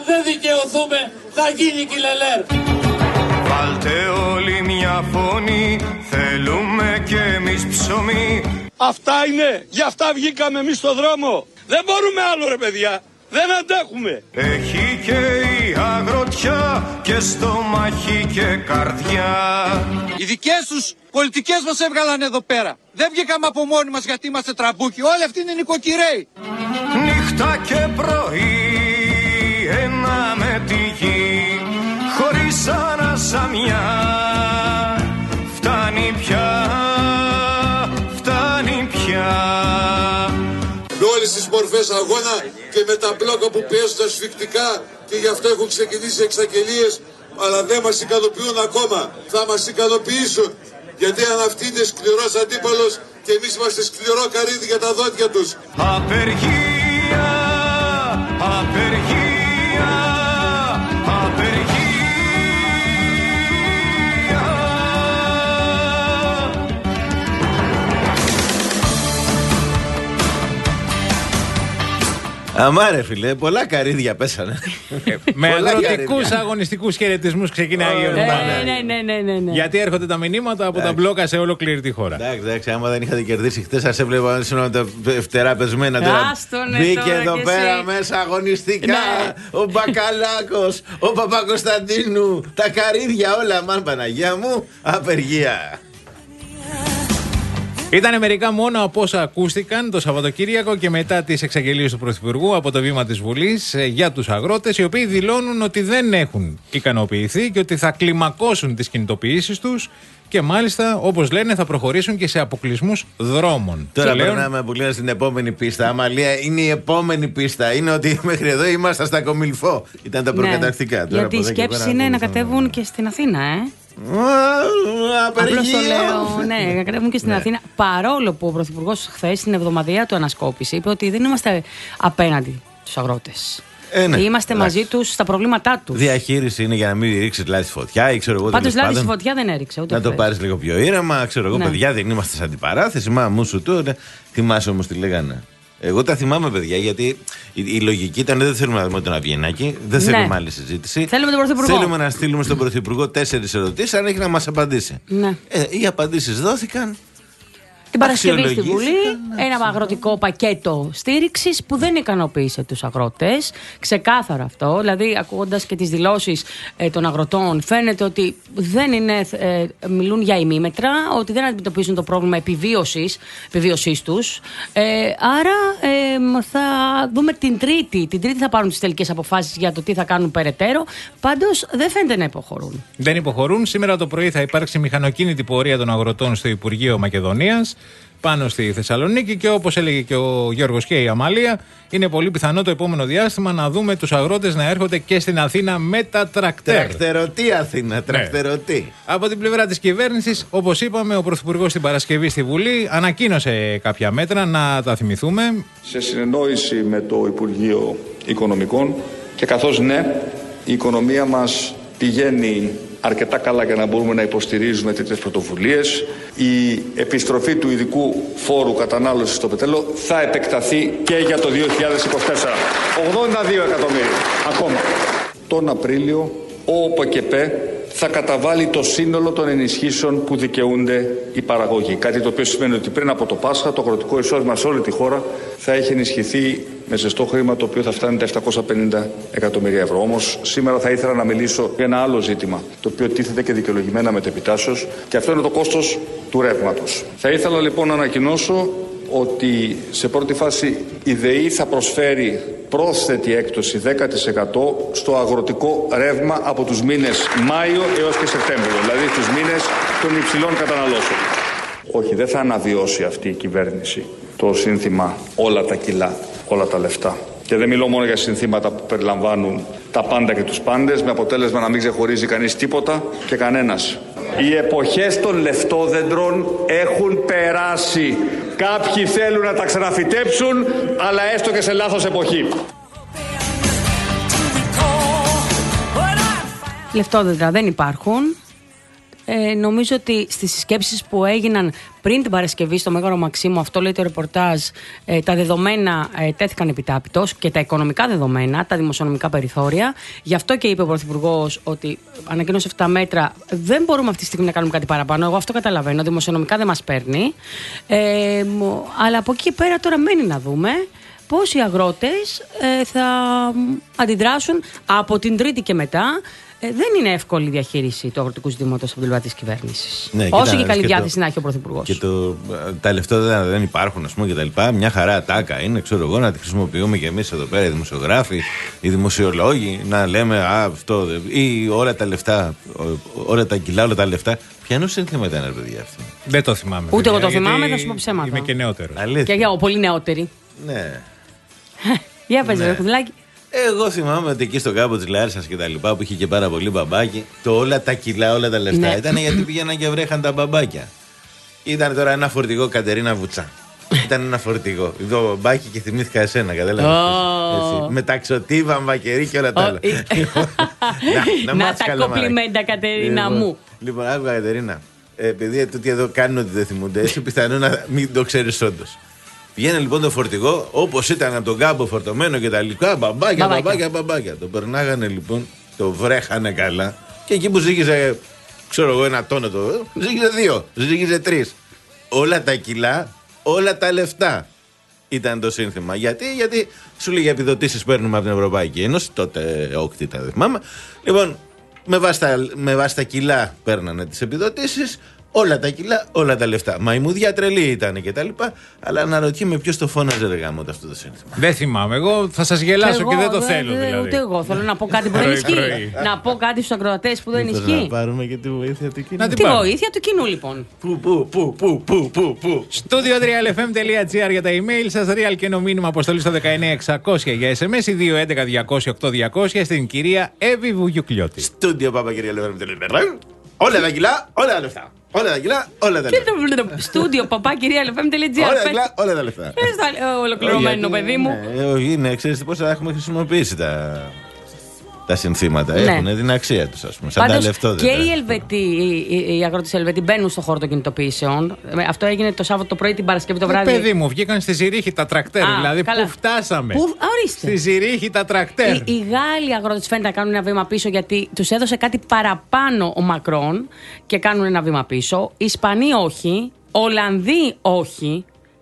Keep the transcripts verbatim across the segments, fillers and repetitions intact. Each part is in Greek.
δεν δικαιωθούμε θα γίνει κιλελέρ. Βάλτε όλοι μια φωνή, θέλουμε κι εμείς ψωμί. Αυτά είναι, γι' αυτά βγήκαμε εμείς στο δρόμο. Δεν μπορούμε άλλο ρε παιδιά, δεν αντέχουμε. Έχει και η αγροτιά και στομάχι και καρδιά. Οι δικές τους πολιτικές μας έβγαλαν εδώ πέρα. Δεν βγήκαμε από μόνοι μας γιατί είμαστε τραμπούκοι. Όλοι αυτοί είναι νοικοκυρέοι. Νύχτα και πρωί ένα με τη γη, χωρίς ανασαμιά. Φτάνει πια, φτάνει πια. Με όλες τις μορφές αγώνα και με τα μπλόκα που πιέζουν τα σφιχτικά και γι' αυτό έχουν ξεκινήσει εξαγγελίες, αλλά δεν μας ικανοποιούν ακόμα. Θα μας ικανοποιήσουν, γιατί αν αυτή είναι σκληρός αντίπαλος και εμείς είμαστε σκληρό καρύδι για τα δόντια τους. Απεργία, απεργία, απεργία. Αμάρε φίλε, πολλά καρύδια πέσανε. Με αγροτικούς αγωνιστικούς χαιρετισμούς ξεκινάει η εβδομάδα. Ναι, ναι, ναι, ναι, ναι. Γιατί έρχονται τα μηνύματα από τα μπλόκα σε ολόκληρη τη χώρα. Εντάξει, εντάξει, άμα δεν είχατε κερδίσει χτες, σας έβλεπα με τα φτερά πεσμένα. Μπήκε εδώ πέρα μέσα αγωνιστικά ο Μπακαλάκος, ο Παπακοσταντίνου, τα καρύδια όλα. Μαν Παναγία μου, απεργία. Ήταν μερικά μόνο από όσα ακούστηκαν το Σαββατοκύριακο και μετά τις εξαγγελίες του Πρωθυπουργού από το βήμα της Βουλής για τους αγρότες, οι οποίοι δηλώνουν ότι δεν έχουν ικανοποιηθεί και ότι θα κλιμακώσουν τις κινητοποιήσεις τους και μάλιστα, όπως λένε, θα προχωρήσουν και σε αποκλεισμούς δρόμων. Τώρα Λέω... περνάμε που λένε στην επόμενη πίστα. Αμαλία, είναι η επόμενη πίστα. Είναι ότι μέχρι εδώ ήμασταν στα Κομιλφό. Ήταν τα προκαταρκτικά. Ναι. Γιατί η σκέψη είναι να κατέβουν και στην Αθήνα, ε. Απλώς το λέω, ναι, να κατέβουν και στην ναι. Αθήνα. Παρόλο που ο Πρωθυπουργός χθες στην εβδομαδιαία του ανασκόπηση είπε ότι δεν είμαστε απέναντι στους αγρότες. Ε, ναι. Είμαστε Λάξε. μαζί τους στα προβλήματά τους. Διαχείριση είναι για να μην ρίξει λάδι στη φωτιά ή ξέρω εγώ. Πάντως λάδι στη φωτιά δεν έριξε. Ούτε να χθες. Το πάρεις λίγο πιο ήρεμα. Ξέρω εγώ, ναι. παιδιά, δεν είμαστε σε αντιπαράθεση. Μα μου σου του. Θυμάσαι όμως τι λέγανε. Εγώ τα θυμάμαι, παιδιά, γιατί η, η λογική ήταν δεν θέλουμε να δούμε τον Αβγενάκη, δεν ναι. θέλουμε άλλη συζήτηση. Θέλουμε τον Πρωθυπουργό. Θέλουμε να στείλουμε στον Πρωθυπουργό τέσσερις ερωτήσεις, αν έχει να μας απαντήσει. Ναι. Ε, οι απαντήσεις δόθηκαν. Την Παρασκευή στη Βουλή, ένα αγροτικό πακέτο στήριξης που δεν ικανοποίησε τους αγρότες. Ξεκάθαρο αυτό. Δηλαδή, ακούγοντας και τις δηλώσεις ε, των αγροτών, φαίνεται ότι δεν είναι, ε, μιλούν για ημίμετρα, ότι δεν αντιμετωπίζουν το πρόβλημα επιβίωσης, επιβίωσής τους. Ε, άρα, ε, θα δούμε την Τρίτη. Την Τρίτη θα πάρουν τις τελικές αποφάσεις για το τι θα κάνουν περαιτέρω. Πάντως, δεν φαίνεται να υποχωρούν. Δεν υποχωρούν. Σήμερα το πρωί θα υπάρξει μηχανοκίνητη πορεία των αγροτών στο Υπουργείο Μακεδονίας πάνω στη Θεσσαλονίκη και όπως έλεγε και ο Γιώργος και η Αμαλία, είναι πολύ πιθανό το επόμενο διάστημα να δούμε τους αγρότες να έρχονται και στην Αθήνα με τα τρακτέρ. Τρακτερωτή Αθήνα, τρακτερωτή. Ναι. Από την πλευρά της κυβέρνησης, όπως είπαμε, ο Πρωθυπουργός την Παρασκευή στη Βουλή ανακοίνωσε κάποια μέτρα, να τα θυμηθούμε. Σε συνεννόηση με το Υπουργείο Οικονομικών και καθώς ναι, η οικονομία μας πηγαίνει αρκετά καλά για να μπορούμε να υποστηρίζουμε τέτοιες πρωτοβουλίες. Η επιστροφή του ειδικού φόρου κατανάλωσης στο πετρέλαιο θα επεκταθεί και για το δύο χιλιάδες είκοσι τέσσερα. ογδόντα δύο εκατομμύρια ακόμα. Τον Απρίλιο ο ΟΠΕΚΕΠΕ θα καταβάλει το σύνολο των ενισχύσεων που δικαιούνται οι παραγωγοί. Κάτι το οποίο σημαίνει ότι πριν από το Πάσχα το αγροτικό εισόδημα σε όλη τη χώρα θα έχει ενισχυθεί με ζεστό χρήμα το οποίο θα φτάνει τα επτακόσια πενήντα εκατομμύρια ευρώ. Όμως σήμερα θα ήθελα να μιλήσω για ένα άλλο ζήτημα το οποίο τίθεται και δικαιολογημένα μετεπιτάσεως και αυτό είναι το κόστος του ρεύματος. Θα ήθελα λοιπόν να ανακοινώσω ότι σε πρώτη φάση η ΔΕΗ θα προσφέρει πρόσθετη έκπτωση δέκα τοις εκατό στο αγροτικό ρεύμα από τους μήνες Μάιο έως και Σεπτέμβριο, δηλαδή τους μήνες των υψηλών καταναλώσεων. Όχι, δεν θα αναβιώσει αυτή η κυβέρνηση το σύνθημα όλα τα κιλά, όλα τα λεφτά. Και δεν μιλώ μόνο για συνθήματα που περιλαμβάνουν τα πάντα και τους πάντες, με αποτέλεσμα να μην ξεχωρίζει κανείς τίποτα και κανένας. Οι εποχές των λεφτόδεντρων έχουν περάσει. Κάποιοι θέλουν να τα ξαναφυτέψουν, αλλά έστω και σε λάθος εποχή. Λεφτόδεντρα δεν υπάρχουν. Ε, νομίζω ότι στις συσκέψεις που έγιναν πριν την Παρασκευή στο Μέγαρο Μαξίμου, αυτό λέει το ρεπορτάζ, ε, τα δεδομένα ε, τέθηκαν επιτάπητος και τα οικονομικά δεδομένα, τα δημοσιονομικά περιθώρια. Γι' αυτό και είπε ο Πρωθυπουργός ότι ανακοίνωσε αυτά τα μέτρα, δεν μπορούμε αυτή τη στιγμή να κάνουμε κάτι παραπάνω. Εγώ αυτό καταλαβαίνω. Δημοσιονομικά δεν μας παίρνει. Ε, αλλά από εκεί και πέρα τώρα μένει να δούμε πώς οι αγρότες ε, θα αντιδράσουν από την Τρίτη και μετά. Ε, δεν είναι εύκολη η διαχείριση του αγροτικού ζητήματος από την πλευρά της κυβέρνησης. Ναι, όσο κοίτα, και καλή διάθεση το, να έχει ο Πρωθυπουργός. Και το, τα λεφτά δεν, δεν υπάρχουν, ας πούμε, και τα λοιπά. Μια χαρά τάκα είναι, ξέρω εγώ, να τη χρησιμοποιούμε και εμείς εδώ πέρα, οι δημοσιογράφοι, οι δημοσιολόγοι, να λέμε α, αυτό, ή όλα τα λεφτά, όλα τα κιλά, όλα τα λεφτά. Ποια σύνθημα ήταν, ρε παιδιά, αυτό? Δεν το θυμάμαι. Ούτε εγώ το θυμάμαι, θα σου πω ψέματα. Είμαι και νεότερο. Και για πολύ νεότεροι. Ναι. Για πες, ρε κουδλάκι. Εγώ θυμάμαι ότι εκεί στον κάμπο τη Λάρισσας και τα λοιπά, που είχε και πάρα πολύ μπαμπάκι, το όλα τα κιλά, όλα τα λεφτά, ναι, ήταν γιατί πήγαιναν και βρέχαν τα μπαμπάκια. Ήταν τώρα ένα φορτηγό Κατερίνα Βουτσά. Ήταν ένα φορτηγό. Εδώ μπαμπάκι και θυμήθηκα εσένα, κατάλαβε. Oh. Με ταξωτή, βαμβακερή και όλα τα άλλα. Να, να, να τα κομπλιμέντα, Κατερίνα μου. Λοιπόν, άκουγα, Κατερίνα, επειδή τούτοι εδώ κάνουν ότι δεν θυμούνται, έτσι πιθανό να μην το ξέρει όντω. Πηγαίνει λοιπόν το φορτηγό, όπως ήταν από τον κάμπο φορτωμένο και τα λοιπά, μπαμπάκια, μπαμπάκια, μπαμπάκια. Το περνάγανε λοιπόν, το βρέχανε καλά. Και εκεί που ζήγιζε, ξέρω εγώ, ένα τόνο, το ζήγιζε δύο, ζήγιζε τρεις. Όλα τα κιλά, όλα τα λεφτά ήταν το σύνθημα. Γιατί, γιατί σου λέει επιδοτήσεις παίρνουμε από την Ευρωπαϊκή Ένωση, τότε όκτητα δεν θυμάμαι. Λοιπόν, με βάση τα, με βάση τα κιλά παίρνανε τις επιδοτήσεις. Όλα τα κιλά, όλα τα λεφτά. Μα η μουδιά τρελή ήταν και τα λοιπά. Αλλά αναρωτιέμαι ποιος το φώναζε, ρε γάμο, αυτό το σύνθημα. Δεν θυμάμαι. Εγώ θα σας γελάσω και, και δεν το δε, θέλω. Δε, δηλαδή. Ούτε εγώ θέλω να πω κάτι που δεν ισχύει. Να πω κάτι στους ακροατές που δεν ισχύει. Να πάρουμε και τη βοήθεια του κοινού. Τη βοήθεια του κοινού, λοιπόν. Πού, πού, πού, πού, πού, πού, πού. Studio τρία ελ εφ εμ τελεία τζι άρ για τα email σας. Real και ένα μήνυμα αποστολή στο δεκαεννιά εξακόσια για ες εμ ες ή δύο έντεκα διακόσια οκτώ διακόσια στην κυρία Εύη Βουγιουκλιώτη. Studio παπα κυρία Λεφέμ τελεία τζι άρ. Όλα τα κιλά, όλα τα λεφτά. Όλα τα κιλά, όλα τα λεφτά. Στούντιο παπά κυρία ελ εφ εμ τελεία τζι άρ. Όλα τα κιλά, όλα τα λεφτά. Ολοκληρωμένο, παιδί μου. Όχι, ναι, ξέρετε πώς θα έχουμε χρησιμοποιήσει τα. Τα συνθήματα ναι. έχουν την αξία τους, ας πούμε. Σαν πάντως, τα λεφτόδετα. Και οι Ελβετοί, οι, οι αγρότες Ελβετοί μπαίνουν στον χώρο των κινητοποιήσεων. Αυτό έγινε το Σάββατο το πρωί, την Παρασκευή το βράδυ. Ε, παιδί μου, βγήκαν στη Ζηρίχη τα τρακτέρ. Α, δηλαδή, καλά. Πού φτάσαμε. Πού, ορίστε. Στη Ζηρίχη τα τρακτέρ. Οι, οι Γάλλοι αγρότες φαίνεται να κάνουν ένα βήμα πίσω, γιατί τους έδωσε κάτι παραπάνω ο Μακρόν και κάνουν ένα βήμα πίσω. Οι Ισπανοί όχι. Ολλανδοί όχι.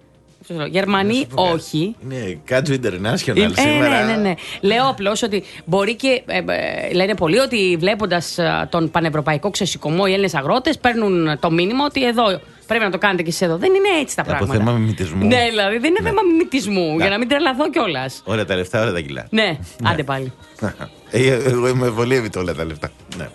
Γερμανοί όχι. Είναι κάτσο international ε, σήμερα. Ναι, ναι, ναι. Λέω απλώς ότι μπορεί και. Ε, ε, λένε πολλοί ότι βλέποντας ε, τον πανευρωπαϊκό ξεσηκωμό, οι Έλληνες αγρότες παίρνουν το μήνυμα ότι εδώ πρέπει να το κάνετε και εσείς εδώ. Δεν είναι έτσι τα από πράγματα. Από θέμα μιμητισμού. Ναι, δηλαδή δεν είναι ναι. θέμα μιμητισμού. Για να μην τρελαθώ κιόλας. Όλα τα λεφτά, όλα τα κιλά. Ναι, άντε πάλι. Εγώ είμαι βολεύει όλα τα λεφτά. Ναι.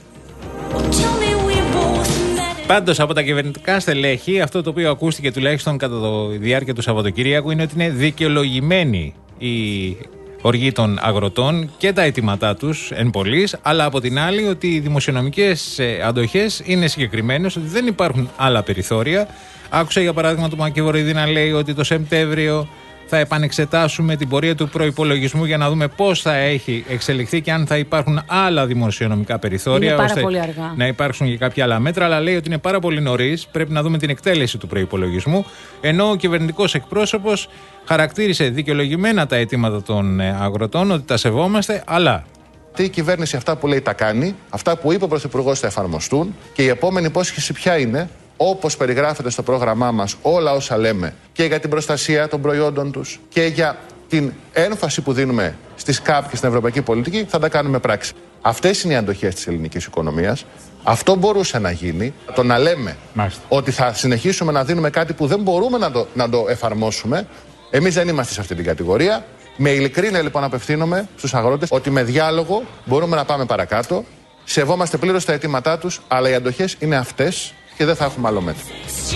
Πάντως από τα κυβερνητικά στελέχη, αυτό το οποίο ακούστηκε τουλάχιστον κατά τη διάρκεια του Σαββατοκύριακου είναι ότι είναι δικαιολογημένη η οργή των αγροτών και τα αιτήματά τους εν πολλοίς, αλλά από την άλλη ότι οι δημοσιονομικές αντοχές είναι συγκεκριμένες, ότι δεν υπάρχουν άλλα περιθώρια. Άκουσα για παράδειγμα του Μάκη Βορυδή να λέει ότι το Σεπτέμβριο θα επανεξετάσουμε την πορεία του προϋπολογισμού για να δούμε πώς θα έχει εξελιχθεί και αν θα υπάρχουν άλλα δημοσιονομικά περιθώρια. Είναι πάρα ώστε πολύ αργά. Να υπάρξουν και κάποια άλλα μέτρα, αλλά λέει ότι είναι πάρα πολύ νωρίς. Πρέπει να δούμε την εκτέλεση του προϋπολογισμού. Ενώ ο κυβερνητικός εκπρόσωπος χαρακτήρισε δικαιολογημένα τα αιτήματα των αγροτών, ότι τα σεβόμαστε, αλλά. Η κυβέρνηση αυτά που λέει τα κάνει, αυτά που είπε ο Πρωθυπουργός θα εφαρμοστούν και η επόμενη υπόσχεση ποια είναι? Όπως περιγράφεται στο πρόγραμμά μας, όλα όσα λέμε και για την προστασία των προϊόντων τους και για την έμφαση που δίνουμε στις ΚΑΠ και στην ευρωπαϊκή πολιτική, θα τα κάνουμε πράξη. Αυτές είναι οι αντοχές της ελληνικής οικονομίας. Αυτό μπορούσε να γίνει. Το να λέμε Μάλιστα. ότι θα συνεχίσουμε να δίνουμε κάτι που δεν μπορούμε να το, να το εφαρμόσουμε, εμείς δεν είμαστε σε αυτή την κατηγορία. Με ειλικρίνεια λοιπόν απευθύνομαι στους αγρότες ότι με διάλογο μπορούμε να πάμε παρακάτω. Σεβόμαστε πλήρως τα αιτήματά τους, αλλά οι αντοχές είναι αυτές. Και δεν θα έχουμε άλλο μέτρο.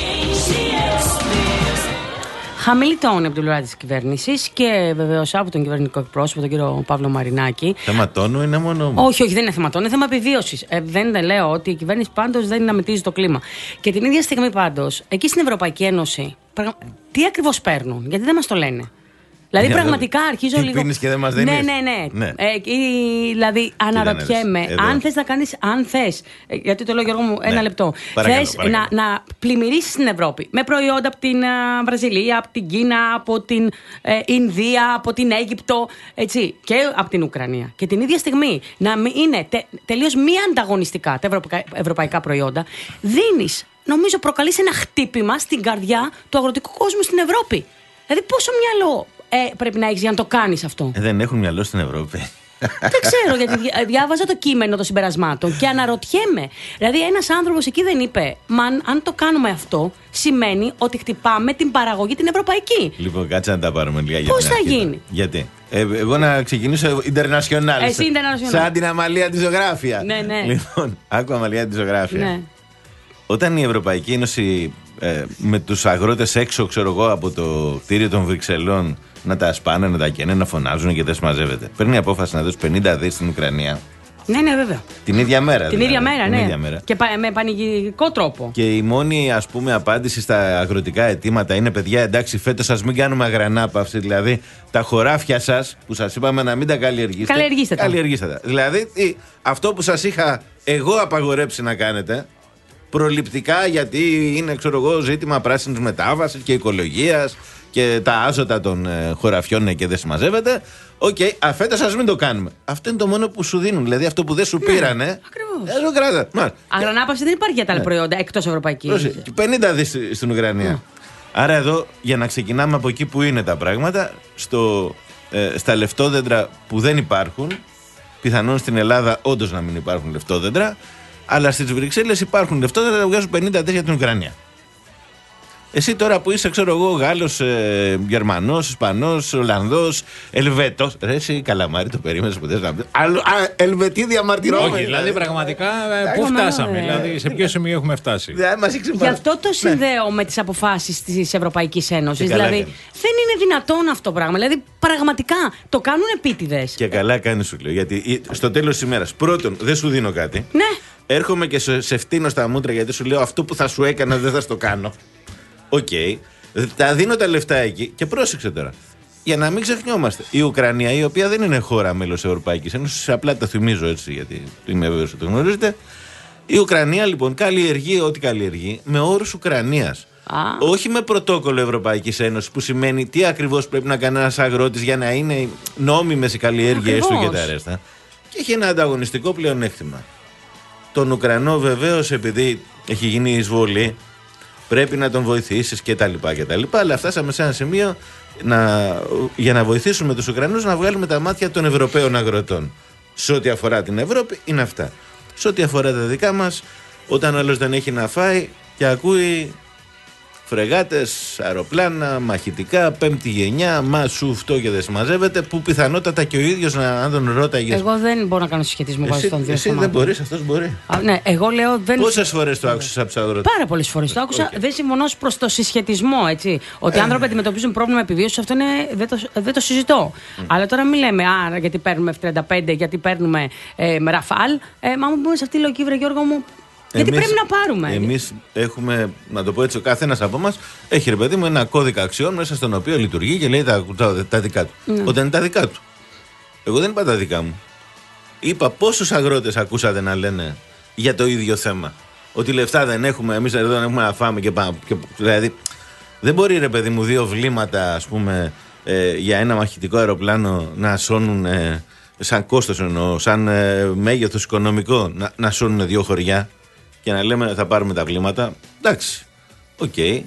Χαμηλή τόνη από την πλευρά της κυβέρνησης και βεβαίως από τον κυβερνητικό εκπρόσωπο, τον κύριο Παύλο Μαρινάκη. Θέμα τόνου είναι μόνο. Όχι, όχι, δεν είναι θέμα τόνου, είναι θέμα επιβίωσης. Ε, δεν λέω ότι η κυβέρνηση πάντως δεν δυναμητίζει το κλίμα. Και την ίδια στιγμή πάντως, εκεί στην Ευρωπαϊκή Ένωση, τι ακριβώς παίρνουν, γιατί δεν μας το λένε. Δηλαδή, yeah, πραγματικά αρχίζω τι λίγο. Πίνεις και δεν μας δίνεις. Ναι, ναι, ναι. ναι. Ε, ή, δηλαδή, αναρωτιέμαι, αν θες να κάνεις, αν θες, γιατί το λέω Γιώργο μου, ένα ναι. λεπτό. Θες να, να πλημμυρίσεις την Ευρώπη με προϊόντα από την uh, Βραζιλία, από την Κίνα, από την ε, Ινδία, από την Αίγυπτο, έτσι, και από την Ουκρανία. Και την ίδια στιγμή να είναι τε, τελείως μη ανταγωνιστικά τα ευρωπαϊκά, ευρωπαϊκά προϊόντα, δίνεις, νομίζω, προκαλείς ένα χτύπημα στην καρδιά του αγροτικού κόσμου στην Ευρώπη. Δηλαδή, πόσο μυαλό ε, πρέπει να έχεις για να το κάνεις αυτό. Ε, δεν έχουν μυαλό στην Ευρώπη. Δεν ξέρω, γιατί διάβαζα το κείμενο των συμπερασμάτων και αναρωτιέμαι. Δηλαδή, ένας άνθρωπος εκεί δεν είπε, μα αν το κάνουμε αυτό, σημαίνει ότι χτυπάμε την παραγωγή την ευρωπαϊκή. Λοιπόν, κάτσε να τα πάρουμε λίγα. Πώς θα γίνει. Γιατί. Ε, εγώ να ξεκινήσω Ιντερνασιονάλ. Εσύ Ιντερνασιονάλ. Σαν την Αμαλία τη Ζωγράφια. Ναι, ναι. Λοιπόν, άκου Αμαλία τη Ζωγράφια. Ναι. Όταν η Ευρωπαϊκή Ένωση ε, με τους αγρότες έξω, ξέρω εγώ, από το κτίριο των Βρυξελών να τα σπάνε, να τα καίνε, να φωνάζουν και δεν συμμαζεύεται. Παίρνει απόφαση να δώσει πενήντα δις στην Ουκρανία. Ναι, ναι, βέβαια. Την ίδια μέρα. Την δηλαδή. ίδια μέρα, Την ναι. ίδια μέρα. Και με πανηγυρικό τρόπο. Και η μόνη, ας πούμε, απάντηση στα αγροτικά αιτήματα είναι, παιδιά, εντάξει, φέτος ας μην κάνουμε αγρανάπαυση. Δηλαδή, τα χωράφια σας που σας είπαμε να μην τα καλλιεργήσετε. Καλλιεργήστε τα. Καλλιεργήστε τα. Δηλαδή, αυτό που σας είχα εγώ απαγορέψει να κάνετε. Προληπτικά, γιατί είναι, ξέρω εγώ, ζήτημα πράσινης μετάβασης και οικολογίας και τα άζωτα των ε, χωραφιών είναι και δεν συμμαζεύεται. Οκ, okay, αφέτος ας μην το κάνουμε. Αυτό είναι το μόνο που σου δίνουν. Δηλαδή αυτό που δεν σου ναι, πήρανε. Ακριβώς. Αγρανάπαυση δεν υπάρχει για τα άλλα ναι. προϊόντα εκτός Ευρωπαϊκής. πενήντα δις στην Ουκρανία. Ναι. Άρα εδώ, για να ξεκινάμε από εκεί που είναι τα πράγματα, στο, ε, στα λεφτόδεντρα που δεν υπάρχουν, πιθανόν στην Ελλάδα όντως να μην υπάρχουν λεφτόδεντρα. Αλλά στις Βρυξέλλες υπάρχουν λεφτόδεντρα να βγάζουν πενήντα δις για την Ουκρανία. Εσύ τώρα που είσαι, ξέρω εγώ, Γάλλος, ε, Γερμανός, Ισπανός, Ολλανδός, Ελβετός. Ρε, εσύ Καλαμάρι, το περίμενες ποτέ να πει. Ελβετοί διαμαρτυρόμενοι. Όχι, δηλαδή πραγματικά πού φτάσαμε, δηλαδή σε ποιο σημείο έχουμε φτάσει. Γι' αυτό το συνδέω με τις αποφάσεις της Ευρωπαϊκής Ένωσης. Δηλαδή δεν είναι δυνατόν αυτό το πράγμα. Δηλαδή πραγματικά το κάνουν επίτηδες. Και καλά κάνει, σου λέω. Γιατί στο τέλος της ημέρας, πρώτον, δεν σου δίνω κάτι. Ναι. Έρχομαι και σε, σε φτύνω στα μούτρα γιατί σου λέω αυτό που θα σου έκανα δεν θα στο κάνω. Οκ. Okay. Τα δίνω τα λεφτά εκεί και πρόσεξε τώρα. Για να μην ξεχνιόμαστε. Η Ουκρανία, η οποία δεν είναι χώρα μέλος Ευρωπαϊκής Ένωσης, απλά τα θυμίζω έτσι γιατί είμαι βέβαιος ότι το γνωρίζετε. Η Ουκρανία λοιπόν καλλιεργεί ό,τι καλλιεργεί με όρους Ουκρανίας. Ah. Όχι με πρωτόκολλο Ευρωπαϊκής Ένωσης που σημαίνει τι ακριβώς πρέπει να κάνει ένας αγρότης για να είναι νόμιμες οι καλλιέργειές του και τα ρέστα. Και έχει ένα ανταγωνιστικό πλεονέκτημα. Τον Ουκρανό βεβαίως επειδή έχει γίνει εισβολή πρέπει να τον βοηθήσεις και τα λοιπά και τα λοιπά, αλλά φτάσαμε σε ένα σημείο να, για να βοηθήσουμε τους Ουκρανούς να βγάλουμε τα μάτια των Ευρωπαίων αγροτών. Σε ό,τι αφορά την Ευρώπη είναι αυτά. Σε ό,τι αφορά τα δικά μας, όταν άλλος δεν έχει να φάει και ακούει φρεγάτες, αεροπλάνα, μαχητικά, πέμπτη γενιά, μα σου αυτό και δεν συμμαζεύεται, που πιθανότατα και ο ίδιος να αν τον ρώταγε. Εγώ δεν μπορώ να κάνω συσχετισμό βάσει των δύο. Εσύ δεν μπορείς, αυτός μπορεί. Α, ναι, εγώ λέω δεν. Πόσες φορές το άκουσες από τους αγρότες? Πάρα πολλές φορές το άκουσα. Okay. Δεν συμφωνώ προς το συσχετισμό, έτσι. Ότι οι άνθρωποι αντιμετωπίζουν πρόβλημα επιβίωσης, αυτό είναι, δεν, το, δεν το συζητώ. Mm. Αλλά τώρα μην λέμε, α, γιατί παίρνουμε εφ τριάντα πέντε, γιατί παίρνουμε ε, Ραφάλ. Ε, μα μου πούμε σε αυτή τη λογική, βρε Γιώργο μου. Γιατί εμείς, πρέπει να πάρουμε. Εμείς έχουμε, να το πω έτσι, ο καθένας από εμάς έχει, ρε παιδί μου, ένα κώδικα αξιών μέσα στον οποίο λειτουργεί και λέει τα, τα, τα δικά του. Mm. Όταν είναι τα δικά του. Εγώ δεν είπα τα δικά μου. Είπα πόσους αγρότες ακούσατε να λένε για το ίδιο θέμα. Ότι λεφτά δεν έχουμε, εμείς εδώ δεν έχουμε να φάμε και πάμε. Και, δηλαδή, δεν μπορεί, ρε παιδί μου, δύο βλήματα, ας πούμε, ε, για ένα μαχητικό αεροπλάνο να σώνουν, ε, σαν κόστος εννοώ, σαν ε, μέγεθος οικονομικό, να, να σώνουν δύο χωριά. Και να λέμε θα πάρουμε τα βλήματα. Εντάξει. Οκ. Okay.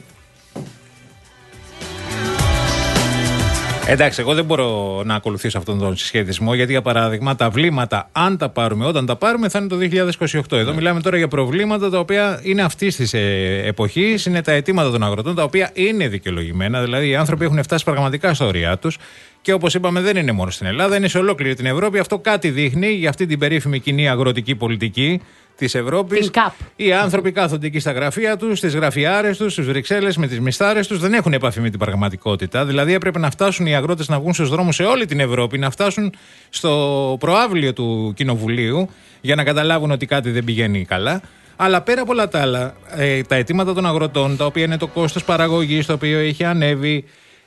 Εντάξει, εγώ δεν μπορώ να ακολουθήσω αυτόν τον συσχετισμό, γιατί για παράδειγμα τα βλήματα, αν τα πάρουμε, όταν τα πάρουμε, θα είναι το δύο χιλιάδες είκοσι οκτώ. Εδώ ναι. μιλάμε τώρα για προβλήματα τα οποία είναι αυτή τη εποχή, είναι τα αιτήματα των αγροτών, τα οποία είναι δικαιολογημένα. Δηλαδή, οι άνθρωποι έχουν φτάσει πραγματικά στα ωριά τους. Και όπως είπαμε, δεν είναι μόνο στην Ελλάδα, είναι σε ολόκληρη την Ευρώπη. Αυτό κάτι δείχνει για αυτή την περίφημη κοινή αγροτική πολιτική της Ευρώπης. Οι άνθρωποι κάθονται εκεί στα γραφεία τους, στις γραφιάρες τους, στις Βρυξέλλες με τις μισθάρες τους, δεν έχουν επαφή με την πραγματικότητα. Δηλαδή έπρεπε να φτάσουν οι αγρότες να βγουν στους δρόμους σε όλη την Ευρώπη, να φτάσουν στο προάβλιο του Κοινοβουλίου για να καταλάβουν ότι κάτι δεν πηγαίνει καλά. Αλλά πέρα από όλα τα άλλα, ε, τα αιτήματα των αγροτών, τα οποία είναι το κόστος παραγωγής, το οποίο έχει ανέβει,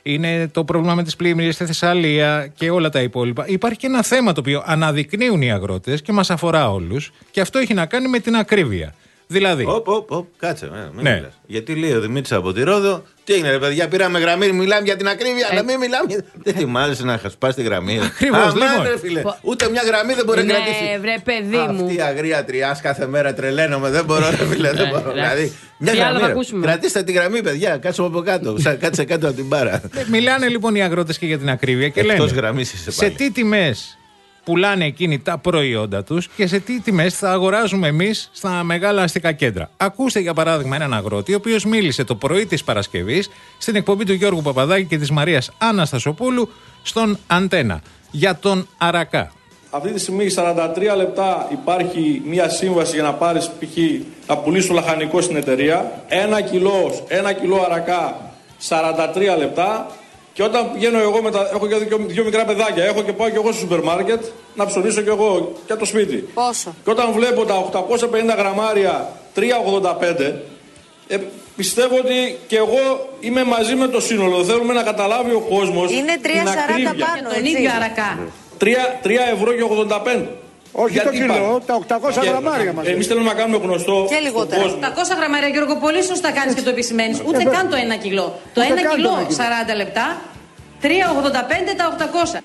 είναι το πρόβλημα με τις πλημμύρες στη Θεσσαλία και όλα τα υπόλοιπα. Υπάρχει και ένα θέμα το οποίο αναδεικνύουν οι αγρότες και μας αφορά όλους, και αυτό έχει να κάνει με την ακρίβεια. Δηλαδή. Οπ, οπ, οπ, κάτσε, ε, μην ναι. μιλάς. Γιατί λέει ο Δημήτρης από τη Ρόδο, τι έγινε ρε παιδιά, πήραμε γραμμή, μιλάμε για την ακρίβεια, ε. αλλά μην μιλάμε. Για... δεν θυμάσαι να χασπάς τη γραμμή. Ακριβώς, λοιπόν. Ρε, φίλε. Ούτε μια γραμμή δεν μπορεί ναι, να κρατήσει. Ναι, βρε παιδί μου. Αυτή η αγρία τριάς κάθε μέρα τρελαίνομαι, δεν μπορώ, ρε φίλε, δεν μπορώ. Δηλαδή, μια γραμμή. Κρατήστε τη γραμμή, παιδιά, κάτσουμε από κάτω. Κάτσε κάτω από την μπάρα. Μιλάνε λοιπόν οι αγρότες και για την ακρίβεια και λένε σε τι τιμές πουλάνε εκείνοι τα προϊόντα τους και σε τι τιμές θα αγοράζουμε εμείς στα μεγάλα αστικά κέντρα. Ακούστε για παράδειγμα έναν αγρότη, ο οποίος μίλησε το πρωί της Παρασκευής στην εκπομπή του Γιώργου Παπαδάκη και της Μαρίας Αναστασοπούλου στον Αντένα για τον Αρακά. Αυτή τη στιγμή σαράντα τρία λεπτά υπάρχει μια σύμβαση για να πάρεις π.χ. να πουλήσεις το λαχανικό στην εταιρεία. Ένα κιλό, ένα κιλό αρακά σαράντα τρία λεπτά. Και όταν πηγαίνω εγώ, με τα, έχω και δύο, δύο μικρά παιδάκια, έχω και πάω και εγώ στο σούπερ μάρκετ να ψωνίσω και εγώ και από το σπίτι. Πόσο? Και όταν βλέπω τα οκτακόσια πενήντα γραμμάρια τρία ογδόντα πέντε, ε, πιστεύω ότι και εγώ είμαι μαζί με το σύνολο. Θέλουμε να καταλάβει ο κόσμος. Είναι τρία σαράντα πάνω, τον ίδιο αρακά. τρία ευρώ και ογδόντα πέντε. Όχι γιατί το κιλό, είπα, τα οκτακόσια και, γραμμάρια μας. Εμείς θέλουμε να κάνουμε γνωστό. Και λιγότερα. οκτακόσια γραμμάρια, Γιώργο, πολύ σωστά κάνεις και το επισημαίνεις. Ούτε ε, καν το ένα κιλό. Το ένα κιλό σαράντα λεπτά, τρία ογδόντα πέντε τα οκτακόσια.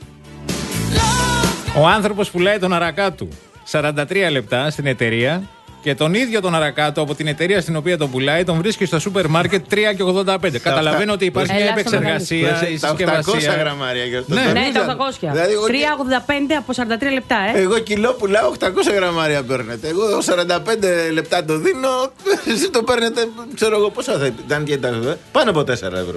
Ο άνθρωπος πουλάει τον αρακά του σαράντα τρία λεπτά στην εταιρεία και τον ίδιο τον αρακά του από την εταιρεία στην οποία τον πουλάει τον βρίσκει στο σούπερ μάρκετ τρία ογδόντα πέντε. Καταλαβαίνω ότι υπάρχει μια επεξεργασία, η συσκευασία. Τα οκτακόσια γραμμάρια γι' αυτό. Ναι, ναι, τα οκτακόσια. τρία ογδόντα πέντε από σαράντα τρία λεπτά, ε. Εγώ κιλό πουλάω οκτακόσια γραμμάρια παίρνετε. Εγώ σαράντα πέντε λεπτά το δίνω. Εσείς το παίρνετε, ξέρω εγώ πόσα θα ήταν και τα. Πάνω από τέσσερα ευρώ.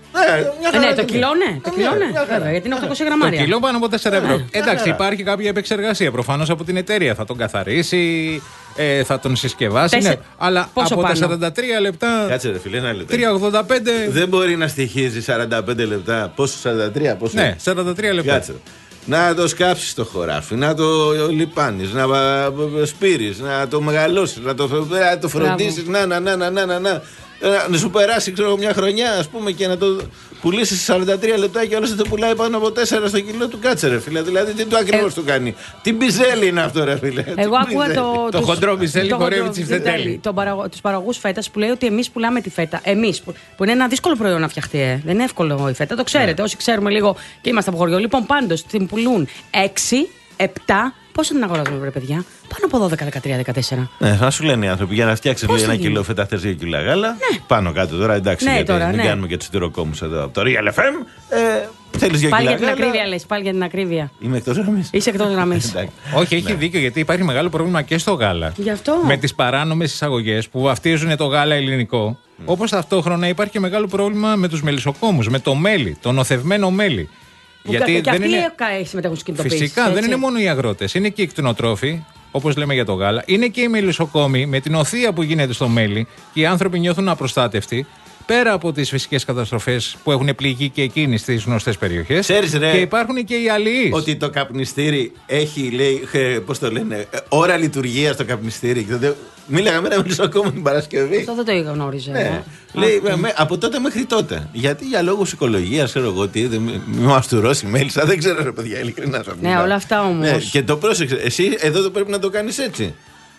Ναι, ναι, το κιλό ναι, το κιλό ναι, βέβαια, γιατί είναι οκτακόσια γραμμάρια. Το κιλό πάνω από τέσσερα ευρώ. Εντάξει, υπάρχει κάποια επεξεργασία προφανώς από την εταιρεία. Θα τον καθαρίσει, ε, θα τον συσκευάσει. Ναι, αλλά πόσο από πάνω? Τα σαράντα τρία λεπτά. Κάτσε, ρε φίλε, ένα λεπτό. τρία ογδόντα πέντε. Δεν μπορεί να στοιχίζει σαράντα πέντε λεπτά. Πόσο, σαράντα τρία, πόσο. Ναι, σαράντα τρία λεπτά. Κάτσε. Να το σκάψεις το χωράφι, να το λιπάνεις, να σπείρεις, να το μεγαλώσεις, να το, να το φροντίσεις, να, να, να, να, να, να. Να σου περάσει ξέρω, μια χρονιά, ας πούμε, και να το πουλήσει σε σαράντα τρία λεπτά και όλος το πουλάει πάνω από τέσσερα στο κιλό του. Κάτσε, ρε φίλε. Δηλαδή, τι το ακριβώς ε... του κάνει. Τι μπιζέλι είναι αυτό, ρε φίλε. Εγώ ακούω το. Το χοντρό μπιζέλι χορεύει τσιφτετέλι. Τους παραγωγούς φέτας που λέει ότι εμείς πουλάμε τη φέτα. Εμείς, που, που είναι ένα δύσκολο προϊόν να φτιαχτεί. Ε. Δεν είναι εύκολο η φέτα. Το ξέρετε. Όσοι ξέρουμε λίγο και είμαστε από χωριό. Λοιπόν, πάντως την πουλούν έξι, επτά. Πόσο την αγοράζουμε, ρε παιδιά? Πάνω από δώδεκα, δεκατρία, δεκατέσσερα. Ναι, θα σου λένε οι άνθρωποι για να φτιάξει ένα κιλό φέτα, χτες δύο κιλά γάλα. Ναι. Πάνω κάτω τώρα, εντάξει, ναι, γιατί τώρα, μην ναι. κάνουμε και του τυροκόμους εδώ από το Real εφ εμ. Ε, Θέλεις δύο πάλι κιλά για την γάλα. ακρίβεια, λες. Πάλι για την ακρίβεια. Είμαι εκτός γραμμής. Είσαι εκτός γραμμής. Όχι, έχει ναι. δίκιο, γιατί υπάρχει μεγάλο πρόβλημα και στο γάλα. Γι' αυτό. Με τις παράνομες εισαγωγές που βαφτίζουν το γάλα ελληνικό. Mm. Όπως ταυτόχρονα υπάρχει και μεγάλο πρόβλημα με τους μελισσοκόμους, με το μέλι, το νοθευμένο μέλι. Που γιατί και, και δεν αυτοί είναι... συμμετέχουν στις κινητοποίησεις. Φυσικά έτσι. Δεν είναι μόνο οι αγρότες, είναι και οι κτηνοτρόφοι, όπως λέμε για το γάλα, είναι και οι μελισσοκόμοι με την οθεία που γίνεται στο μέλι και οι άνθρωποι νιώθουν απροστάτευτοι. Πέρα από τις φυσικές καταστροφές που έχουν πληγεί και εκείνοι στις γνωστές περιοχές. Ξέρεις, ρε, και υπάρχουν και οι αλληλείς. Ότι το καπνιστήρι έχει, λέει, πώς το λένε, ώρα λειτουργία στο καπνιστήρι. Μίλαγα με ένα μελισσοκόμο την Παρασκευή. Αυτό δεν το γνώριζα. Ναι. Ε. Λέει, okay. με, από τότε μέχρι τότε. Γιατί για λόγους οικολογίας, ξέρω εγώ τι, μη μας τουρώσει μέλισσα, δεν ξέρω, ρε παιδιά, ειλικρινά. Ναι, όλα αυτά όμως. Ναι, και το πρόσεξε. Εσύ εδώ το πρέπει να το κάνεις έτσι.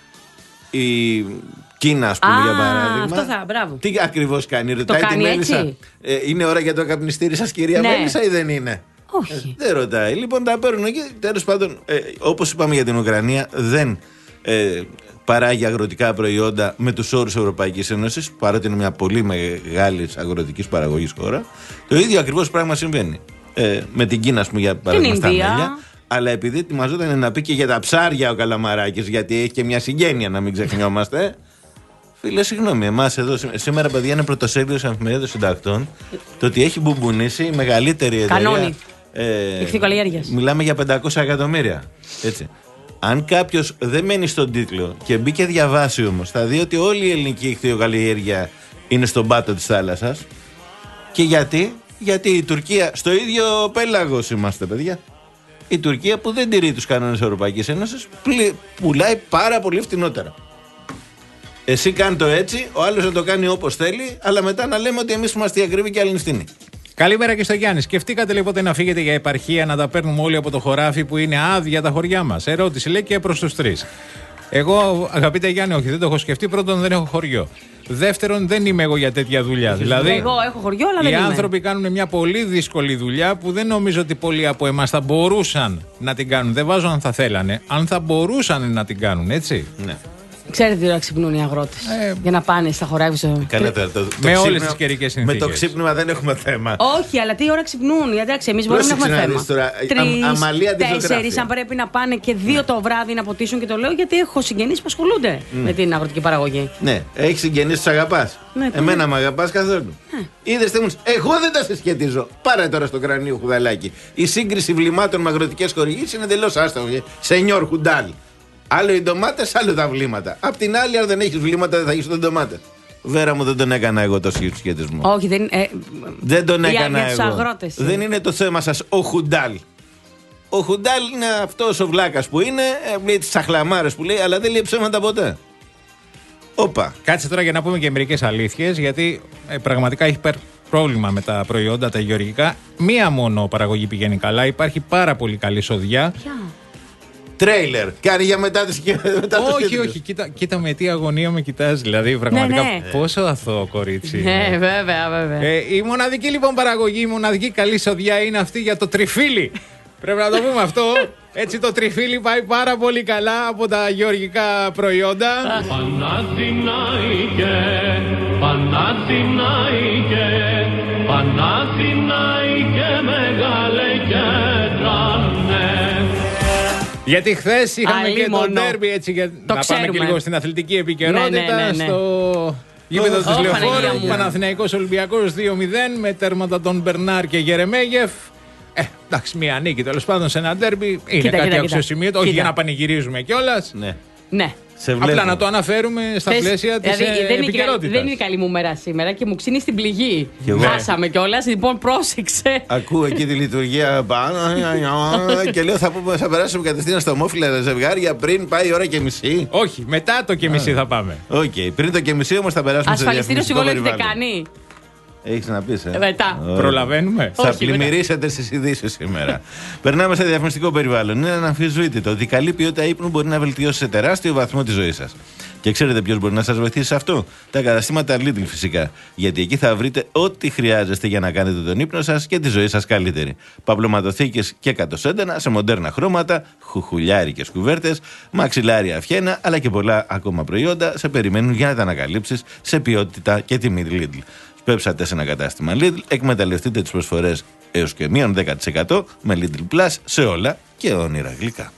Η Κίνα, ας πούμε, α, για παράδειγμα. Αυτό θα, μπράβο. Τι ακριβώς κάνει, ρωτάει το κάνει τη Μέλισσα. Ε, είναι ώρα για το καπνιστήρι σας, κυρία ναι. Μέλισσα, ή δεν είναι? Όχι. Ε, δεν ρωτάει. Λοιπόν, τα παίρνουν εκεί. Τέλος πάντων, ε, όπως είπαμε για την Ουκρανία, δεν ε, παράγει αγροτικά προϊόντα με τους όρους Ευρωπαϊκής Ένωσης, παρότι είναι μια πολύ μεγάλη αγροτικής παραγωγής χώρα. Το ίδιο ακριβώς πράγμα συμβαίνει. Ε, με την Κίνα, ας πούμε, για παράδειγμα, στα μέλια. Αλλά επειδή ετοιμαζόταν να πει και για τα ψάρια ο Καλαμαράκης, γιατί έχει και μια συγγένεια, να μην ξεχνιόμαστε. Φίλε, συγγνώμη, εμάς εδώ σήμερα, παιδιά, είναι πρωτοσέλιδο της Εφημερίδας Συντακτών το ότι έχει μπουμπονίσει η μεγαλύτερη εταιρεία. Κανόνι. Ε, Ιχθυκαλλιέργειας. Μιλάμε για πεντακόσια εκατομμύρια. Έτσι. Αν κάποιος δεν μένει στον τίτλο και μπει και διαβάσει όμως, θα δει ότι όλη η ελληνική ιχθυοκαλλιέργεια είναι στον πάτο της θάλασσας. Και γιατί? Γιατί η Τουρκία, στο ίδιο πέλαγος είμαστε, παιδιά. Η Τουρκία που δεν τηρεί τους κανόνες της Ευρωπαϊκής Ένωσης πουλάει πάρα πολύ φτηνότερα. Εσύ κάνει το έτσι, ο άλλος να το κάνει όπως θέλει, αλλά μετά να λέμε ότι εμείς είμαστε οι ακριβοί και αλληνιστίνοι. Καλημέρα και στο Γιάννη. Σκεφτήκατε λέει ποτέ να φύγετε για επαρχία, να τα παίρνουμε όλοι από το χωράφι που είναι άδεια τα χωριά μας? Ερώτηση λέει και προς τους τρεις. Εγώ, αγαπητέ Γιάννη, όχι, δεν το έχω σκεφτεί. Πρώτον, δεν έχω χωριό. Δεύτερον, δεν είμαι εγώ για τέτοια δουλειά. Δηλαδή, εγώ έχω χωριό, αλλά δεν οι είμαι. άνθρωποι κάνουν μια πολύ δύσκολη δουλειά που δεν νομίζω ότι πολλοί από εμάς θα μπορούσαν να την κάνουν. Δεν βάζω αν θα θέλανε, αν θα μπορούσαν να την κάνουν, έτσι. Ναι. Ξέρετε τι ώρα ξυπνούν οι αγρότες ε, για να πάνε στα χωράφια. Καλύτερα, το, το με όλες ξύπνημα, τις καιρικές συνθήκες. Με το ξύπνημα δεν έχουμε θέμα. Όχι, αλλά τι ώρα ξυπνούν? Γιατί εμείς μπορούμε να έχουμε θέμα. Τρεις, τέσσερις, αν πρέπει να πάνε και δύο ναι. το βράδυ να ποτίσουν, και το λέω γιατί έχω συγγενείς που ασχολούνται mm. με την αγροτική παραγωγή. Ναι, έχει συγγενείς που τους αγαπάς. Ναι, εμένα με αγαπάς καθόλου. Ναι. Είδες τι μου, εγώ δεν τα συσχετίζω. Πάρε τώρα στο κρανίο χουδαλάκι. Η σύγκριση βλημάτων με αγροτικές χορηγήσεις είναι εντελώς άστοχη. Σενιόρ Χουντάλ. Άλλο οι ντομάτες, άλλο τα βλήματα. Απ' την άλλη, αν δεν έχεις βλήματα, δεν θα έχεις τον ντομάτα. Βέρα μου, δεν τον έκανα εγώ το σχετισμό. Όχι, δεν, ε, δεν τον έκανα για, για εγώ. Αγρότες, δεν είναι το θέμα σας ο Χουντάλ. Ο Χουντάλ είναι αυτός ο βλάκας που είναι, λέει τις σαχλαμάρες που λέει, αλλά δεν λέει ψέματα ποτέ. Όπα. Κάτσε τώρα για να πούμε και μερικές αλήθειες, γιατί ε, πραγματικά έχει πρόβλημα με τα προϊόντα, τα γεωργικά. Μία μόνο παραγωγή πηγαίνει καλά, υπάρχει πάρα πολύ καλή σοδιά. Ποια? Τρέιλερ. Κάνει για μετά τις όχι, όχι. Κοίτα, κοίτα με τι αγωνία με κοιτάζει. Δηλαδή, πραγματικά. Ναι, ναι. Πόσο αθώο κορίτσι. Ναι, βέβαια, βέβαια. Ε, η μοναδική λοιπόν παραγωγή, η μοναδική καλή σοδιά είναι αυτή για το τριφύλι. Πρέπει να το πούμε αυτό. Έτσι το τριφύλι πάει πάρα πολύ καλά από τα γεωργικά προϊόντα. Παναθηναϊκέ, Παναθηναϊκέ, Παναθηναϊκέ μεγάλε κέντρανε. Γιατί χθες είχαμε Άλλη και το ντέρμπι, έτσι, για το να ξέρουμε. Πάμε και λίγο στην αθλητική επικαιρότητα. Ναι, ναι, ναι, ναι. Στο γήπεδο της Λεωφόρου, Παναθηναϊκός Ολυμπιακός δύο μηδέν με τέρματα των Μπερνάρ και Γερεμέγεφ. Ε, εντάξει, μία νίκη τέλος πάντων σε ένα ντέρμπι είναι κοίτα, κάτι αξιοσημείωτο, όχι για να πανηγυρίζουμε κιόλας. Ναι. Ναι. Απλά να το αναφέρουμε στα Θες, πλαίσια της δηλαδή, ε, επικαιρότητας. Δεν είναι η καλή μου μέρα σήμερα και μου ξύνει στην πληγή. Χάσαμε κιόλας, λοιπόν πρόσεξε. Ακούω εκεί τη λειτουργία πάνω και λέω θα, πούμε, θα περάσουμε κατευθείαν στα ομόφυλα ζευγάρια πριν πάει η ώρα και μισή. Όχι, μετά το και μισή θα πάμε. Οκ, okay, πριν το και μισή όμως θα περάσουμε σε διαφημιστικό συμβόλαιο έχετε κάνει? Έχεις να πεις, ε. Μετά. Oh. Προλαβαίνουμε. Θα πλημμυρίσετε στις ειδήσεις σήμερα. Περνάμε σε διαφημιστικό περιβάλλον. Είναι αναμφισβήτητο ότι η καλή ποιότητα ύπνου μπορεί να βελτιώσει σε τεράστιο βαθμό τη ζωή σας. Και ξέρετε ποιος μπορεί να σας βοηθήσει σε αυτό? Τα καταστήματα Lidl φυσικά. Γιατί εκεί θα βρείτε ό,τι χρειάζεστε για να κάνετε τον ύπνο σας και τη ζωή σας καλύτερη. Παπλωματοθήκες και κατοσέντανα σε μοντέρνα χρώματα, χουχουλιάρικες κουβέρτες, μαξιλάρια αυχένα, αλλά και πολλά ακόμα προϊόντα σε περιμένουν για να τα ανακαλύψεις σε ποιότητα και τιμή Lidl. Σπέψατε σε ένα κατάστημα Lidl, εκμεταλλευτείτε τις προσφορές έως και μείον δέκα τοις εκατό με Lidl Plus σε όλα και όνειρα γλυκά.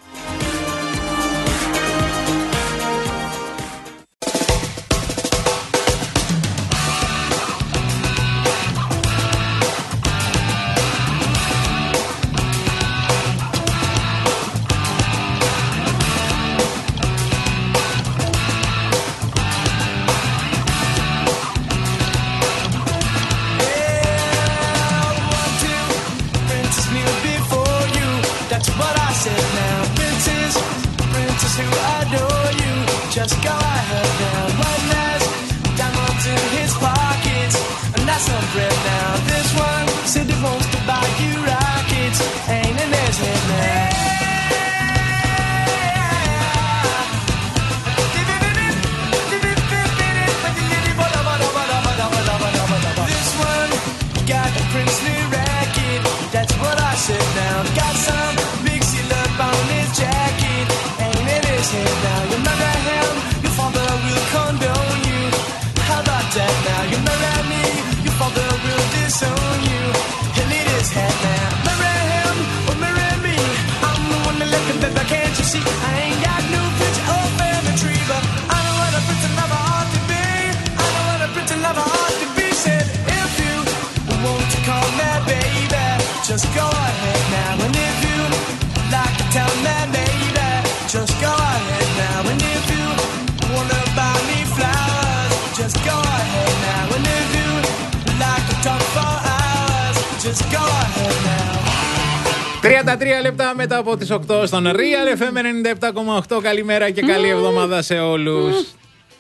τριάντα τρία λεπτά μετά από τις οκτώ στον Real εφ εμ ενενήντα επτά κόμμα οκτώ. Καλημέρα και καλή εβδομάδα σε όλους.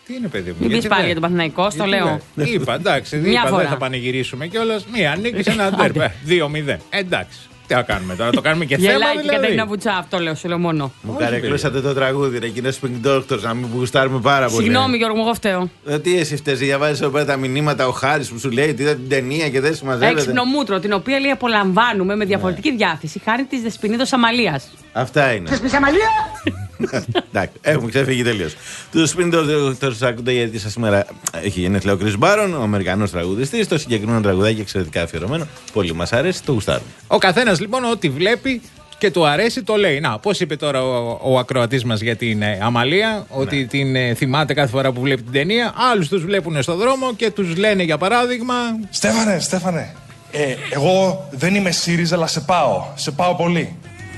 Τι είναι, παιδί μου. Μην πει πάλι για τον Παναθηναϊκό, το λέω. Είπα, εντάξει, είπα, δεν θα πανηγυρίσουμε κιόλας. Μία νίκη σε ένα ντέρμπι. δύο μηδέν. Εντάξει. Τι θα κάνουμε τώρα, το κάνουμε και θέμα. Γελάκι δηλαδή. Κατερίνα Βουτσά, αυτό λέω, σου λέω μόνο. Μου καρεκλώσατε το τραγούδι, ρε, εκείνο Spring Doctors, να μην γουστάρουμε πάρα πολύ. Συγγνώμη, Γιώργο, εγώ φταίω. Ε, τι εσύ φταίει, διαβάζει εδώ πέρα τα μηνύματα, ο Χάρης που σου λέει τι είδα την ταινία και δεν συμμαζεύεται. Έξυπνο μούτρο, την οποία λέει απολαμβάνουμε με διαφορετική διάθεση, χάρη τη Δεσποινίδος Αμαλίας. Αυτά είναι. Θες Αμαλία! Εντάξει, έχουμε ξεφύγει τελείως. Του Spring Doctors ακούτε γιατί σα σήμερα έχει γενέθλια ο Chris Barron, ο Αμερικανός τραγουδιστής. Το συγκεκριμένο τραγουδάκι εξαιρετικά αφιερωμένο. Πολύ μας αρέσει, το γουστάρουμε. Ο καθένας λοιπόν ό,τι βλέπει και του αρέσει το λέει. Να, πώς είπε τώρα ο, ο ακροατής μας για την ε, Αμαλία, ναι. ότι την ε, θυμάται κάθε φορά που βλέπει την ταινία. Άλλους τους βλέπουν στο δρόμο και τους λένε για παράδειγμα. Στέφανε, Στέφανε, ε, εγώ δεν είμαι ΣΥΡΙΖΑ, αλλά σε πάω. Σε πάω πολύ.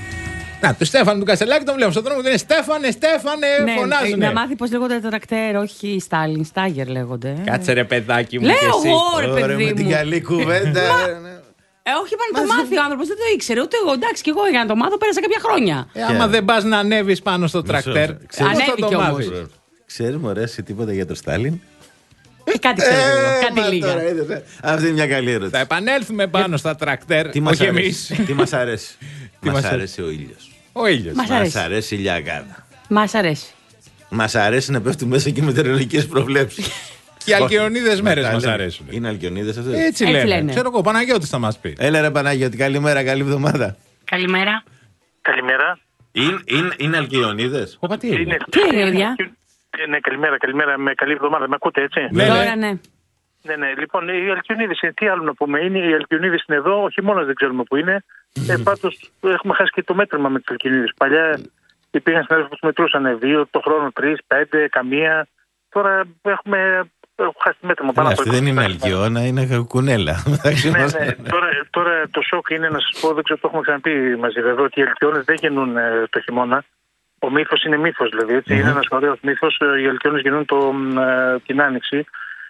Να, του Στέφανε του Κασελάκη τον βλέπω στον δρόμο και λένε Στέφανε, Στέφανε, ναι, φωνάζουνε. Να μάθει πώς λέγονται τα τρακτέρ, όχι Στάλιν, Στάγερ λέγονται. Κάτσε ρε παιδάκι μου. Λέω εγώ ρε παιδί Ωραία, μου. με την καλή κουβέντα. Ε, όχι, είπα να το μάθει ο άνθρωπος, δεν το ήξερε. Ούτε εγώ, εντάξει, και εγώ για να το μάθω πέρασα κάποια χρόνια. Ε, άμα δεν πας να ανέβεις πάνω στο τρακτέρ, ανέβηκε όμως. Ξέρουμε, ωραία, τίποτα για το Στάλιν. Ε, κάτι ξέρω, κάτι λίγα. Αυτή είναι μια καλή ερώτηση. Θα επανέλθουμε πάνω στα τρακτέρ, όχι εμείς. Τι μας αρέσει. Μας αρέσει ο ήλιος. Ο ήλιος. Μας αρέσει. Μας αρέσει η ηλιακάδα. Μας αρέσει. Μας αρέσει να πέφτουν μέσα και μετεωρολογικές προβλέψεις. Και οι αλκιονίδες μέρες μας αρέσουν. Είναι αλκιονίδες αυτές. Έτσι, Έτσι λένε. λένε. Ξέρω εγώ, ο Παναγιώτης θα μας πει. Έλα ρε Παναγιώτη, καλημέρα, καλή εβδομάδα. Καλημέρα. Καλημέρα. Είναι, είναι, είναι αλκιονίδες. Οπα, τι είναι. Τι είναι, παιδιά. Ναι, καλημέρα, καλημέρα, με καλή εβδομάδα. Με ακούτε, έτσι. Ναι, τώρα ναι. Ναι, ναι. Λοιπόν, οι Αλκιονίδες, τι άλλο να πούμε, είναι, οι Αλκιονίδες είναι εδώ, όχι μόνο δεν ξέρουμε που είναι. Ε, πάντως έχουμε χάσει και το μέτρημα με τις Αλκιονίδες. Παλιά υπήρχαν συνάδελφοι που μετρούσαν δύο, το χρόνο τρεις, πέντε, καμία. Τώρα έχουμε, έχουμε χάσει το μέτρημα πάνω από αυτό. Δεν είναι Αλκιόνα, είναι κουνέλα. ναι, ναι. Τώρα, τώρα το σοκ είναι να σας πω, δεν ξέρω, το έχουμε ξαναπεί μαζί βέβαια, ότι οι Αλκιόνες δεν γεννούν ε, το χειμώνα. Ο μύθος είναι μύθος, δηλαδή. Έτσι. Mm-hmm. Είναι ένας ωραίος μύθος. Οι Αλκιόνες γεννούν το, ε, την Άνοιξη.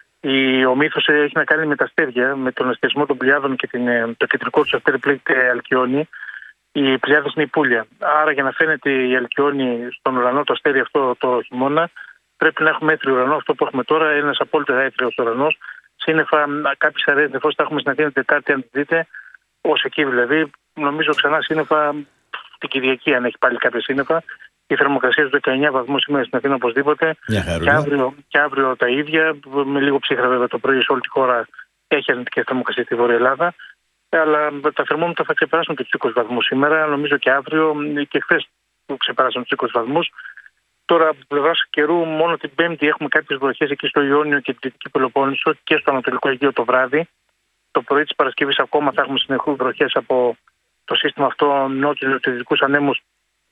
Η, ο μύθος έχει να κάνει με τα αστέρια, με τον αστερισμό των πλοιάδων και την, το κεντρικό του αστέρι που λέγεται Αλκιόνη. Οι πλοιάδες είναι η Πούλια. Άρα για να φαίνεται η Αλκιόνη στον ουρανό, το αστέρι αυτό το χειμώνα, πρέπει να έχουμε έθριο ουρανό. Αυτό που έχουμε τώρα είναι ένας απόλυτα έθριος ουρανός. Σύννεφα, κάποιες αραιές νεφώσεις θα έχουμε στην Αθήνα την Τετάρτη, αν τη δείτε, ως εκεί δηλαδή. Νομίζω ξανά σύννεφα την Κυριακή, αν έχει πάλι κάποια σύννεφα. Η θερμοκρασία στους δεκαεννιά βαθμούς σήμερα στην Αθήνα οπωσδήποτε. Και αύριο, και αύριο τα ίδια, με λίγο ψύχρα βέβαια το πρωί σε όλη τη χώρα έχει αρνητικές θερμοκρασίες στη Βόρεια Ελλάδα. Αλλά τα θερμόμετρα θα ξεπεράσουν και τους είκοσι βαθμούς σήμερα. Νομίζω και αύριο και χθες που ξεπεράσαν τους είκοσι βαθμούς. Τώρα από πλευρά καιρού, μόνο την Πέμπτη έχουμε κάποιες βροχές εκεί στο Ιόνιο και την Δυτική Πελοπόννησο και στο Ανατολικό Αιγαίο το βράδυ. Το πρωί της Παρασκευής ακόμα θα έχουμε συνεχώς βροχές από το σύστημα αυτό νότιο-δυτικούς ανέμους.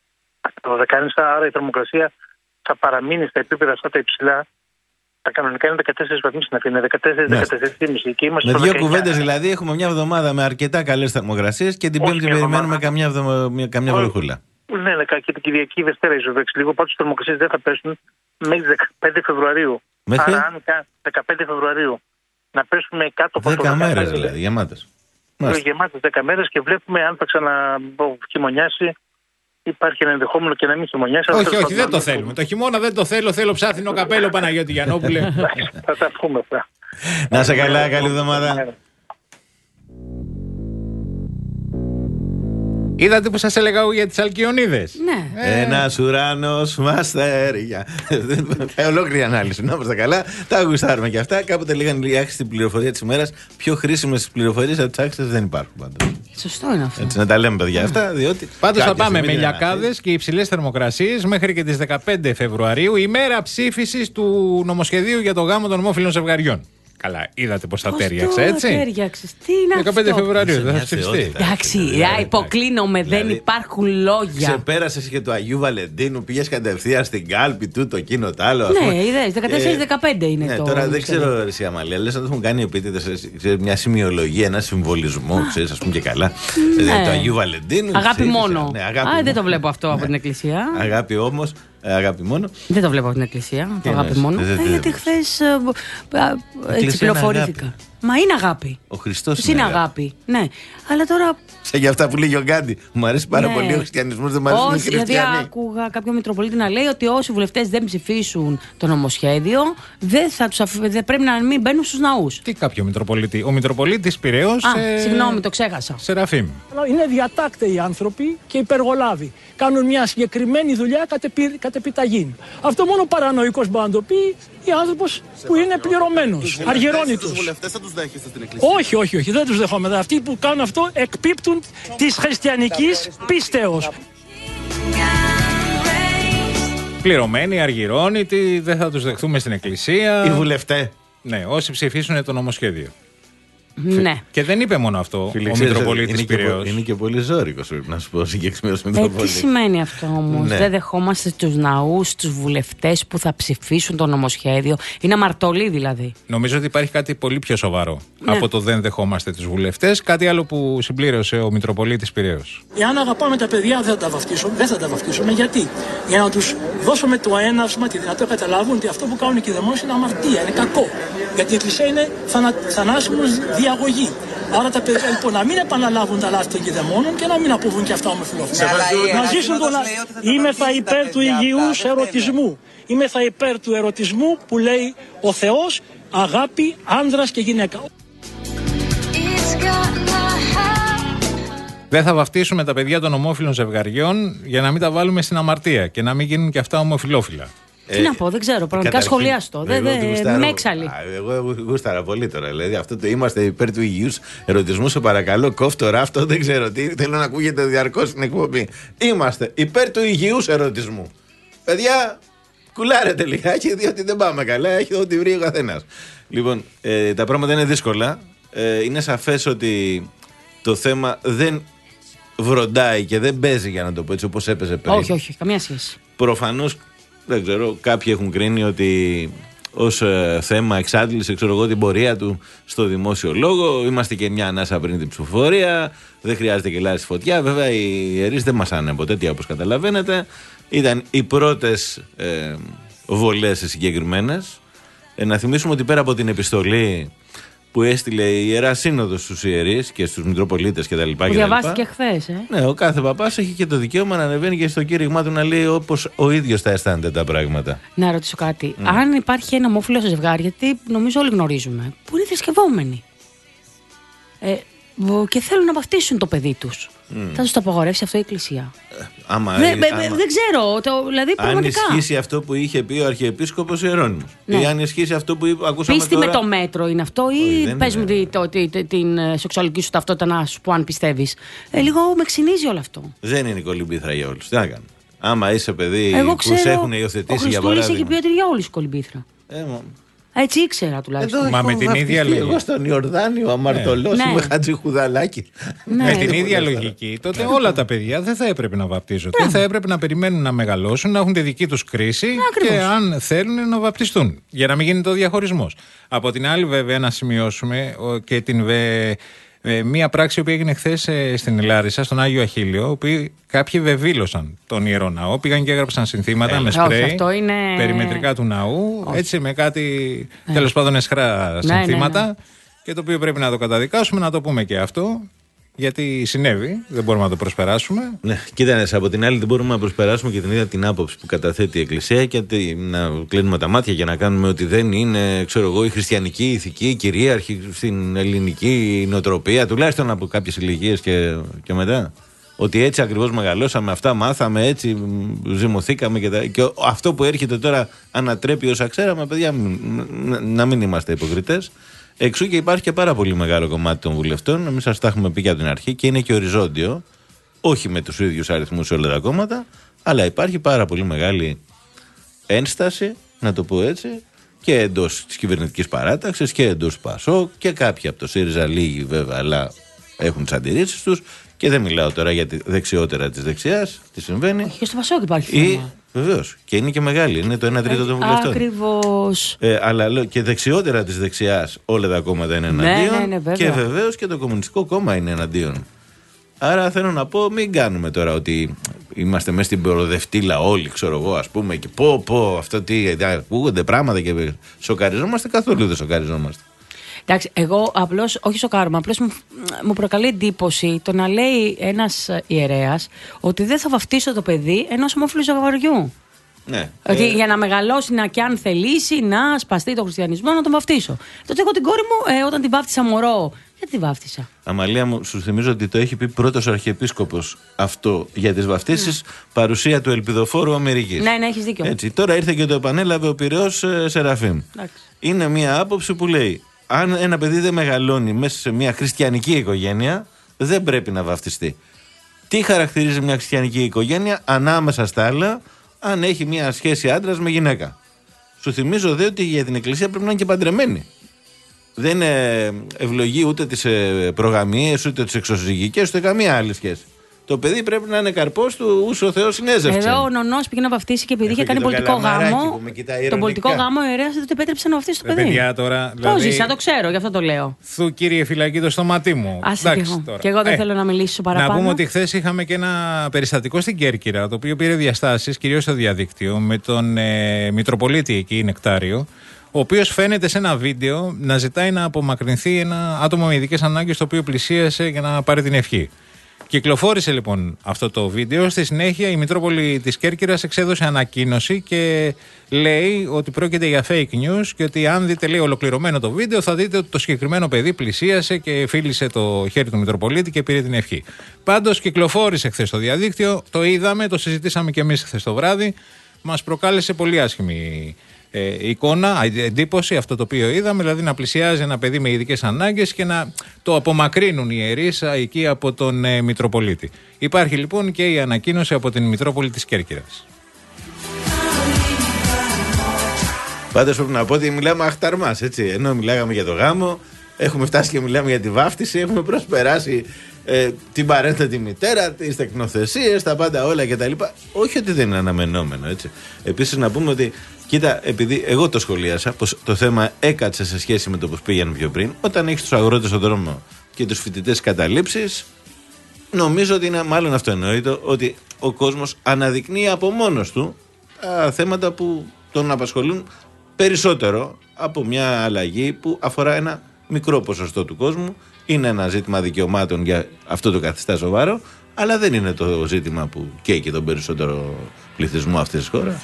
Το δεκάνησα, άρα η θερμοκρασία θα παραμείνει στα επίπεδα αυτά τα υψηλά. Τα κανονικά είναι δεκατέσσερις βαθμοί στην Αθήνα, δεκατέσσερις με δεκατέσσερις και μισή. Με δύο κουβέντες δηλαδή, έχουμε μια εβδομάδα με αρκετά καλές θερμοκρασίες και την Πέμπτη περιμένουμε καμιά, καμιά βροχούλα. Ναι, ναι, και την Κυριακή Δευτέρα ίσως δέξει λίγο. Πάντως οι θερμοκρασίες δεν θα πέσουν μέχρι δεκαπέντε Φεβρουαρίου. Μέχρι? Άρα, αν δεκαπέντε Φεβρουαρίου να πέσουμε κάτω από δέκα μέρες δηλαδή, γεμάτες. Γεμάτες δέκα μέρες και βλέπουμε αν θα ξαναχειμωνιάσει. Υπάρχει ένα ενδεχόμενο και να μην χειμωνιάσει. Όχι, όχι, δεν το θέλουμε. Το χειμώνα δεν το θέλω. Θέλω ψάθινο καπέλο, Παναγιώτη Γιαννόπουλε. Θα τα πούμε αυτά. Να σε καλά, καλή εβδομάδα. Είδατε που σας έλεγα εγώ για τις Αλκιονίδες. Ναι. Ε. Ένας ουρανός με αστέρια. Ολόκληρη ανάλυση. Να είμαστε καλά. Τα γουστάρουμε και αυτά. Κάποτε λέγανε η άξιστη πληροφορία της ημέρας. Πιο χρήσιμες πληροφορίες από τις άξιστες δεν υπάρχουν πάντα. Σωστό είναι αυτό. Έτσι να τα λέμε, παιδιά, αυτά. Διότι πάντως θα πάμε με λιακάδες και υψηλές θερμοκρασίες μέχρι και τις δεκαπέντε Φεβρουαρίου, ημέρα ψήφισης του νομοσχεδίου για το γάμο των ομόφυλων ζευγαριών. Καλά, είδατε πως θα τέριαξε, έτσι. Τέριαξε. Τι είναι αυτό. δεκαπέντε Φεβρουαρίου δεν θα ψηφιστεί. Εντάξει, υποκλίνομαι, δεν υπάρχουν λόγια. Ξεπέρασε και του Αγίου Βαλεντίνου, πήγε κατευθείαν στην κάλπη του, το εκείνο το άλλο. Ναι, είδες, δεκατέσσερα δεκαπέντε είναι το. Τώρα δεν ξέρω, εσύ Αμαλία, λες να το έχουν κάνει επίτηδες, μια σημειολογία, ένα συμβολισμό, ξέρεις, ας πούμε και καλά. Το Αγίου Βαλεντίνου. Αγάπη μόνο. Α, δεν το βλέπω αυτό από την Εκκλησία. Αγάπη όμως. Αγάπη μόνο. Δεν το βλέπω από την Εκκλησία. Το αγάπη μόνο. Γιατί χθες έτσι πληροφορήθηκα. Μα είναι αγάπη. Ο Χριστός είναι αγάπη. αγάπη. Ναι. Αλλά τώρα. Σε για αυτά που λέει ο Γκάντι. Μου αρέσει πάρα ναι. πολύ ο χριστιανισμός, δεν μου αρέσει οι χριστιανοί. Δηλαδή, άκουγα κάποιο Μητροπολίτη να λέει ότι όσοι βουλευτές δεν ψηφίσουν το νομοσχέδιο, δεν, θα τους αφ... δεν πρέπει να μην μπαίνουν στους ναούς. Τι κάποιο Μητροπολίτη. Ο Μητροπολίτης Πειραιώς. Α, ε... συγγνώμη, το ξέχασα. Σεραφείμ. Είναι διατάκτεοι άνθρωποι και υπεργολάβοι. Κάνουν μια συγκεκριμένη δουλειά κατ' επιταγή. Αυτό μόνο παρανοϊκός μπορεί να το πει ή άνθρωπος που είναι πληρωμένος, αργυρώνητος. Τους βουλευτές θα τους δέχεστε στην εκκλησία? Όχι, όχι, όχι, δεν τους δεχόμαστε. Αυτοί που κάνουν αυτό εκπίπτουν της χριστιανικής πίστεως. Πληρωμένοι, αργυρώνητοι, δεν θα τους δεχθούμε στην εκκλησία. Οι βουλευτές. Ναι, όσοι ψηφίσουν το νομοσχέδιο. Ναι. Και δεν είπε μόνο αυτό Φίλε, ο Μητροπολίτης Πειραιώς. Είναι και πολύ ζώρικος, πρέπει να σου πω, συγκεκριμένος Μητροπολίτης. Ε, τι σημαίνει αυτό όμως? Ναι. Δεν δεχόμαστε τους ναούς, τους βουλευτές που θα ψηφίσουν το νομοσχέδιο. Είναι αμαρτωλή δηλαδή. Νομίζω ότι υπάρχει κάτι πολύ πιο σοβαρό ναι. από το δεν δεχόμαστε τους βουλευτές. Κάτι άλλο που συμπλήρωσε ο Μητροπολίτης Πειραιώς. Εάν αγαπάμε τα παιδιά, δεν θα τα βαφτίσουμε. Δεν θα τα βαφτίσουμε. Γιατί? Για να τους δώσουμε το έναυσμα, τη δυνατότητα να καταλάβουν ότι αυτό που κάνουν οι κηδεμόνες είναι αμαρτία, είναι κακό. Γιατί η Εκκλησία είναι θανα, θανάσιμος διαγωγή. Άρα τα παιδιά λοιπόν να μην επαναλάβουν τα λάθη των κηδεμόνων και να μην αποβούν και αυτά ομοφυλόφιλα. Να ζήσουν τον. Είμαι θα υπέρ του υγιούς ερωτισμού. Είμαι θα υπέρ του ερωτισμού που λέει ο Θεός, αγάπη, άνδρας και γυναίκα. Δεν θα βαφτίσουμε τα παιδιά των ομόφυλων ζευγαριών για να μην τα βάλουμε στην αμαρτία και να μην γίνουν και αυτά ομοφυλόφιλα. Τι να πω, δεν ξέρω. Πραγματικά σχολιάστο. Δεν με έξαλλη. Εγώ γούσταρα πολύ τώρα. Δηλαδή, αυτό το είμαστε υπέρ του υγιούς ερωτισμού. Σε παρακαλώ, κόφτω ράφτο. Δεν ξέρω τι. Θέλω να ακούγεται διαρκώς στην εκπομπή. Είμαστε υπέρ του υγιούς ερωτισμού. Παιδιά, κουλάρετε λιγάκι, διότι δεν πάμε καλά. Έχει ό,τι βρει ο καθένας. Λοιπόν, ε, τα πράγματα είναι δύσκολα. Ε, είναι σαφές ότι το θέμα δεν βροντάει και δεν παίζει, για να το πω έτσι, όπως έπαιζε πριν. Όχι, όχι, καμία σχέση. Προφανώς. Δεν ξέρω, κάποιοι έχουν κρίνει ότι ως ε, θέμα εξάντλησε, ξέρω εγώ, την πορεία του στο δημόσιο λόγο. Είμαστε και μια ανάσα πριν την ψηφοφορία. Δεν χρειάζεται και λάδι στη φωτιά. Βέβαια, οι ιερείς δεν μασάνε από τέτοια, όπως καταλαβαίνετε. Ήταν οι πρώτες ε, βολές συγκεκριμένες. Ε, να θυμίσουμε ότι πέρα από την επιστολή που έστειλε η Ιερά Σύνοδος στους ιερείς και στους Μητροπολίτες κτλ. Που διαβάστηκε χθες, ε. Ναι, ο κάθε παπάς έχει και το δικαίωμα να ανεβαίνει και στο κήρυγμά του να λέει όπως ο ίδιος θα αισθάνεται τα πράγματα. Να ρωτήσω κάτι. Mm. Αν υπάρχει ένα ομόφυλο ζευγάρι, γιατί νομίζω όλοι γνωρίζουμε, που είναι θρησκευόμενοι. Ε, και θέλουν να βαφτίσουν το παιδί τους. Mm. Θα τους το απαγορεύσει αυτό η Εκκλησία? Ε, άμα, δεν, άμα, δεν ξέρω. Το, δηλαδή, αν ισχύσει αυτό που είχε πει ο Αρχιεπίσκοπος Ιερώνυμος, ναι. ή αν ισχύσει αυτό που είπε, ακούσαμε Πίστη τώρα... με το μέτρο είναι αυτό, ή πες μου τη, το, τη, τη, την σεξουαλική σου ταυτότητα να σου πω αν πιστεύεις. Ε, λίγο με ξυνίζει όλο αυτό. Δεν είναι κολυμπήθρα για όλους. Τι να κάνω. Άμα είσαι παιδί εγώ που σε έχουν υιοθετήσει για παράδειγμα. Ο Χριστούλης έχει πει ότι για όλους κολυμπήθρα. Ε, Έτσι ήξερα τουλάχιστον. Εδώ Μα με την ίδια λογική. Εγώ στον Ιορδάνιο, αμαρτωλός, ναι. είμαι χατζιχουδαλάκι. Ναι. Με την ίδια λογική, τότε όλα τα παιδιά δεν θα έπρεπε να βαπτίζονται. Ναι. Θα έπρεπε να περιμένουν να μεγαλώσουν, να έχουν τη δική τους κρίση Ακριβώς. και αν θέλουν να βαπτιστούν. Για να μην γίνεται ο διαχωρισμός. Από την άλλη, βέβαια, να σημειώσουμε και την βε... Ε, μία πράξη που έγινε χθες ε, στην Λάρισα, στον Άγιο Αχίλιο, όπου κάποιοι βεβήλωσαν τον Ιερό Ναό, πήγαν και έγραψαν συνθήματα ε, με σπρέι, είναι... περιμετρικά του ναού, όχι. έτσι με κάτι ε. τέλος πάντων εσχρά ναι, συνθήματα, ναι, ναι. και το οποίο πρέπει να το καταδικάσουμε, να το πούμε και αυτό. Γιατί συνέβη, δεν μπορούμε να το προσπεράσουμε. Ναι, κοίτανε, από την άλλη δεν μπορούμε να προσπεράσουμε και την ίδια την άποψη που καταθέτει η Εκκλησία και να κλείνουμε τα μάτια για να κάνουμε ότι δεν είναι, ξέρω εγώ, η χριστιανική ηθική κυρίαρχη στην ελληνική νοοτροπία, τουλάχιστον από κάποιες ηλικίες και, και μετά. Ότι έτσι ακριβώς μεγαλώσαμε, αυτά μάθαμε, έτσι ζυμωθήκαμε και, τα, και αυτό που έρχεται τώρα ανατρέπει όσα ξέραμε, παιδιά, να μην είμαστε υποκριτές. Εξού και υπάρχει και πάρα πολύ μεγάλο κομμάτι των βουλευτών, εμείς σας τα έχουμε πει και από την αρχή και είναι και οριζόντιο, όχι με τους ίδιους αριθμούς σε όλα τα κόμματα, αλλά υπάρχει πάρα πολύ μεγάλη ένσταση, να το πω έτσι, και εντός της κυβερνητικής παράταξης και εντός του ΠΑΣΟΚ και κάποιοι από το ΣΥΡΙΖΑ, λίγοι βέβαια, αλλά έχουν τις αντιρρήσεις τους. Και δεν μιλάω τώρα για τη δεξιότερα της δεξιάς, τι συμβαίνει. Όχι, και στο ΠΑΣΟΚ υπάρχει θέμα. Βεβαίως. Και είναι και μεγάλη. Είναι το ένα τρίτο των βουλευτών. Ακριβώς. Ε, αλλά λέω και δεξιότερα της δεξιάς όλα τα κόμματα είναι εναντίον. Ναι, ναι, ναι, και βεβαίως και το Κομμουνιστικό Κόμμα είναι εναντίον. Άρα θέλω να πω, μην κάνουμε τώρα ότι είμαστε μέσα στην προοδευτήλα όλοι, ξέρω εγώ, ας πούμε, και πω, πω, αυτό τι. Ακούγονται πράγματα και σοκαριζόμαστε. Καθόλου δεν σοκαριζόμαστε. Εντάξει, εγώ απλώς, όχι σοκάρομαι, απλώς μου, μου προκαλεί εντύπωση το να λέει ένας ιερέας ότι δεν θα βαφτίσω το παιδί ενός ομόφυλου ζευγαριού. Ναι. Ότι ε... για να μεγαλώσει, να και αν θελήσει, να σπαστεί το χριστιανισμό, να τον βαφτίσω. Τότε εγώ την κόρη μου, ε, όταν την βάφτισα μωρό, γιατί τη βάφτισα. Αμαλία μου, σου θυμίζω ότι το έχει πει πρώτος ο Αρχιεπίσκοπος αυτό για τις βαφτίσεις, ναι. παρουσία του Ελπιδοφόρου Αμερικής. Ναι, ναι, έχεις δίκιο. Έτσι, τώρα ήρθε και το επανέλαβε ο Πειραιώς ε, Σεραφείμ. Εντάξει. Είναι μια άποψη που λέει, αν ένα παιδί δεν μεγαλώνει μέσα σε μια χριστιανική οικογένεια, δεν πρέπει να βαφτιστεί. Τι χαρακτηρίζει μια χριστιανική οικογένεια, ανάμεσα στα άλλα, αν έχει μια σχέση άντρας με γυναίκα. Σου θυμίζω δε ότι για την Εκκλησία πρέπει να είναι και παντρεμένη. Δεν ευλογεί ούτε τις προγαμίες, ούτε τις εξωσυζυγικές, ούτε καμία άλλη σχέση. Το παιδί πρέπει να είναι καρπός του ούσου ο Θεός συνέζευξε. Εδώ ο νονός πήγε να βαφτίσει και επειδή είχε κάνει πολιτικό γάμο. Τον πολιτικό γάμο, ο ιερέας δεν του επέτρεψε να βαφτίσει το παιδί. Παιδιά τώρα. Δηλαδή... Το ζήσα, το ξέρω, γι' αυτό το λέω. Θου κύριε φυλακή το στόματί μου. Άσε και εγώ. Και εγώ δεν ε, θέλω να μιλήσω παραπάνω. Να πούμε ότι χθες είχαμε και ένα περιστατικό στην Κέρκυρα, το οποίο πήρε διαστάσεις κυρίως στο διαδίκτυο, με τον ε, Μητροπολίτη εκεί, Νεκτάριο, ο οποίος φαίνεται σε ένα βίντεο να ζητάει να απομακρυνθεί ένα άτομο με ειδικές ανάγκες, το οποίο πλησίασε για να πάρει την ευχή. Κυκλοφόρησε λοιπόν αυτό το βίντεο. Στη συνέχεια η Μητρόπολη της Κέρκυρας εξέδωσε ανακοίνωση και λέει ότι πρόκειται για fake news και ότι αν δείτε, λέει, ολοκληρωμένο το βίντεο, θα δείτε ότι το συγκεκριμένο παιδί πλησίασε και φίλησε το χέρι του Μητροπολίτη και πήρε την ευχή. Πάντως κυκλοφόρησε χθες στο διαδίκτυο, το είδαμε, το συζητήσαμε και εμείς χθες το βράδυ. Μας προκάλεσε πολύ άσχημη Ε, εικόνα, εντύπωση αυτό το οποίο είδαμε, δηλαδή να πλησιάζει ένα παιδί με ειδικές ανάγκες και να το απομακρύνουν οι ιερείς εκεί από τον ε, Μητροπολίτη. Υπάρχει λοιπόν και η ανακοίνωση από την Μητρόπολη της Κέρκυρας. Πάντως πρέπει να πω ότι μιλάμε αχταρμάς, έτσι. Ενώ μιλάγαμε για το γάμο, έχουμε φτάσει και μιλάμε για τη βάφτιση, έχουμε προσπεράσει ε, την παρένθετη μητέρα, τις τεκνοθεσίες, τα πάντα όλα κτλ. Όχι ότι δεν είναι αναμενόμενο, έτσι. Επίσης να πούμε ότι, κοίτα, επειδή εγώ το σχολίασα, πως το θέμα έκατσε σε σχέση με το πως πήγαινε πιο πριν, όταν έχεις τους αγρότες στον δρόμο και τους φοιτητές καταλήψεις, νομίζω ότι είναι μάλλον αυτοεννοήτο ότι ο κόσμος αναδεικνύει από μόνος του τα θέματα που τον απασχολούν περισσότερο από μια αλλαγή που αφορά ένα μικρό ποσοστό του κόσμου. Είναι ένα ζήτημα δικαιωμάτων, για αυτό το καθιστά σοβαρό, αλλά δεν είναι το ζήτημα που καίει και τον περισσότερο πληθυσμό αυτής της χώρας.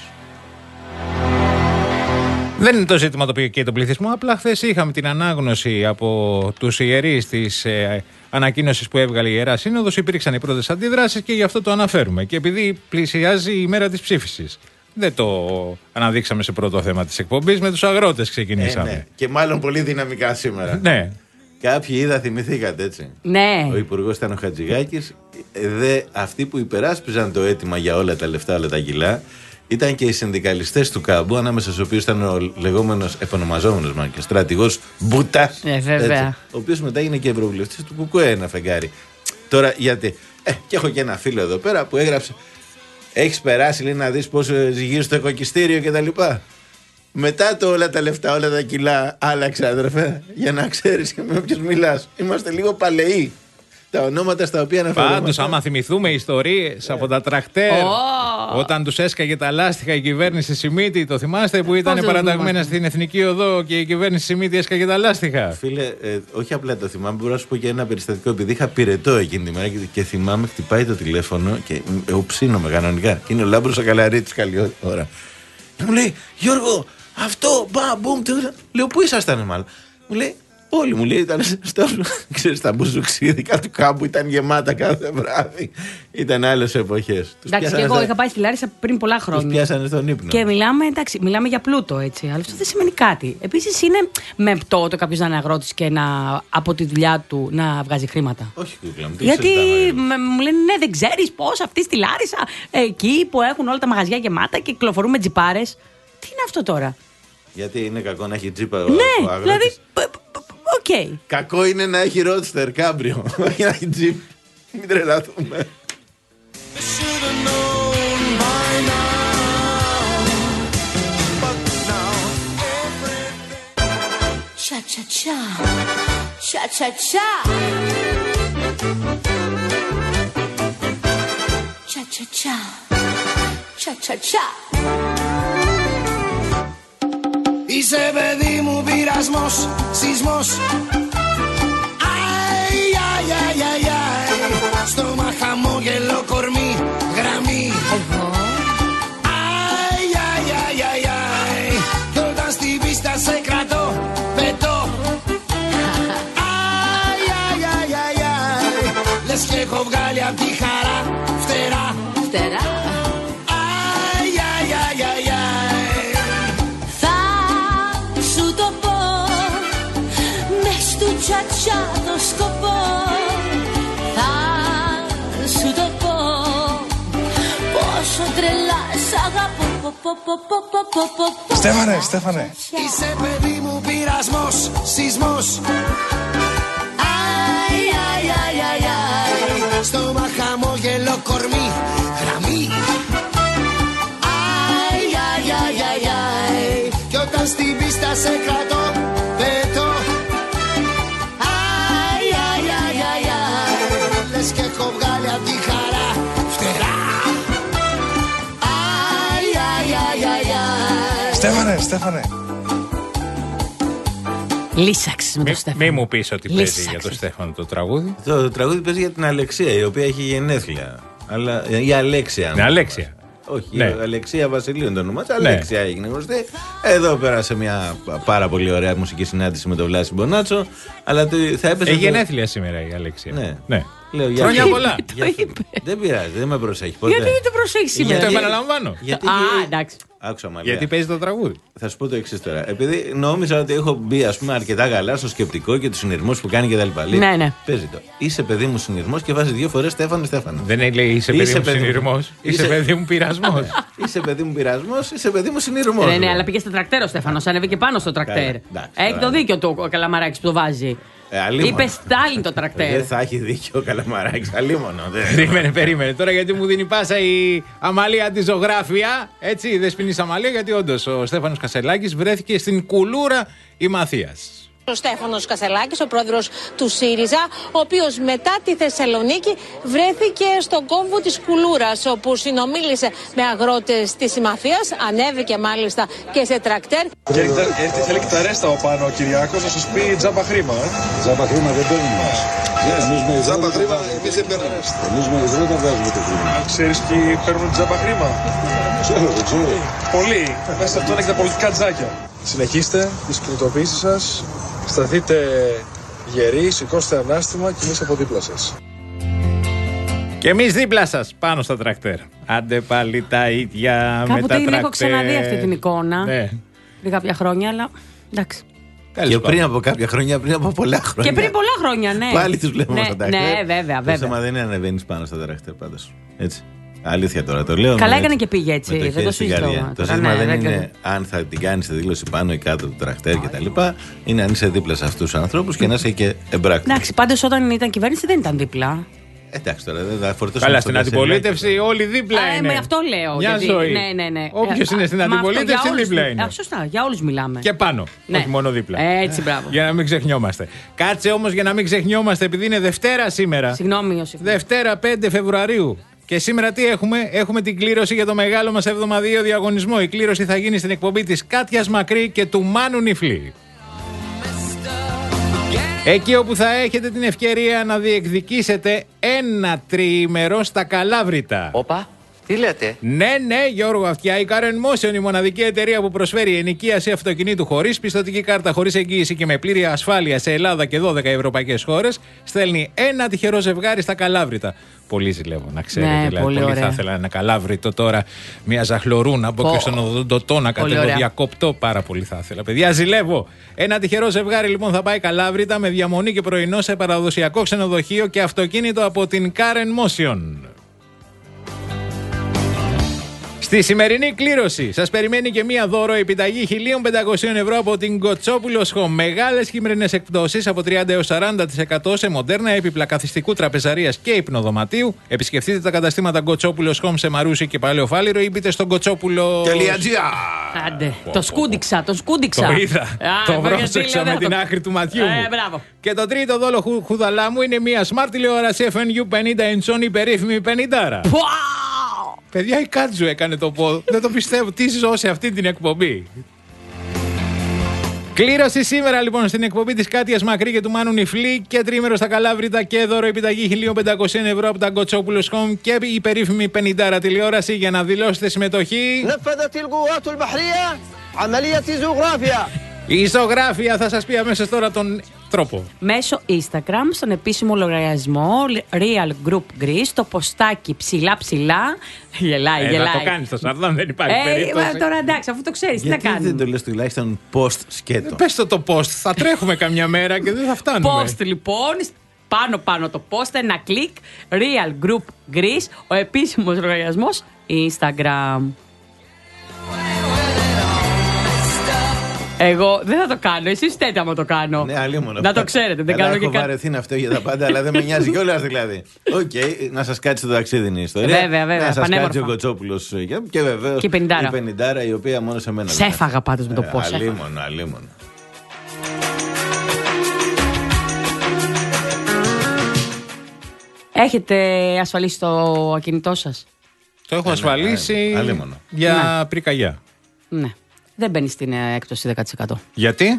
Δεν είναι το ζήτημα το οποίο καίει τον πληθυσμό. Απλά χθες είχαμε την ανάγνωση από τους ιερείς της ε, ανακοίνωσης που έβγαλε η Ιερά Σύνοδος. Υπήρξαν οι πρώτες αντιδράσεις και γι' αυτό το αναφέρουμε. Και επειδή πλησιάζει η μέρα της ψήφισης, δεν το αναδείξαμε σε πρώτο θέμα της εκπομπής. Με τους αγρότες ξεκινήσαμε. Ε, ναι. Και μάλλον πολύ δυναμικά σήμερα. Ναι. Κάποιοι είδα, θυμηθήκατε, έτσι. Ναι. Ο υπουργός ήταν ο Χατζηγάκης. Δε, αυτοί που υπεράσπιζαν το αίτημα για όλα τα λεφτά, όλα τα κιλά, ήταν και οι συνδικαλιστές του κάμπου, ανάμεσα στους οποίους ήταν ο λεγόμενος, επωνομαζόμενος μάλλον και στρατηγός Μπούτας. Ε, βέβαια. Έτσι, ο οποίος μετά έγινε και ευρωβουλευτής του Κουκουέ, ένα φεγγάρι. Τώρα, γιατί. Ε, και έχω και ένα φίλο εδώ πέρα που έγραψε. Έχεις περάσει, λέει, να δεις πόσο ζυγίζει στο οικοκυστήριο κτλ. Μετά το όλα τα λεφτά, όλα τα κιλά, άλλαξε, αδερφέ, για να ξέρεις και με όποιους μιλάς. Είμαστε λίγο παλαιοί. Τα ονόματα στα οποία αναφέρομαι. Πάντως, άμα θυμηθούμε ιστορίες από τα τρακτέρ, oh. όταν τους έσκαγε τα λάστιχα η κυβέρνηση Σιμίτη, το θυμάστε που ήταν παραταγμένα στην Εθνική Οδό και η κυβέρνηση Σιμίτη έσκαγε τα λάστιχα. Φίλε, ε, όχι απλά το θυμάμαι, μπορώ να σου πω και ένα περιστατικό, επειδή είχα πυρετό εκείνη τη μέρα και, και θυμάμαι, χτυπάει το τηλέφωνο και εγώ ψήνομαι κανονικά. Και είναι ο Λάμπρος ο Καλαρίτης, καλή ώρα. Και μου λέει, Γιώργο, αυτό, μπα, μπουμ, λέω, πού ήσασταν, μάλλον. Μου λέει, όλοι μου λέει, ήταν στο. Ξέρεις, τα μπουζουξίδικα του κάμπου ήταν γεμάτα κάθε βράδυ. Ήταν άλλες εποχές. Εντάξει, και εγώ είχα πάει στη Λάρισα πριν πολλά χρόνια. Τους πιάσανε στον ύπνο. Και μιλάμε, εντάξει, μιλάμε για πλούτο, έτσι. Αλλά αυτό δεν σημαίνει κάτι. Επίσης, είναι μεπτό το κάποιος να είναι αγρότης και να, από τη δουλειά του να βγάζει χρήματα. Όχι, κούκλα μου. Γιατί μου λένε, ναι, δεν ξέρεις πώς αυτή στη Λάρισα, εκεί που έχουν όλα τα μαγαζιά γεμάτα και κυκλοφορούν με τζιπάρες. Τι είναι αυτό τώρα. Γιατί είναι κακό να έχει τζίπα ο, ναι, ο αγρότης. Δηλαδή, οκ. Okay. Κακό είναι να έχει ρότστερ, κάμπριο. Όχι να έχει τζιπ. Μην τρελαθούμε. Cha-cha-cha. Cha-cha-cha. Cha-cha-cha. Cha-cha-cha. Είσαι παιδί μου, πειρασμός, σεισμός. Αι, αι, αι, αι, αι. Στόμα, χαμόγελο, κορμί, γραμμή. Αι, αι, αι, αι, αι. Κι όταν στην πίστα σε κρατώ, πετώ. Αι, αι, αι, αι, αι. Λες και έχω βγάλει απ' τη χαρά φτερά. Φτερά. Αι, αι, αι, αι, αι. Θα σου το πω, μες του τσατσά το σκοπό. Θα σου το πω, πόσο τρελά σ' αγαπώ. Στέφανε, Στέφανε. Είσαι παιδί μου πειρασμός, σεισμός. Αι, αι, αι, αι, αι. Στόμα, χαμόγελο, κορμί, γραμμή. Αι, αι, αι, αι, αι. Κι όταν στην πίστα σε κρατώ, πετώ. Αι, αι, αι, αι, αι. Λες και έχω βγάλει απ' τη χαρά φτερά. Αι, αι, αι, αι, αι. Στέφανε, Στέφανε. Λύσαξ με το Στέφανο. Μη μου πεις ότι παίζει για το Στέφανο το τραγούδι. Το, το τραγούδι παίζει για την Αλεξία, η οποία έχει γενέθλια. Αλλά, η Αλέξια. Ναι, Αλέξια. Όχι, ναι. η Αλεξία Βασιλείου είναι το όνομα της. Αλέξια ναι. έγινε γνωστή. Εδώ πέρασε μια πάρα πολύ ωραία μουσική συνάντηση με τον Βλάση Μπονάτσο. Αλλά θα έπαιζε. Έχει γενέθλια σήμερα η Αλέξια. Ναι. ναι. Λέω, για χρόνια πολλά. Για... Δεν πειράζει, δεν με προσέχει ποτέ. Γιατί δεν το προσέχει σήμερα. Γιατί το επαναλαμβάνω. Γιατί... Α, εντάξει. Άκουσα μαλλιά. Γιατί παίζει το τραγούδι. Θα σου πω το εξής τώρα. Επειδή νόμιζα ότι έχω μπει ας πούμε, αρκετά καλά στο σκεπτικό και του συνειρμούς που κάνει κτλ. Ναι, ναι. Παίζει το. Είσαι παιδί μου συνειρμός και βάζει δύο φορές Στέφανε Στέφανε. Δεν λέει είσαι παιδί μου συνειρμός. Είσαι παιδί μου πειρασμός. Είσαι παιδί μου πειρασμός, είσαι παιδί μου συνειρμός. Ναι, ναι, αλλά πήγε στο τρακτέρ ο Στέφανος. Ανέβηκε πάνω στο τρακτέρ. Έχει το δίκιο του ο Καλαμαράκης που το βάζει. Ε, είπε Στάλιν το τρακτέρ. Δεν θα έχει δίκιο ο Καλαμαράκης, αλίμονο. Περίμενε, περίμενε. Τώρα γιατί μου δίνει πάσα η Αμαλία τη ζωγράφια, έτσι, η δεσποινής Αμαλία, γιατί όντως ο Στέφανος Κασελάκης βρέθηκε στην κουλούρα Ημαθίας. Ο Στέφανος Κασελάκης, ο πρόεδρος του ΣΥΡΙΖΑ, ο οποίος μετά τη Θεσσαλονίκη βρέθηκε στον κόμβο της Κουλούρας, όπου συνομίλησε με αγρότες της Ημαθίας, ανέβηκε μάλιστα και σε τρακτέρ. Και έρθει, θέλει και τα ρέστα ο πάνω ο Κυριάκος να σας πει τζάμπα χρήμα. Ε? Τζάμπα χρήμα δεν παίρνουμε μας. Εμείς με τζάμπα χρήμα εμείς δεν παίρνουμε. Εμείς με υδρότα βγάζουμε το χρήμα. Ξέρεις ποιοι παίρνουν τζάμπα χρήμα? Ξέρω, δεν ξέρω. Πολλοί. Μέσα σε αυτόν έχετε πολιτικά τζάκια. Συνεχίστε τις κινητοποιήσεις σας. Σταθείτε γεροί, σηκώστε ανάστημα και εμείς από δίπλα σας. Και εμείς δίπλα σας, πάνω στα τρακτέρ. Άντε πάλι τα ίδια κάπου με τα τρακτέρ. Κάπου την έχω ξαναδεί αυτή την εικόνα. Ναι. Πριν κάποια χρόνια, αλλά εντάξει. Και πριν από κάποια χρόνια, πριν από πολλά χρόνια. Και πριν πολλά χρόνια, ναι. Πάλι τους βλέπουμε ναι, στα τρακτέρ. Ναι, βέβαια, βέβαια. Το θέμα δεν είναι να ανεβαίνεις πάνω στα τρακτέρ πάντως. Έτσι. Αλήθεια τώρα το λέω. Καλά έκανε και πήγε έτσι. Το δεν το συζητώ. Το ζήτημα ναι, δεν είναι έκανε. αν θα την κάνει τη δήλωση πάνω ή κάτω του τρακτέρ κτλ. Είναι αν είσαι δίπλα σε αυτού του ανθρώπου και να είσαι και εμπράκτο. Εντάξει, πάντως όταν ήταν κυβέρνηση δεν ήταν δίπλα. Εντάξει τώρα, δεν θα φορτώσουμε. Καλά, στην αντιπολίτευση όλοι δίπλα Α, είναι. Με αυτό λέω. Μια γιατί, ζωή. Ναι, ναι, ναι. Όποιος είναι στην αντιπολίτευση δίπλα είναι. Α, σωστά, για όλους μιλάμε. Και πάνω, ναι. όχι μόνο δίπλα. Έτσι, μπράβο. Για να μην ξεχνιόμαστε. Κάτσε όμως για να μην ξεχνιόμαστε, επειδή είναι Δευτέρα σήμερα. Συγγνώμη, Ιωσήφ. Δευτέρα πέντε Φεβρουαρίου. Και σήμερα τι έχουμε? Έχουμε την κλήρωση για το μεγάλο μας εβδομαδιαίο διαγωνισμό. Η κλήρωση θα γίνει στην εκπομπή της Κάτιας Μακρύ και του Μάνου Νιφλή. Εκεί όπου θα έχετε την ευκαιρία να διεκδικήσετε ένα τριήμερο στα Καλάβρητα. Όπα, τι λέτε? Ναι, ναι, Γιώργο Αυτιά, η Car and Motion, η μοναδική εταιρεία που προσφέρει ενοικίαση αυτοκινήτου χωρίς πιστωτική κάρτα, χωρίς εγγύηση και με πλήρη ασφάλεια σε Ελλάδα και δώδεκα ευρωπαϊκές χώρες, στέλνει ένα τυχερό ζευγάρι στα Καλάβρητα. Πολύ ζηλεύω, να ξέρετε. Ναι, δηλαδή, πολύ, πολύ θα ήθελα ένα Καλάβρητο τώρα, μια ζαχλωρούνα από και στον οδοντοτό να κατεβοδιακοπτώ. Πάρα πολύ θα ήθελα. Παιδιά, ζηλεύω. Ένα τυχερό ζευγάρι λοιπόν θα πάει Καλάβρητα με διαμονή και πρωινό σε παραδοσιακό ξενοδοχείο και αυτοκίνητο από την Car and Motion. Στη σημερινή κλήρωση σας περιμένει και μία δώρο επιταγή χίλια πεντακόσια ευρώ από την Κοτσόπουλος Home. Μεγάλες χειμερινές εκπτώσεις από τριάντα έως σαράντα τοις εκατό σε μοντέρνα έπιπλα καθιστικού τραπεζαρίας και υπνοδωματίου. Επισκεφτείτε τα καταστήματα Κοτσόπουλος Home σε Μαρούσι και Παλαιό Φάληρο ή μπείτε στον Κοτσόπουλο. Άντε, το σκούντιξα, το σκούντιξα. Το είδα. Το πρόσεξα με την άκρη του ματιού μου. Και το τρίτο δώρο χουδαλά μου είναι μία smart τηλεόραση εφ εν γιου πενήντα inch η περίφημη πενήντα. Παιδιά, η Κάτζου έκανε το πόδο. Δεν το πιστεύω. Τι ζω σε αυτή την εκπομπή. Κλήρωση σήμερα λοιπόν στην εκπομπή της Κάτιας Μακρύ και του Μάνου Νιφλή και τρίμερο στα Καλάβρητα και δώρο επιταγή χίλια πεντακόσια ευρώ από τα Γκοτσόπουλος Home και η περίφημη πενηντάρα τηλεόραση. Για να δηλώσετε συμμετοχή. Η ζωγράφια θα σας πει αμέσως τώρα τον τρόπο. Μέσω Instagram, στον επίσημο λογαριασμό Real Group Greece, το ποστάκι ψηλά ψηλά. Γελάει, ε, γελάει. Να το κάνεις το Σαρδάμ, δεν υπάρχει ε, περίπτωση. Τώρα εντάξει, αφού το ξέρεις, τι να κάνεις. Γιατί δεν το λες τουλάχιστον post σκέτο. Πες το το post, θα τρέχουμε καμιά μέρα και δεν θα φτάνουμε. Post λοιπόν, πάνω πάνω το post, ένα κλικ, Real Group Greece, ο επίσημος λογαριασμός Instagram. Εγώ δεν θα το κάνω, εσείς τέτοια άμα το κάνω. Ναι, αλλήμον. Να το ξέρετε, δεν κάνω και κάτι. Έχω βαρεθεί να φταίω για τα πάντα, αλλά δεν με νοιάζει κιόλας δηλαδή. Οκ, okay, να σας κάτσει το ταξίδι είναι η ιστορία. Βέβαια, βέβαια. Να σας κάτσει ο Κοτσόπουλος και βεβαίως η πενηντάρα. η πενηντάρα, η οποία μόνο σε μένα. Σε έφαγα πάντως με το πώς. Αλλήμον, αλλήμον. Έχετε ασφαλίσει το ακινητό σας? Το έχω ασφαλίσει για ναι. Πρικαγιά. Ναι. Δεν μπαίνει στην έκπτωση δέκα τοις εκατό. Γιατί?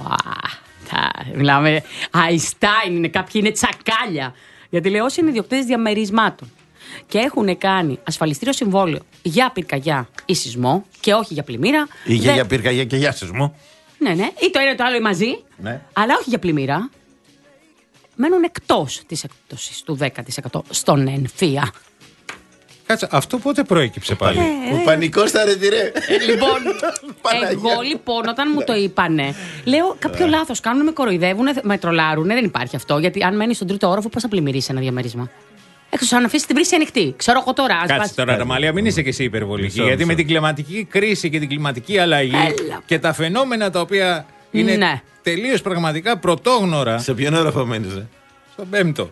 Μιλάμε Αϊστάιν είναι, κάποιοι είναι τσακάλια. Γιατί λέω όσοι είναι ιδιοκτήτες διαμερισμάτων και έχουν κάνει ασφαλιστήριο συμβόλαιο για πυρκαγιά ή σεισμό και όχι για πλημμύρα. Ή για, για πυρκαγιά και για σεισμό. Ναι, ναι. Ή το ένα το άλλο μαζί. Ναι. Αλλά όχι για πλημμύρα. Μένουν εκτός της έκπτωσης του δέκα τοις εκατό στον ΕΝΦΙΑ. Κάτσε, αυτό πότε προέκυψε πάλι? Ε, Ο πανικός στα ρετυρέ. Λοιπόν, εγώ λοιπόν όταν μου το είπανε, λέω κάποιο λάθος κάνουν, με κοροϊδεύουν, με τρολάρουν. Δεν υπάρχει αυτό. Γιατί αν μένει στον τρίτο όροφο, πώς θα πλημμυρίσει ένα διαμέρισμα? Εκτός αν αφήσει την βρύση ανοιχτή. Ξέρω εγώ τώρα. Κάτσε πας... τώρα, Ραμαλία, μην είσαι και εσύ υπερβολική. Μισό, γιατί μισό. Με την κλιματική κρίση και την κλιματική αλλαγή Έλα. και τα φαινόμενα τα οποία είναι ναι. τελείως πραγματικά πρωτόγνωρα. Σε ποιον όροφο μένεις, ε? Στον πέμπτο.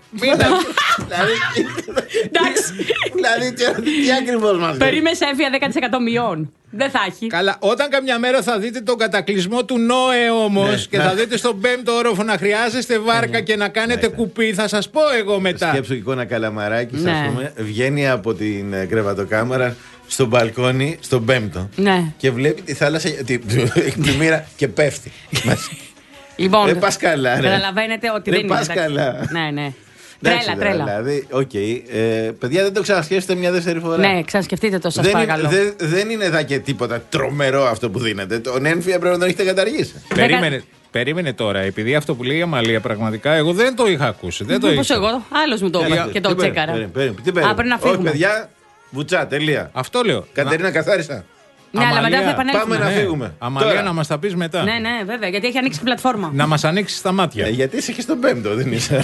Εντάξει. Δηλαδή, τι ακριβώς μας λέει? Περίμεσε έμφυα δέκα τοις εκατό μειών. Δεν θα έχει. Καλά, όταν καμιά μέρα θα δείτε τον κατακλυσμό του Νόε όμως και θα δείτε στον πέμπτο όροφο να χρειάζεστε βάρκα και να κάνετε κουπί, θα σας πω εγώ μετά. Σκέψου εικόνα Καλαμαράκης, ας πούμε, βγαίνει από την κρεβατοκάμαρα στο μπαλκόνι, στον πέμπτο. Και βλέπει τη θάλασσα, έχει πλημμύρα και πέφτει. Λοιπόν, δεν πας καλά, ρε. Καταλαβαίνετε ότι δεν, δεν πας καλά. Ναι, ναι. Τρέλα, τρέλα. Δηλαδή, οκ. Okay. Ε, παιδιά, δεν το ξανασκέφτεστε μια δεύτερη φορά? Ναι, ξανασκεφτείτε το, σας δεν παρακαλώ. Είναι, δε, δεν είναι εδώ και τίποτα τρομερό αυτό που δίνετε. Τον έμφυα πρέπει να τον έχετε καταργήσει. Περίμενε, περίμενε τώρα, επειδή αυτό που λέει η Αμαλία πραγματικά εγώ δεν το είχα ακούσει. Δεν το Πώς εγώ, άλλος μου το είπε και το τσέκαρα. Τι πρέπει να φύγουμε. Όχι, παιδιά, βουτσά, τελεία. Αυτό λέω. Κατερίνα, καθάρισα. Ναι, αλλά μετά θα επανέλθουμε. Πάμε να φύγουμε. Αμαλία, να μας τα πεις μετά. Ναι, ναι, βέβαια, γιατί έχει ανοίξει πλατφόρμα. Να μας ανοίξει τα μάτια. Ε, γιατί είσαι και στον πέμπτο, δεν είσαι?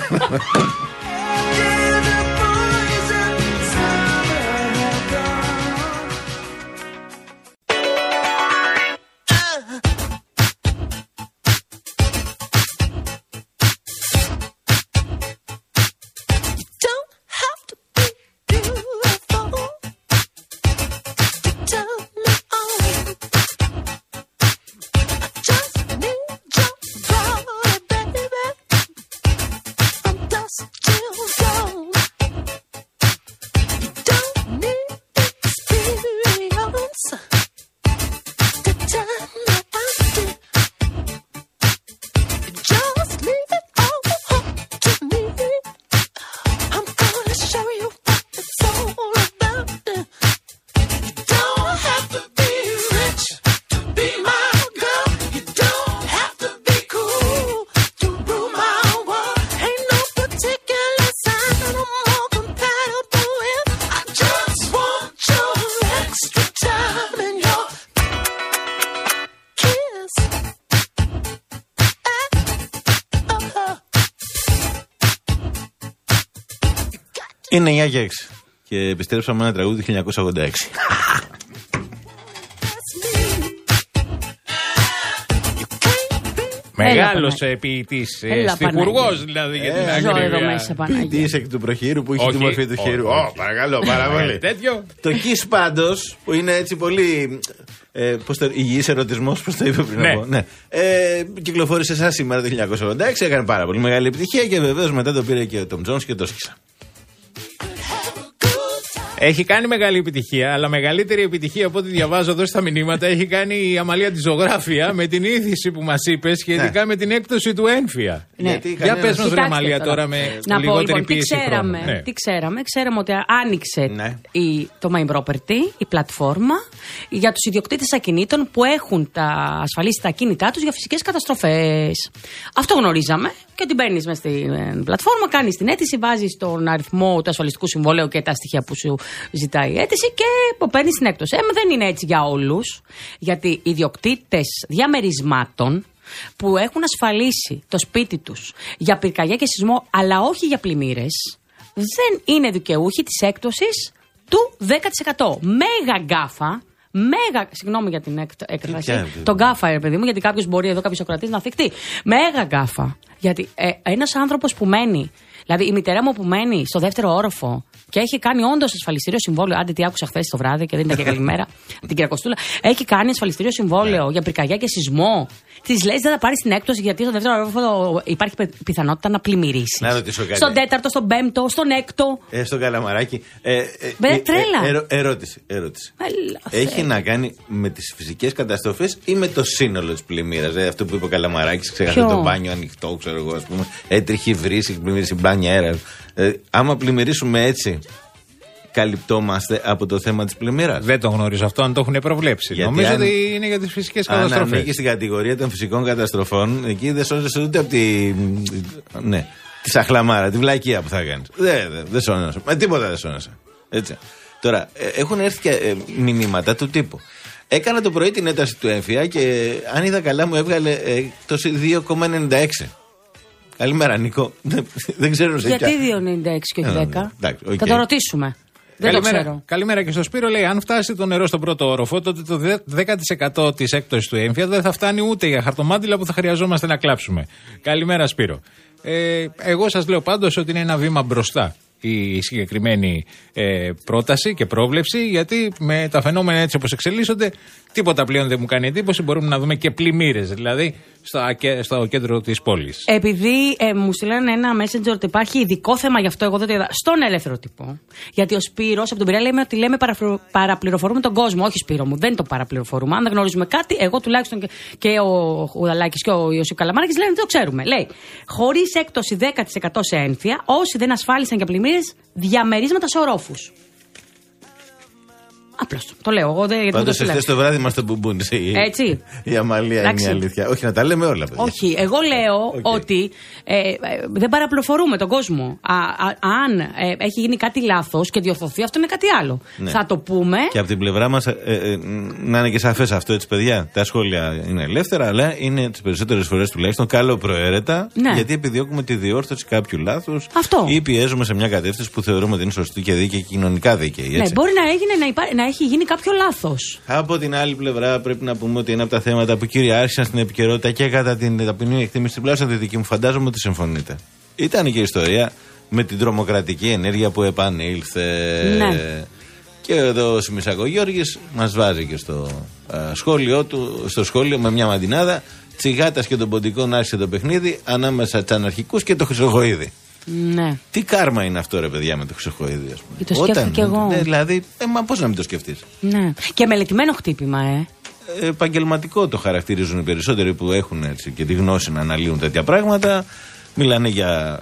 Είναι εννιά και έξι και επιστρέψαμε ένα τραγούδι του χίλια εννιακόσια ογδόντα έξι. Μεγάλος ποιητής, στιχουργός δηλαδή για την ακρίβεια. Ποιητής εκ του προχείρου που έχει τη μορφή του χείρου. Ω, παρακαλώ, πάρα πολύ. Το Kiss πάντως, που είναι έτσι πολύ υγιής ερωτισμός, πώς το είπε πριν από. Κυκλοφόρησε σαν σήμερα το χίλια εννιακόσια ογδόντα έξι, έκανε πάρα πολύ μεγάλη επιτυχία και βεβαίως μετά το πήρε και ο Tom Jones και το σκίσα. Έχει κάνει μεγάλη επιτυχία, αλλά μεγαλύτερη επιτυχία από ό,τι διαβάζω εδώ στα μηνύματα έχει κάνει η Αμαλία τη Ζωγράφια με την είδηση που μας είπε σχετικά ναι. με την έκπτωση του έμφυα. Ναι. Για πες μας, Αμαλία, τώρα με να λιγότερη πω, λοιπόν, πίεση τι ξέραμε, χρόνου. Ναι. Τι ξέραμε, ξέραμε ότι άνοιξε ναι. η, το My Property, η πλατφόρμα για τους ιδιοκτήτες ακινήτων που έχουν τα, ασφαλίσει τα ακίνητά τους για φυσικές καταστροφές. Αυτό γνωρίζαμε και ότι μπαίνεις μες στην πλατφόρμα, κάνεις την αίτηση, βάζεις τον αριθμό του ασφαλιστικού συμβόλαιου και τα στοιχεία που σου ζητάει η αίτηση και παίρνεις την έκπτωση. Ε, δεν είναι έτσι για όλους, γιατί οι ιδιοκτήτες διαμερισμάτων που έχουν ασφαλίσει το σπίτι τους για πυρκαγιά και σεισμό, αλλά όχι για πλημμύρες, δεν είναι δικαιούχοι της έκπτωσης του δέκα τοις εκατό. Μέγα γκάφα, μέγα, συγγνώμη για την έκφραση, τον γκάφα, ρε παιδί μου, γιατί κάποιος μπορεί εδώ, κάποιος Σοκρατής, να θυχτεί. Μέγα γκάφα. Γιατί ε, ένας άνθρωπος που μένει, δηλαδή η μητέρα μου που μένει στο δεύτερο όροφο και έχει κάνει όντως ασφαλιστήριο συμβόλαιο. Άντε, τι άκουσα χθες το βράδυ και δεν ήταν και καλημέρα. Την κυρία Κοστούλα. Έχει κάνει ασφαλιστήριο συμβόλαιο για πυρκαγιά και σεισμό. Τη λέει δεν θα πάρει την έκπτωση γιατί στο δεύτερο όροφο υπάρχει πιθανότητα να πλημμυρίσει. Να ρωτήσω κάτι. Στον τέταρτο, στον πέμπτο, στον έκτο. Ε, στον Καλαμαράκι. Ε, ε, ε, τρέλα. Ε, ερω, ερώτηση. ερώτηση. Έλα, έχει να κάνει με τις φυσικές καταστροφές ή με το σύνολο της πλημμύρας? Δηλαδή αυτό που είπε ο Καλαμαράκης, ξέχασε το μπάνιο ανοιχτό, ξέρω εγώ, ας πούμε. Έτρεχε βρύση, πλημμύρισε μπάνια αέρα. Ε, άμα πλημμυρίσουμε έτσι, καλυπτόμαστε από το θέμα της πλημμύρας? Δεν το γνωρίζω αυτό, αν το έχουν προβλέψει. Γιατί νομίζω αν, ότι είναι για τις φυσικές καταστροφές. Αν ανήκει στην κατηγορία των φυσικών καταστροφών, εκεί δεν σώζεσαι ούτε από τη. Ναι, τη σαχλαμάρα, τη βλακεία που θα κάνεις. Δεν δε, δε σώνεσαι. Με τίποτα δεν σώνεσαι. Έτσι. Τώρα, ε, έχουν έρθει και ε, μηνύματα του τύπου. Έκανα το πρωί την ένταση του έμφυα και αν είδα καλά μου έβγαλε ε, το δύο κόμμα ενενήντα έξι. Καλημέρα, Νίκο. Δεν ξέρω σε γιατί δύο κόμμα ενενήντα έξι και όχι δέκα. Okay. Θα το ρωτήσουμε. Δεν καλημέρα, το ξέρω. Καλημέρα και στο Σπύρο. Λέει: αν φτάσει το νερό στον πρώτο όροφο, τότε το δέκα τοις εκατό της έκπτωσης του έμφυα δεν θα φτάνει ούτε για χαρτομάτιλα που θα χρειαζόμαστε να κλάψουμε. Καλημέρα, Σπύρο. Ε, εγώ σας λέω πάντως ότι είναι ένα βήμα μπροστά η συγκεκριμένη ε, πρόταση και πρόβλεψη, γιατί με τα φαινόμενα έτσι όπως εξελίσσονται, τίποτα πλέον δεν μου κάνει εντύπωση. Μπορούμε να δούμε και πλημμύρες, δηλαδή στο, στο κέντρο της πόλης. Επειδή ε, μου στείλανε ένα messenger ότι υπάρχει ειδικό θέμα γι' αυτό, εγώ δεν το είδα, στον ελεύθερο τύπο. Γιατί ο Σπύρος από τον Πειραιά λέμε ότι λέμε παραπληροφορούμε τον κόσμο. Όχι, Σπύρο μου, δεν το παραπληροφορούμε. Αν δεν γνωρίζουμε κάτι, εγώ τουλάχιστον και, και ο Χουδαλάκης και ο Ιωσήφ Καλαμάρακης λένε ότι το ξέρουμε. Λέει, χωρίς έκπτωση δέκα τοις εκατό σε έμφυα, όσοι δεν ασφάλισαν για πλημμύρες, διαμερίσματα σε ορόφους. Απλώς το λέω εγώ. Πάντως εχθές το βράδυ μας το μπουμπούνισε η, έτσι. η Αμαλία. Εντάξει. Είναι η αλήθεια. Όχι, να τα λέμε όλα, παιδιά. Όχι, εγώ λέω okay. ότι ε, ε, δεν παραπληροφορούμε τον κόσμο. Α, α, αν ε, έχει γίνει κάτι λάθος και διορθωθεί, αυτό είναι κάτι άλλο. Ναι. Θα το πούμε. Και από την πλευρά μας, ε, ε, να είναι και σαφές αυτό, έτσι, παιδιά. Τα σχόλια είναι ελεύθερα, αλλά είναι τις περισσότερες φορές τουλάχιστον καλοπροαίρετα. Ναι. Γιατί επιδιώκουμε τη διόρθωση κάποιου λάθους ή πιέζουμε σε μια κατεύθυνση που θεωρούμε ότι είναι σωστή και δίκαιη και κοινωνικά δίκαιη. Ναι, μπορεί να, έγινε, να, υπά... να έχει γίνει κάποιο λάθος. Από την άλλη πλευρά, πρέπει να πούμε ότι ένα από τα θέματα που κυριάρχησαν στην επικαιρότητα και κατά την ταπεινή εκτίμηση στην πλάσα δυτική μου, φαντάζομαι ότι συμφωνείτε. Ήταν και η ιστορία με την τρομοκρατική ενέργεια που επανήλθε. Ναι. Και εδώ ο Σιμισακογιώργης μας βάζει και στο, α, σχόλιο του, στο σχόλιο με μια μαντινάδα. Τσιγάτας και των ποντικών άρχισε το παιχνίδι ανάμεσα τσαναρχικούς και το Χρυσοχοΐδη. Ναι. Τι κάρμα είναι αυτό, ρε παιδιά, με το Χρυσοχοΐδη, ας πούμε. Και το σκέφτηκα κι εγώ. Ναι, δηλαδή, ε, μα πώς να μην το σκεφτείς. Ναι. Και μελετημένο χτύπημα, ε. ε. Επαγγελματικό το χαρακτηρίζουν οι περισσότεροι που έχουν έτσι, και τη γνώση να αναλύουν τέτοια πράγματα. Μιλάνε για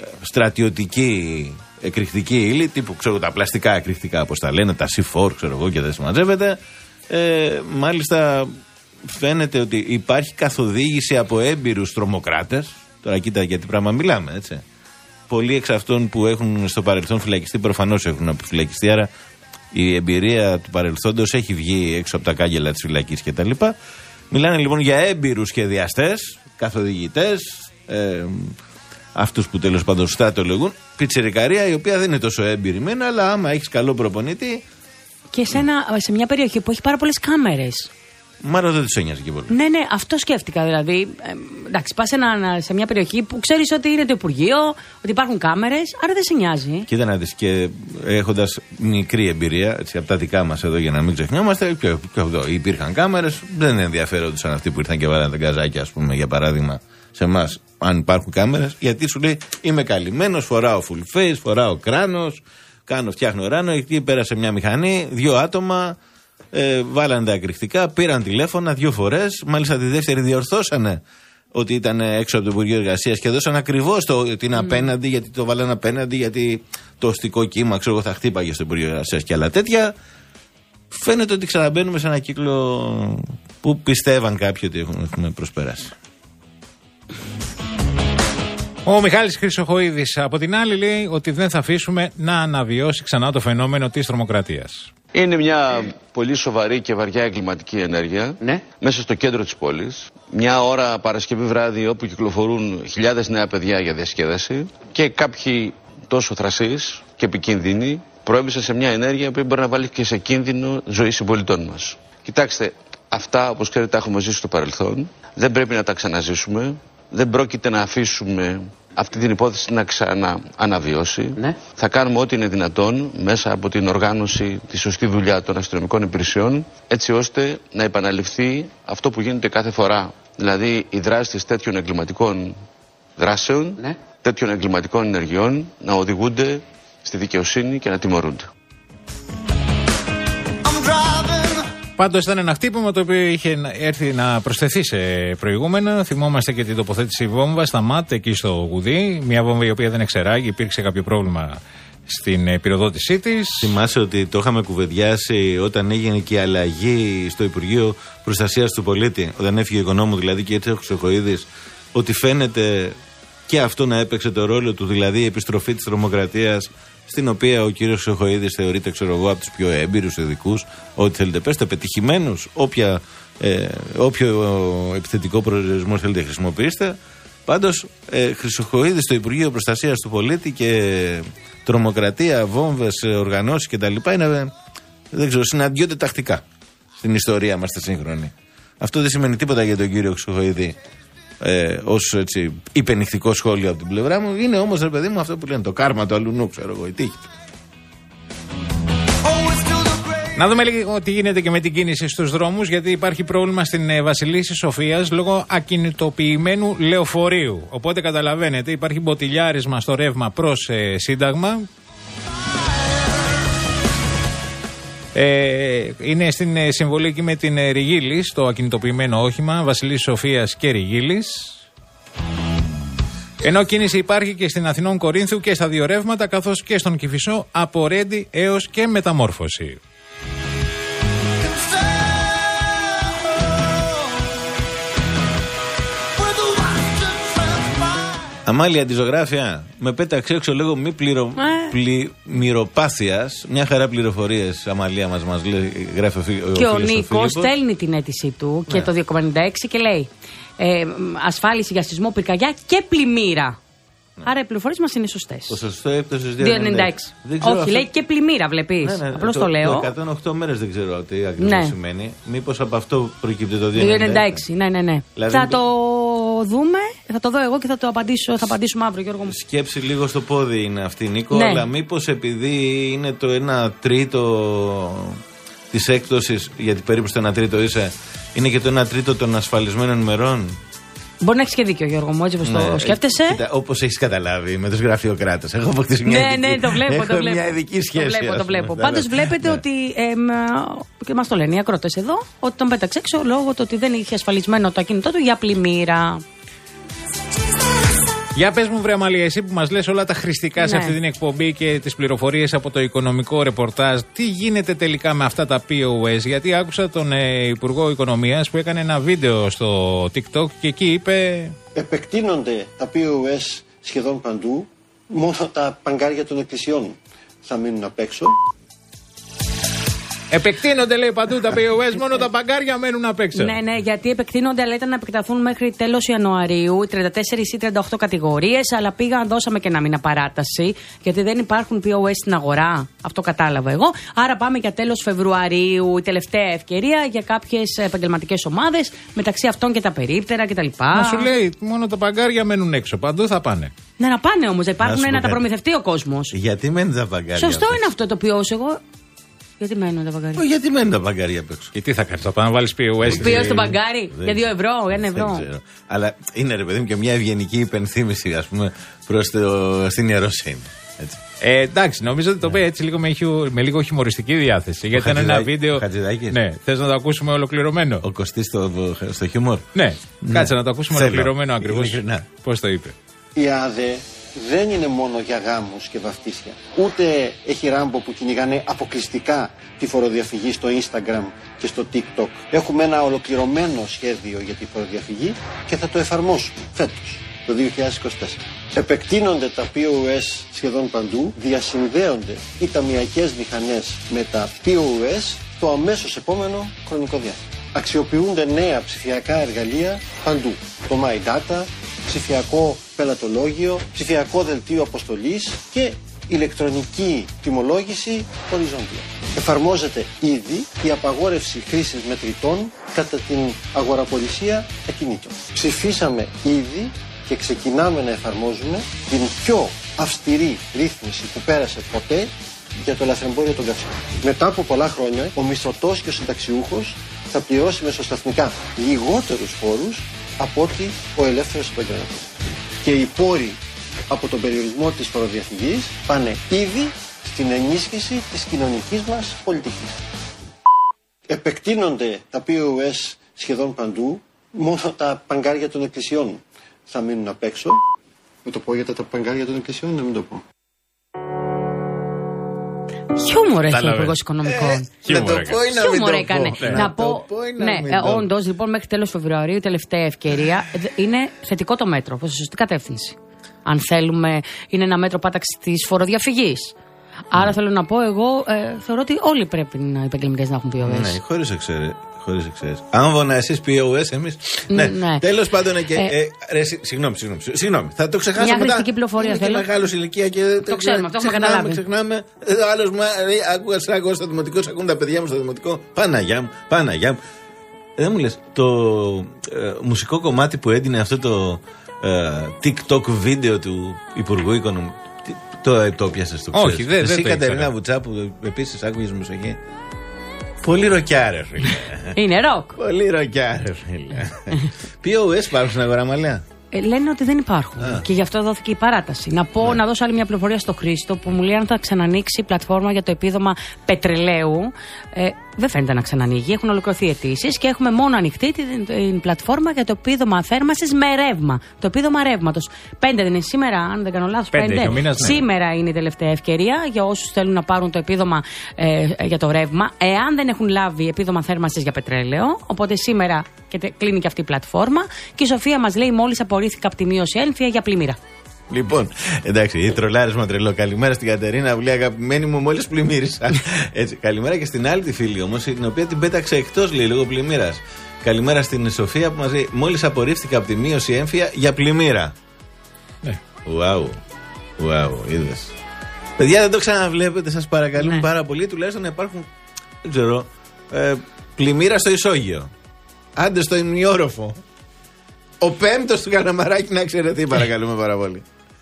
στρατιωτική εκρηκτική ύλη, τύπου ξέρω τα πλαστικά εκρηκτικά, όπως τα λένε, τα σι φορ, ξέρω εγώ, και δεν συμμαζεύεται. Ε, μάλιστα, φαίνεται ότι υπάρχει καθοδήγηση από έμπειρους τρομοκράτες. Τώρα κοίτα για τι πράγμα μιλάμε, έτσι. Πολλοί εξ αυτών που έχουν στο παρελθόν φυλακιστεί προφανώς έχουν αποφυλακιστεί, άρα η εμπειρία του παρελθόντος έχει βγει έξω από τα κάγκελα της φυλακής κτλ. Μιλάνε λοιπόν για έμπειρους σχεδιαστές, καθοδηγητές, ε, αυτούς που τέλος πάντων στρατολογούν, πιτσιρικαρία η οποία δεν είναι τόσο έμπειρη μένα, αλλά άμα έχεις καλό προπονητή. Και σε, ένα, σε μια περιοχή που έχει πάρα πολλές κάμερες. Μάλλον δεν τους ένοιαζε και πολύ. Ναι, ναι, αυτό σκέφτηκα. Δηλαδή, ε, εντάξει, πας σε, σε μια περιοχή που ξέρεις ότι είναι το Υπουργείο, ότι υπάρχουν κάμερες, άρα δεν σε νοιάζει. Κοίτα να δεις, και έχοντας μικρή εμπειρία, έτσι, από τα δικά μας εδώ για να μην ξεχνιόμαστε, και, και εδώ υπήρχαν κάμερες, δεν ενδιαφέρονταν αυτοί που ήρθαν και βάλαν τα γκαζάκια, ας πούμε, για παράδειγμα, σε εμάς, αν υπάρχουν κάμερες, γιατί σου λέει είμαι καλυμμένος, φοράω full face, φοράω κράνος, κάνω, φτιάχνω ράνο. Εκεί πέρασε μια μηχανή, δύο άτομα, ε, βάλανε τα εκρηκτικά, πήραν τηλέφωνα δύο φορές. Μάλιστα τη δεύτερη διορθώσανε ότι ήταν έξω από το Υπουργείο Εργασίας και δώσαν ακριβώς το ότι είναι απέναντι, γιατί το βάλανε απέναντι, γιατί το οστικό κύμα, ξέρω εγώ, θα χτύπαγε στο Υπουργείο Εργασίας και άλλα τέτοια. Φαίνεται ότι ξαναμπαίνουμε σε ένα κύκλο που πιστεύαν κάποιοι ότι έχουμε προσπεράσει. Ο Μιχάλης Χρυσοχοΐδης από την άλλη λέει ότι δεν θα αφήσουμε να αναβιώσει ξανά το φαινόμενο της τρομοκρατίας. Είναι μια πολύ σοβαρή και βαριά εγκληματική ενέργεια, ναι, μέσα στο κέντρο της πόλης. Μια ώρα Παρασκευή βράδυ όπου κυκλοφορούν χιλιάδες νέα παιδιά για διασκέδαση και κάποιοι τόσο θρασείς και επικίνδυνοι προέβησαν σε μια ενέργεια που μπορεί να βάλει και σε κίνδυνο ζωή συμπολιτών μας. Κοιτάξτε, αυτά όπως ξέρετε τα έχουμε ζήσει στο παρελθόν. Δεν πρέπει να τα ξαναζήσουμε. Δεν πρόκειται να αφήσουμε αυτή την υπόθεση να ξανααναβιώσει. Ναι. Θα κάνουμε ό,τι είναι δυνατόν μέσα από την οργάνωση, τη σωστή δουλειά των αστυνομικών υπηρεσιών, έτσι ώστε να επαναληφθεί αυτό που γίνεται κάθε φορά. Δηλαδή οι δράσεις τέτοιων εγκληματικών δράσεων, ναι, τέτοιων εγκληματικών ενεργειών να οδηγούνται στη δικαιοσύνη και να τιμωρούνται. Πάντως ήταν ένα χτύπημα το οποίο είχε έρθει να προσθεθεί σε προηγούμενα. Θυμόμαστε και την τοποθέτηση βόμβα στα ΜΑΤ εκεί στο Γουδί. Μια βόμβα η οποία δεν εξεράγει, υπήρξε κάποιο πρόβλημα στην πυροδότησή της. Θυμάσαι ότι το είχαμε κουβεντιάσει όταν έγινε και η αλλαγή στο Υπουργείο Προστασίας του Πολίτη, όταν έφυγε ο οικονόμου δηλαδή και έτσι ο Χρυσοχοΐδης, ότι φαίνεται και αυτό να έπαιξε το ρόλο του, δηλαδή η επιστροφή της τρομοκρατίας, στην οποία ο κύριος Χρυσοχοΐδης θεωρείται, ξέρω εγώ, από τους πιο έμπειρους ειδικούς, ό,τι θέλετε πέστε, πετυχημένους, όποια, ε, όποιο επιθετικό προορισμό θέλετε χρησιμοποιήστε. Πάντως, ε, Χρυσοχοΐδης στο Υπουργείο Προστασίας του Πολίτη και τρομοκρατία, βόμβες, οργανώσεις κτλ. Είναι, δεν ξέρω, συναντιόνται τακτικά στην ιστορία μας τη σύγχρονη. Αυτό δεν σημαίνει τίποτα για τον κύριο Χρυσοχοΐδη. Ε, ως έτσι υπενιχτικό σχόλιο από την πλευρά μου. Είναι όμως, ρε παιδί μου, αυτό που λένε το κάρμα του αλουνού, ξέρω εγώ, η τύχη του. Να δούμε λίγο τι γίνεται και με την κίνηση στους δρόμους, γιατί υπάρχει πρόβλημα στην ε, Βασιλίσσης Σοφίας λόγω ακινητοποιημένου λεωφορείου. Οπότε καταλαβαίνετε, υπάρχει μποτιλιάρισμα στο ρεύμα προς ε, Σύνταγμα. Ε, είναι στην ε, συμβολή εκεί με την ε, Ριγίλης, το ακινητοποιημένο όχημα Βασιλής Σοφίας και Ριγίλης. Ενώ κίνηση υπάρχει και στην Αθηνών Κορίνθου και στα δύο ρεύματα, καθώς και στον Κηφισό από Ρέντι έως και Μεταμόρφωση. Αμάλια, αντιζωγράφια, με πέταξε έξω λίγο μη πληρο... ε. πλημμυροπάθειας. Μια χαρά πληροφορίες, Αμαλία μας, μας λέει, γράφει ο, ο και ο Νίκος στέλνει την αίτησή του ναι. και το δύο ενενήντα έξι και λέει ε, ασφάλιση για σεισμό, πυρκαγιά και πλημμύρα. Ναι. Άρα οι πληροφορίες μας είναι σωστές. Το σωστό έπτωση δύο ενενήντα έξι. Όχι, αυτό... λέει και πλημμύρα, βλέπεις. Ναι, ναι, Απλώς το, το λέω. Το εκατόν οκτώ μέρες δεν ξέρω τι ακριβώς ναι. σημαίνει. Μήπως από αυτό προκύπτει το δύο ενενήντα έξι. Ναι, ναι, ναι. Δηλαδή, θα το δούμε, θα το δω εγώ και θα το απαντήσω, θα απαντήσουμε αύριο, Γιώργο μου. Σκέψη λίγο στο πόδι είναι αυτή, Νίκο, ναι. αλλά μήπως επειδή είναι το ένα τρίτο της έκπτωσης, γιατί περίπου στο ένα τρίτο είσαι, είναι και το ένα τρίτο των ασφαλισμένων ημερών. Μπορεί να έχει και δίκιο, Γιώργο μου, έτσι όπως ναι, το σκέφτεσαι. Όπως έχεις καταλάβει με τους γραφειοκράτες. Έχω αποκτήσει μια, ναι, ειδική, ναι, το βλέπω, έχω το βλέπω. μια ειδική σχέση. Το βλέπω, το βλέπω. Πάντως βλέπετε ναι. ότι. Ε, και μας το λένε οι ακρότες εδώ, ότι τον πέταξε έξω λόγω του ότι δεν είχε ασφαλισμένο το ακίνητό του για πλημμύρα. Για πες μου, βρε Αμαλία, εσύ που μας λες όλα τα χρηστικά ναι. σε αυτή την εκπομπή και τις πληροφορίες από το οικονομικό ρεπορτάζ, τι γίνεται τελικά με αυτά τα πι ο ες? Γιατί άκουσα τον ε, Υπουργό Οικονομίας που έκανε ένα βίντεο στο TikTok και εκεί είπε... Επεκτείνονται τα πι ο ες σχεδόν παντού, μόνο τα παγκάρια των εκκλησιών θα μείνουν απ' έξω. Επεκτείνονται, λέει, παντού τα πι ο ες, μόνο τα παγκάρια μένουν απ' έξω. Ναι, ναι, γιατί επεκτείνονται, αλλά ήταν να επεκταθούν μέχρι τέλος Ιανουαρίου, τριάντα τέσσερις ή τριάντα οκτώ κατηγορίες, αλλά πήγαν, δώσαμε και ένα μήνα παράταση, γιατί δεν υπάρχουν πι ο ες στην αγορά. Αυτό κατάλαβα εγώ. Άρα πάμε για τέλος Φεβρουαρίου, η τελευταία ευκαιρία για κάποιες επαγγελματικές ομάδες, μεταξύ αυτών και τα περίπτερα κτλ. Μα σου λέει, μόνο τα παγκάρια μένουν έξω. Παντού θα πάνε. Ναι, να πάνε όμως, να υπάρχουν να, να τα προμηθευτεί ο κόσμος. Γιατί μένουν τα παγκάρια? Σωστό είναι αυτό το πι ο ες, εγώ. Γιατί μένουν τα μπαγκάρια. Όχι, γιατί μένουν τα μπαγκάρια απ' έξω. Και τι θα κάνει, θα πάμε να βάλει πι ο ες. Πι ο ες στο μπαγκάρι για δύο ευρώ, ένα ευρώ. Αλλά είναι ρε παιδί μου και μια ευγενική υπενθύμηση, ας πούμε, προς το, στην ιεροσύνη. Έτσι. Ε, εντάξει, νομίζω ότι το πει έτσι λίγο με, με λίγο χιουμοριστική διάθεση. Γιατί ήταν ένα βίντεο. Ναι, θες να το ακούσουμε ολοκληρωμένο. Ο Κωστής στο, στο χιούμορ. Ναι, ναι, κάτσε να το ακούσουμε Θέλω. ολοκληρωμένο ακριβώς. Πώς το είπε. Η ΑΔΕ δεν είναι μόνο για γάμους και βαφτίσια. Ούτε έχει ράμπο που κυνηγάνε αποκλειστικά τη φοροδιαφυγή στο Instagram και στο TikTok. Έχουμε ένα ολοκληρωμένο σχέδιο για τη φοροδιαφυγή και θα το εφαρμόσουμε φέτος, το δύο χιλιάδες είκοσι τέσσερα. Επεκτείνονται τα πι ο ες σχεδόν παντού, διασυνδέονται οι ταμειακές μηχανές με τα πι ο ες το αμέσως επόμενο χρονικό διάστημα. Αξιοποιούνται νέα ψηφιακά εργαλεία παντού. Το My Data, ψηφιακό πελατολόγιο, ψηφιακό δελτίο αποστολής και ηλεκτρονική τιμολόγηση οριζόντια. Εφαρμόζεται ήδη η απαγόρευση χρήσης μετρητών κατά την αγοραπολισία ακινήτων. Ψηφίσαμε ήδη και ξεκινάμε να εφαρμόζουμε την πιο αυστηρή ρύθμιση που πέρασε ποτέ για το λαθρεμπόριο των καυσίμων. Μετά από πολλά χρόνια, ο μισθωτός και ο συνταξιούχος θα πληρώσει μεσοσταθμικά λιγότερους φόρους από ότι ο ελεύθερος επαγγελματίας. Και οι πόροι από τον περιορισμό της φοροδιαφυγής πάνε ήδη στην ενίσχυση της κοινωνικής μας πολιτικής. Επεκτείνονται τα πι ο ες σχεδόν παντού, μόνο τα παγκάρια των εκκλησιών θα μείνουν απ' έξω. Να το πω για τα παγκάρια των εκκλησιών ή να μην το πω. Χιούμορ έχει ο Υπουργός Οικονομικών. Ε, να το πω ή να μην το πω. έκανε. Ναι. Να πω, ναι, όντως, λοιπόν, μέχρι τέλος Φεβρουαρίου, η τελευταία ευκαιρία, είναι θετικό το μέτρο, προς τη σωστή κατεύθυνση. Αν θέλουμε, είναι ένα μέτρο πάταξης της φοροδιαφυγής. Άρα θέλω να πω, εγώ ε, θεωρώ ότι όλοι πρέπει να, οι επαγγελματίες να έχουν πι ο ες. Ναι, χωρίς εξαίρεση. Χωρίς εξαίρεση. Άμβονα εσείς πι ο ες, εμείς. Ναι, ναι. Τέλος πάντων και. Ε, ε, ρε, συγγνώμη, συγγνώμη, συγγνώμη. Θα το ξεχάσω μετά. Μια χρηστική πληροφορία είναι θέλω. Είναι μεγάλος ηλικία και. Το ξέρουμε, αυτό έχουμε καταλάβει. Ξεχνάμε. Ο άλλος μου άκουγα σάκο στο δημοτικό, ακούν τα παιδιά μου στο δημοτικό. Παναγιά μου, Παναγιά μου. Δεν μου λες, το ε, μουσικό κομμάτι που έντυνε αυτό το ε, TikTok βίντεο του Υπουργού Οικονομικών. Το, το πιάσες, το ξέρεις. Όχι, δεν Εσύ, το Κατερίνα Βουτσά, που επίσης άκουγες μουσική. Πολύ ροκιά, ρε φίλε. Είναι ροκ. Πολύ ροκιά, ρε φίλε. πι ο ες υπάρχουν στην αγορά, Μαλέα. Ε, λένε ότι δεν υπάρχουν. Α. Και γι' αυτό δόθηκε η παράταση. Να πω, ναι. να δώσω άλλη μια πληροφορία στο Χρήστο που μου λέει αν θα ξανανοίξει η πλατφόρμα για το επίδομα πετρελαίου. Ε, δεν φαίνεται να ξανανοίγει. Έχουν ολοκληρωθεί αιτήσεις και έχουμε μόνο ανοιχτή την, την πλατφόρμα για το επίδομα θέρμανσης με ρεύμα. Το επίδομα ρεύματος. Πέντε δεν είναι σήμερα, αν δεν κάνω λάθος. Πέντε. Πέντε. Μήνας, ναι. Σήμερα είναι η τελευταία ευκαιρία για όσους θέλουν να πάρουν το επίδομα ε, για το ρεύμα. Εάν δεν έχουν λάβει επίδομα θέρμανσης για πετρέλαιο, οπότε σήμερα και τε, κλείνει και αυτή η πλατφόρμα. Και η Σοφία μας λέει μόλις απορρίφθηκα από τη μείωση ένφια για πλημμύρα. Λοιπόν, εντάξει, η τρολάρισμα τρελό. Καλημέρα στην Κατερίνα, που λέει αγαπημένη μου, μόλις πλημμύρισα. Έτσι, καλημέρα και στην άλλη τη φίλη όμως, την οποία την πέταξε εκτός, λέει, λόγω πλημμύρας. Καλημέρα στην Σοφία που μας λέει μόλις απορρίφθηκα από τη μείωση έμφυα για πλημμύρα. Ναι. Ουάου. Ουάου, είδες. Παιδιά, δεν το ξαναβλέπετε, σας παρακαλούμε ναι. πάρα πολύ, τουλάχιστον να υπάρχουν, δεν ξέρω, ε, πλημμύρα στο ισόγειο. Άντε στο ημιόροφο. Ο πέμπτος του Καλαμαράκη να εξαιρεθεί, παρακαλούμε πάρα πολύ.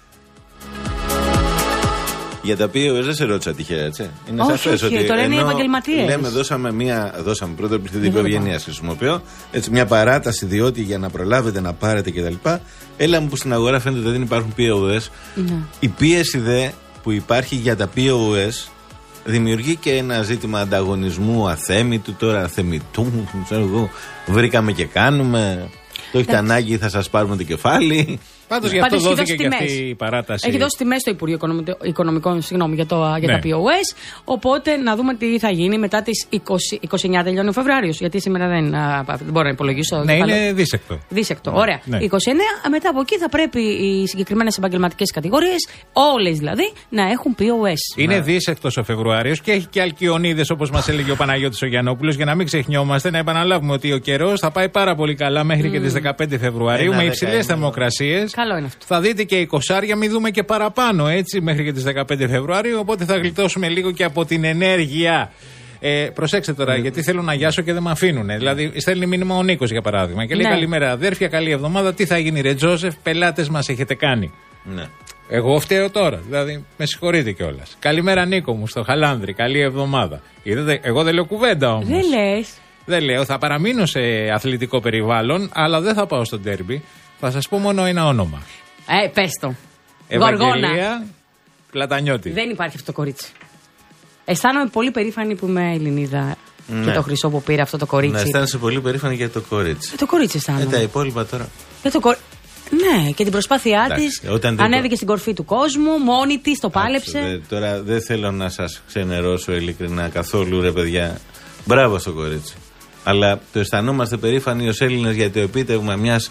Για τα πι ο ες δεν σε ρώτησα τυχαία, έτσι. Είναι όχι, σαφές όχι, ότι. Το λένε οι επαγγελματίες. Λέμε, δώσαμε, μία, δώσαμε πρώτο πληθυντικό ευγενία, χρησιμοποιώ. Έτσι, μια παράταση, διότι για να προλάβετε να πάρετε κτλ. Έλα μου που στην αγορά φαίνεται ότι δεν υπάρχουν πι ο ες. Ναι. Η πίεση δε που υπάρχει για τα πι ο ες δημιουργεί και ένα ζήτημα ανταγωνισμού αθέμητου, τώρα αθεμητού. Ξέρω εγώ, βρήκαμε και κάνουμε. Το έχετε ανάγκη, θα σας πάρουμε το κεφάλι. Πάντως γι' αυτό δόθηκε και αυτή η παράταση. Έχει δώσει τιμές στο Υπουργείο Οικονομικών συγγνώμη, για, το, για ναι. τα πι ο ες. Οπότε να δούμε τι θα γίνει μετά τις είκοσι, είκοσι εννιά τελειώνει ο Φεβρουάριος. Γιατί σήμερα δεν, α, δεν μπορώ να υπολογίσω. Ναι, είναι άλλο. δίσεκτο. Δίσεκτο, ναι, ωραία. Ναι. είκοσι εννιά, μετά από εκεί θα πρέπει οι συγκεκριμένες επαγγελματικές κατηγορίες, όλες δηλαδή, να έχουν πι ο ες. Είναι ναι. δίσεκτος ο Φεβρουάριος και έχει και αλκιονίδες, όπως μας έλεγε ο Παναγιώτης ο Γιαννόπουλος. Για να μην ξεχνιόμαστε, να επαναλάβουμε ότι ο καιρός θα πάει πάρα πολύ καλά μέχρι mm. και τις δεκαπέντε Φεβρουαρίου Ένα με υψηλές θερμοκρασίες. Καλό είναι αυτό. Θα δείτε και εικοσάρια, μην δούμε και παραπάνω έτσι μέχρι και τις δεκαπέντε Φεβρουαρίου. Οπότε θα γλιτώσουμε λίγο και από την ενέργεια. Ε, προσέξτε τώρα, mm. γιατί θέλω να γιάσω και δεν με αφήνουν. Δηλαδή, στέλνει μήνυμα ο Νίκος για παράδειγμα και λέει: ναι. Καλημέρα, αδέρφια, καλή εβδομάδα. Τι θα γίνει, ρε Τζόσεφ, πελάτες μας έχετε κάνει. Ναι. Εγώ φταίω τώρα. Δηλαδή, με συγχωρείτε κιόλας. Καλημέρα, Νίκο μου, στο Χαλάνδρη. Καλή εβδομάδα. Είδατε, εγώ δεν λέω κουβέντα όμως. Δεν λες. Δεν λέω. Θα παραμείνω σε αθλητικό περιβάλλον, αλλά δεν θα πάω στο ντέρμπι. Θα σας πω μόνο ένα όνομα. Ε, πες το. Ευαγγελία Πλατανιώτη. Δεν υπάρχει αυτό το κορίτσι. Αισθάνομαι πολύ περήφανη που είμαι Ελληνίδα. Ναι. Και το χρυσό που πήρε αυτό το κορίτσι. Να αισθάνεσαι πολύ περήφανη για το κορίτσι. Ε, το κορίτσι αισθάνομαι. Ε, τα υπόλοιπα τώρα. Για το κορ... Ναι, και την προσπάθειά της. Ανέβηκε το... στην κορφή του κόσμου, μόνη της, το πάλεψε. Άξε, δε, τώρα δεν θέλω να σας ξενερώσω ειλικρινά καθόλου, ρε παιδιά. Μπράβο στο κορίτσι. Αλλά το αισθανόμαστε περήφανοι ως Έλληνες για το επίτευγμα μιας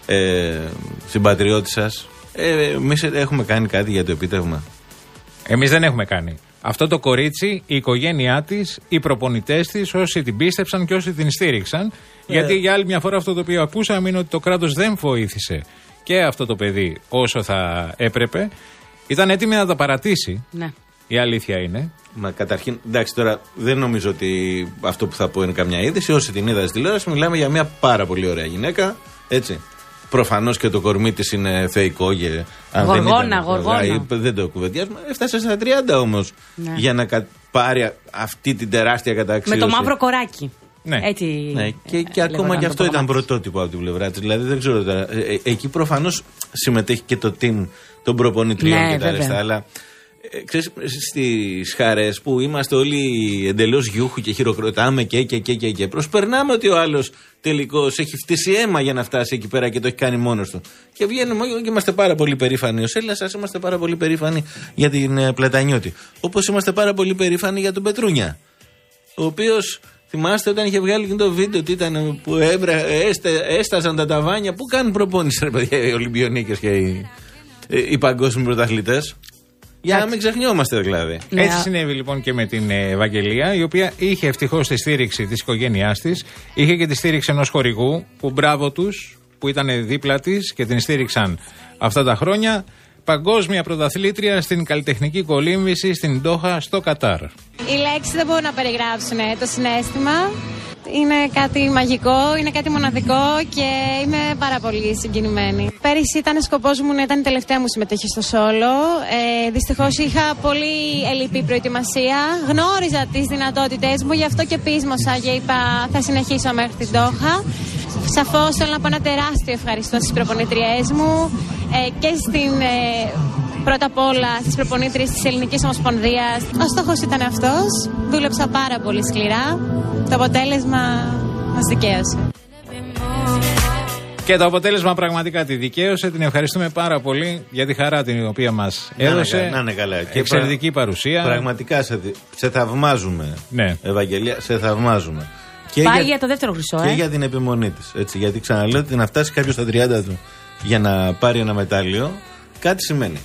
ε, συμπατριώτης σας. Ε, εμείς έχουμε κάνει κάτι για το επίτευγμα. Εμείς δεν έχουμε κάνει. Αυτό το κορίτσι, η οικογένειά της, οι προπονητές της, όσοι την πίστεψαν και όσοι την στήριξαν. Ε. Γιατί για άλλη μια φορά αυτό το οποίο ακούσαμε είναι ότι το κράτος δεν βοήθησε και αυτό το παιδί όσο θα έπρεπε. Ήταν έτοιμη να τα παρατήσει. Ναι. Η αλήθεια είναι. Μα καταρχήν, εντάξει, τώρα δεν νομίζω ότι αυτό που θα πω είναι καμιά είδηση. Όσοι την είδα στη τηλεόραση, μιλάμε για μια πάρα πολύ ωραία γυναίκα. Έτσι. Προφανώς και το κορμί της είναι θεϊκό. Και, αν γοργόνα, δεν ήταν, γοργόνα. Δεν το κουβεντιάζουμε. Έφτασε στα τριάντα όμως. Ναι. Για να πάρει αυτή την τεράστια καταξίωση. Με το μαύρο κοράκι. Ναι. Έτσι, ναι. Και, και ακόμα και αυτό ήταν πρωτότυπο από την πλευρά της. Δηλαδή δεν ξέρω τώρα. Ε, εκεί προφανώς συμμετέχει και το team των προπονητριών ναι, και τα ρεστά. Αλλά ε, ξέρεις, στις χαρές που είμαστε όλοι εντελώς γιούχου και χειροκροτάμε και και και και, και προσπερνάμε ότι ο άλλος τελικώς έχει φτύσει αίμα για να φτάσει εκεί πέρα και το έχει κάνει μόνος του. Και βγαίνουμε και είμαστε πάρα πολύ περήφανοι ως Έλληνας, σας είμαστε πάρα πολύ περήφανοι για την ε, Πλατανιώτη. Όπως είμαστε πάρα πολύ περήφανοι για τον Πετρούνια. Ο οποίος, θυμάστε όταν είχε βγάλει και το βίντεο τι ήταν, που έβρα, έστε, έσταζαν τα ταβάνια. Πού κάνουν προπόνηση, ρε παιδιά, οι Ολυμπιονίκες και οι, οι παγκόσμιοι πρωταθλητές. Για να μην ξεχνιόμαστε δηλαδή. Ναι. Έτσι συνέβη λοιπόν και με την Ευαγγελία, η οποία είχε ευτυχώς τη στήριξη της οικογένειάς της. Είχε και τη στήριξη ενός χορηγού που μπράβο τους, που ήταν δίπλα της και την στήριξαν αυτά τα χρόνια. Παγκόσμια πρωταθλήτρια στην καλλιτεχνική κολύμβηση στην Ντόχα στο Κατάρ. Οι λέξεις δεν μπορούν να περιγράψουν το συναίσθημα. Είναι κάτι μαγικό, είναι κάτι μοναδικό και είμαι πάρα πολύ συγκινημένη. Πέρυσι ήταν σκοπός μου να ήταν η τελευταία μου συμμετοχή στο σόλο. Ε, δυστυχώς είχα πολύ ελλειπή προετοιμασία. Γνώριζα τις δυνατότητές μου, γι' αυτό και πείσμωσα και είπα θα συνεχίσω μέχρι την Ντόχα. Σαφώς θέλω να πω ένα τεράστιο ευχαριστώ στις προπονητριές μου ε, και στην, ε, πρώτα απ' όλα στις προπονήτριες της Ελληνικής Ομοσπονδίας. Ο στόχος ήταν αυτός, δούλεψα πάρα πολύ σκληρά, το αποτέλεσμα μας δικαίωσε. Και το αποτέλεσμα πραγματικά τη δικαίωσε. Την ευχαριστούμε πάρα πολύ για τη χαρά την οποία μας έδωσε. Να είναι, να είναι καλά. Και εξαιρετική πρα... παρουσία. Πραγματικά σε, σε θαυμάζουμε, ναι. Ευαγγελία, σε θαυμάζουμε. Και Πάει για, για το δεύτερο χρυσό, και ε. για την επιμονή της. Έτσι, γιατί ξαναλέω ότι να φτάσει κάποιος στα τριάντα του για να πάρει ένα μετάλλιο, κάτι σημαίνει.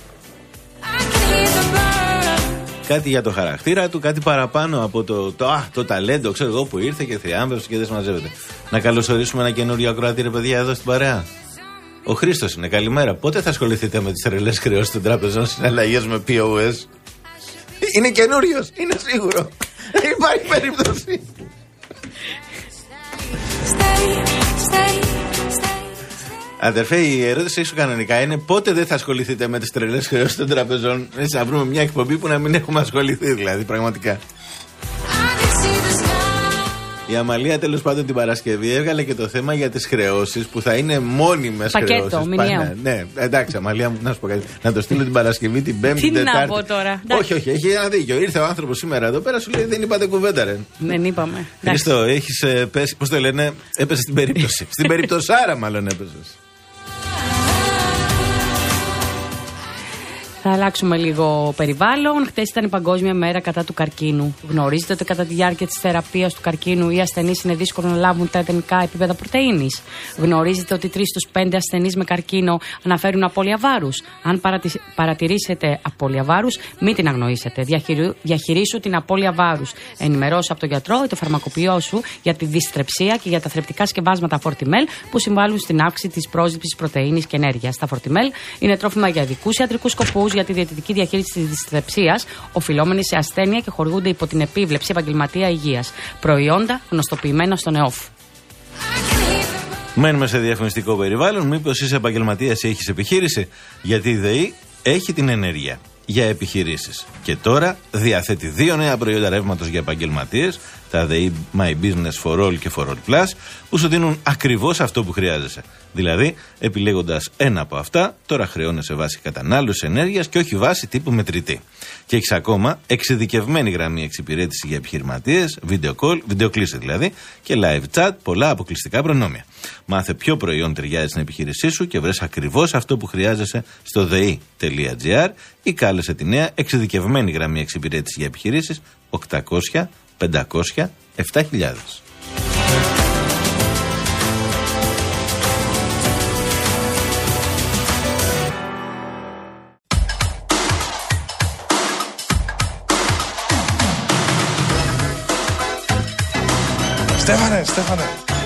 Κάτι για το χαρακτήρα του, κάτι παραπάνω από το, το, α, το ταλέντο, ξέρω εγώ, που ήρθε και θριάμβευσε και δεν συμμαζεύεται. Να καλωσορίσουμε ένα καινούριο ακροατή, ρε παιδιά, εδώ στην παρέα. Ο Χρήστος είναι, καλημέρα. Πότε θα ασχοληθείτε με τις τρελές χρεώσεις των τράπεζων, συναλλαγές με πι ο ες? Είναι καινούριος, είναι σίγουρο. Δεν υπάρχει περίπτωση. Αδερφέ, η ερώτηση σου κανονικά είναι πότε δεν θα ασχοληθείτε με τις τρελές χρεώσεις των τραπεζών. Έτσι, να βρούμε μια εκπομπή που να μην έχουμε ασχοληθεί, δηλαδή, πραγματικά. Η Αμαλία τέλος πάντων την Παρασκευή έβγαλε και το θέμα για τις χρεώσεις που θα είναι μόνιμες χρεώσεις. Πακέτο, μηνιαίο. Ναι, εντάξει, Αμαλία μου, να σου πω κάτι. Να το στείλω την Παρασκευή, την Πέμπτη, την Τετάρτη. Τι να πω τώρα. Όχι, όχι, έχει ένα δίκιο. Ήρθε ο άνθρωπος σήμερα εδώ πέρα, σου λέει δεν είπατε κουβέντα, ρε. Δεν είπαμε. Χρήστο, έχεις πέσει, πώς το λένε, έπεσε στην περίπτωση. Στην περιπτωσάρα, μάλλον έπεσες. Θα αλλάξουμε λίγο περιβάλλον. Χτες ήταν η Παγκόσμια Μέρα κατά του καρκίνου. Γνωρίζετε ότι κατά τη διάρκεια της θεραπείας του καρκίνου οι ασθενείς είναι δύσκολο να λάβουν τα ιδανικά επίπεδα πρωτεΐνης. Γνωρίζετε ότι τρεις στους πέντε ασθενείς με καρκίνο αναφέρουν απώλεια βάρους. Αν παρατη... παρατηρήσετε απώλεια βάρους, μην την αγνοήσετε. Διαχειρι... Διαχειρίσου την απώλεια βάρους. Ενημερώσου από τον γιατρό ή το φαρμακοποιό σου για τη δυστρεψία και για τα θρεπτικά σκευάσματα Fortimel που συμβάλλουν στην αύξηση της πρόσληψης πρωτεΐνης και ενέργειας. Τα Fortimel είναι τρόφιμα για ειδικούς ιατρικούς σκοπούς, για τη διαιτητική διαχείριση της δυσθρεψίας, οφειλόμενη σε ασθένεια και χορηγούνται υπό την επίβλεψη επαγγελματία υγείας. Προϊόντα γνωστοποιημένα στον ΕΟΦ. Μένουμε σε διαφημιστικό περιβάλλον. Μήπως είσαι επαγγελματίας ή έχεις επιχείρηση? Γιατί η ΔΕΗ έχει την ενέργεια για επιχειρήσεις. Και τώρα διαθέτει δύο νέα προϊόντα ρεύματος για επαγγελματίες, τα ΔΕΗ My Business for All και for All Plus, που σου δίνουν ακριβώς αυτό που χρειάζεσαι. Δηλαδή, επιλέγοντας ένα από αυτά, τώρα χρεώνεσαι βάση κατανάλωσης ενέργειας και όχι βάση τύπου μετρητή. Και έχεις ακόμα εξειδικευμένη γραμμή εξυπηρέτηση για επιχειρηματίες, video call, βιντεοκλήση δηλαδή, και live chat, πολλά αποκλειστικά προνόμια. Μάθε ποιο προϊόν ταιριάζει στην επιχείρησή σου και βρες ακριβώς αυτό που χρειάζεσαι στο δei.gr ή κάλεσε τη νέα εξειδικευμένη γραμμή εξυπηρέτηση για επιχειρήσεις οκτακόσια πεντακόσια επτά χιλιάδες. Στέφανε, Στέφανε.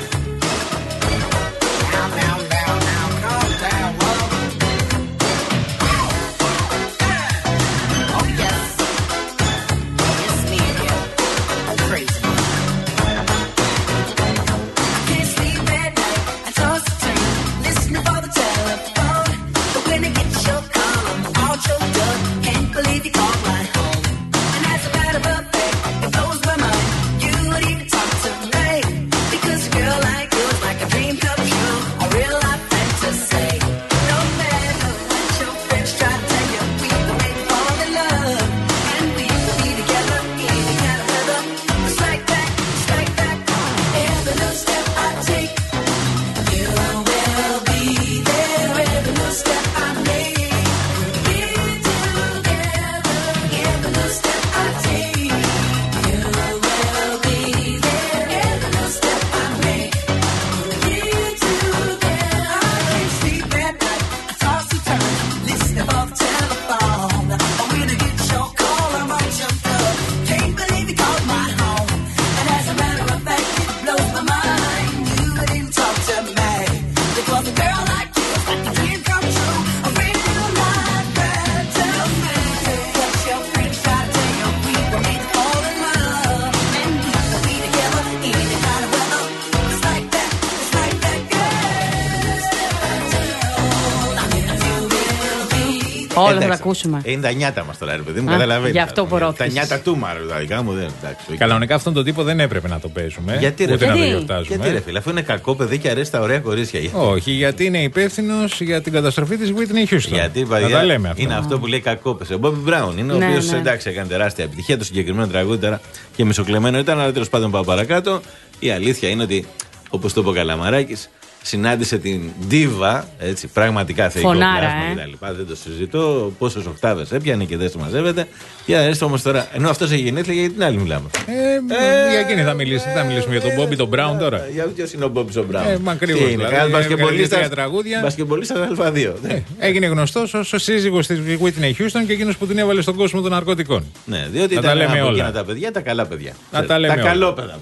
Όλα θα τα ακούσουμε. Είναι τα νιάτα μας τώρα, ρε παιδί μου, καταλαβαίνεις. Γι' αυτό που ρώτησες. Τα νιάτα του μάλλον, τα δικά μου δεν. Κανονικά αυτόν τον τύπο δεν έπρεπε να το παίζουμε. Γιατί ρε, ούτε γιατί? να το γιορτάζουμε. Γιατί ρε φίλε, αφού είναι κακό παιδί και αρέσει τα ωραία κορίτσια. Όχι, γιατί είναι υπεύθυνος για την καταστροφή της Whitney Houston. Γιατί θα τα λέμε αυτά. Είναι αυτό που λέει κακόπες. Ο Bobby Brown είναι ο ναι, οποίος ναι. εντάξει έκανε τεράστια επιτυχία. Το συγκεκριμένο τραγούδι τώρα και μισοκλεμμένο ήταν, αλλά τέλος πάντων πάω παρακάτω. Η αλήθεια είναι ότι, όπως το είπε ο Καλαμαράκης, συνάντησε την Ντίβα, έτσι, πραγματικά θεϊκό πλάσμα ε. κτλ. Δεν το συζητώ. Πόσες οκτάβες έπιανε και δεν το μαζεύεται. Για να όμως τώρα, ενώ αυτός έχει γενέθλια, για την άλλη μιλάμε. Ε, ε, για εκείνη θα μιλήσουμε. Θα μιλήσουμε για τον Μπόμπι τον Μπράουν τώρα. Για ποιος είναι ο Μπόμπι τον Μπράουν. Ε, Μακρύβος. Μπασκεμπολίστας Α δύο. Ε, έγινε γνωστός ως ο σύζυγος της Whitney Houston και εκείνος που την έβαλε στον κόσμο των ναρκωτικών. Ναι, διότι τα ήταν λέμε από όλα. εκείνα τα παιδιά, τα καλά παιδιά. Να τα λέμε τα καλόπαιδα.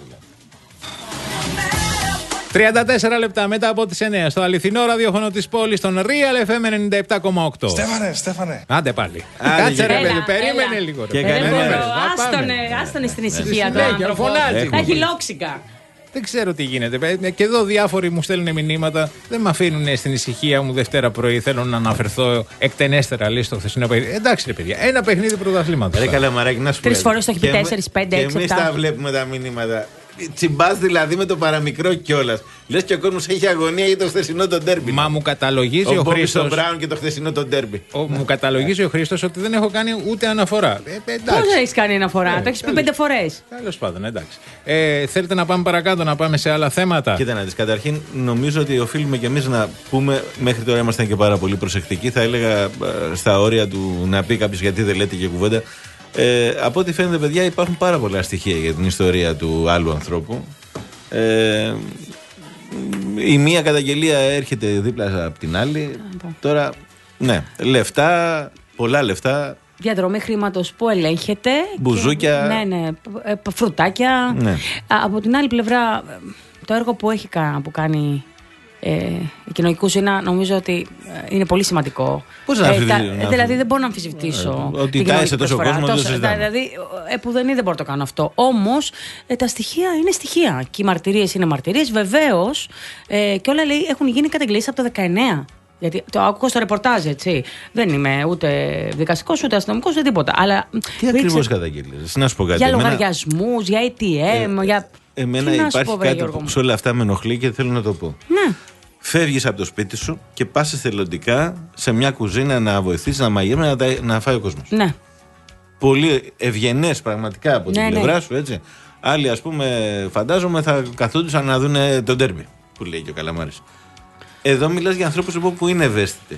τριάντα τέσσερα λεπτά μετά από τις εννιά στο αληθινό ραδιόφωνο της πόλης, στον Real εφ εμ ενενήντα επτά κόμμα οκτώ. Στέφανε, Στέφανε. Άντε πάλι. Κάτσε ρε παιδί, περίμενε λίγο. Και κανένα. Άστονε στην ησυχία του. Θα έχει λόξικα. Δεν ξέρω τι γίνεται. Και εδώ διάφοροι μου στέλνουν μηνύματα. Δεν με αφήνουν στην ησυχία μου Δευτέρα πρωί. Θέλω να αναφερθώ εκτενέστερα λίγο στο χθεσινό παιχνίδι. Εντάξει, ρε παιδιά, ένα παιχνίδι πρωταθλήματος. Ρε Καλαμαράκη, να σου πω. Τρεις φορές το έχει πει τέσσερις, πέντε, έξι, επτά. Και εμείς τα βλέπουμε τα μηνύματα. Τσιμπάς δηλαδή με το παραμικρό κιόλας. Λες και ο κόσμος έχει αγωνία για το χθεσινό τον ντέρμπι. Μα μου καταλογίζει ο, ο Χρήστος. Ο Μπράουν και το χθεσινό τον ντέρμπι. Μου καταλογίζει ο Χρήστος ότι δεν έχω κάνει ούτε αναφορά. Ε, Πώς δεν έχεις κάνει αναφορά, ε, το έχεις πει πέντε φορές. Τέλος πάντων, εντάξει. Ε, θέλετε να πάμε παρακάτω, να πάμε σε άλλα θέματα. Κοίτα να δεις. Καταρχήν, νομίζω ότι οφείλουμε κι εμείς να πούμε. Μέχρι τώρα ήμασταν και πάρα πολύ προσεκτικοί. Θα έλεγα στα όρια του να πει κάποιος γιατί δεν λέτε και κουβέντα. Ε, από ό,τι φαίνεται, παιδιά, υπάρχουν πάρα πολλά στοιχεία για την ιστορία του άλλου ανθρώπου. Ε, η μία καταγγελία έρχεται δίπλα από την άλλη. Τώρα, ναι, λεφτά, πολλά λεφτά. Διαδρομή χρήματος που ελέγχεται. Μπουζούκια. Και, ναι, ναι, φρουτάκια. Ναι. Από την άλλη πλευρά, το έργο που έχει που κάνει ε, η κοινωνικού ζήνα, νομίζω ότι είναι πολύ σημαντικό. Πώς να αμφισβητήσω. Ε, δηλαδή δεν μπορώ να αμφισβητήσω. Ε, ότι τάισε τόσο κόσμο, δεν το συζητάμε. Δηλαδή, ε, που δεν είναι, δεν μπορώ να το κάνω αυτό. Όμως ε, τα στοιχεία είναι στοιχεία. Και οι μαρτυρίες είναι μαρτυρίες. Βεβαίως, ε, και όλα λέει, έχουν γίνει καταγγελίες από το δεκαεννιά. Γιατί το άκουγα στο ρεπορτάζ, έτσι. Δεν είμαι ούτε δικαστικός ούτε αστυνομικός ούτε τίποτα. Αλλά τι ακριβώς καταγγείλεις, να σου πω κάτι. Για λογαριασμούς, για έι τι εμ, ε, για. Εμένα τι υπάρχει πω, κάτι που σε όλα αυτά με ενοχλεί και θέλω να το πω. Ναι. Φεύγεις από το σπίτι σου και πας εθελοντικά σε μια κουζίνα να βοηθήσεις, να μαγειρεύει, να, να φάει ο κόσμος. Ναι. Πολύ ευγενές πραγματικά από την ναι, πλευρά ναι. σου, έτσι. Άλλοι, ας πούμε, φαντάζομαι θα καθόντουσαν να δουν τον ντέρμπι, που λέει και ο Καλαμάρης. Εδώ μιλάς για ανθρώπους που είναι ευαίσθητοι.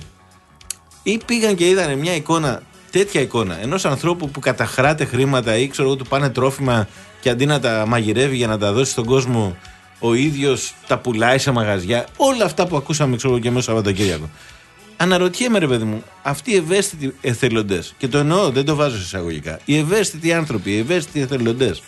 Ή πήγαν και είδαν μια εικόνα, τέτοια εικόνα, ενός ανθρώπου που καταχράται χρήματα ή ξέρω εγώ του πάνε τρόφιμα και αντί να τα μαγειρεύει για να τα δώσει στον κόσμο, ο ίδιος τα πουλάει σε μαγαζιά. Όλα αυτά που ακούσαμε ξέρω και μέσα στο Σαββατοκύριακο. Αναρωτιέμαι, ρε παιδί μου, αυτοί οι ευαίσθητοι εθελοντές, και το εννοώ, δεν το βάζω σε εισαγωγικά, οι ευαίσθητοι άνθρωποι, οι ευαίσθητοι εθελοντές,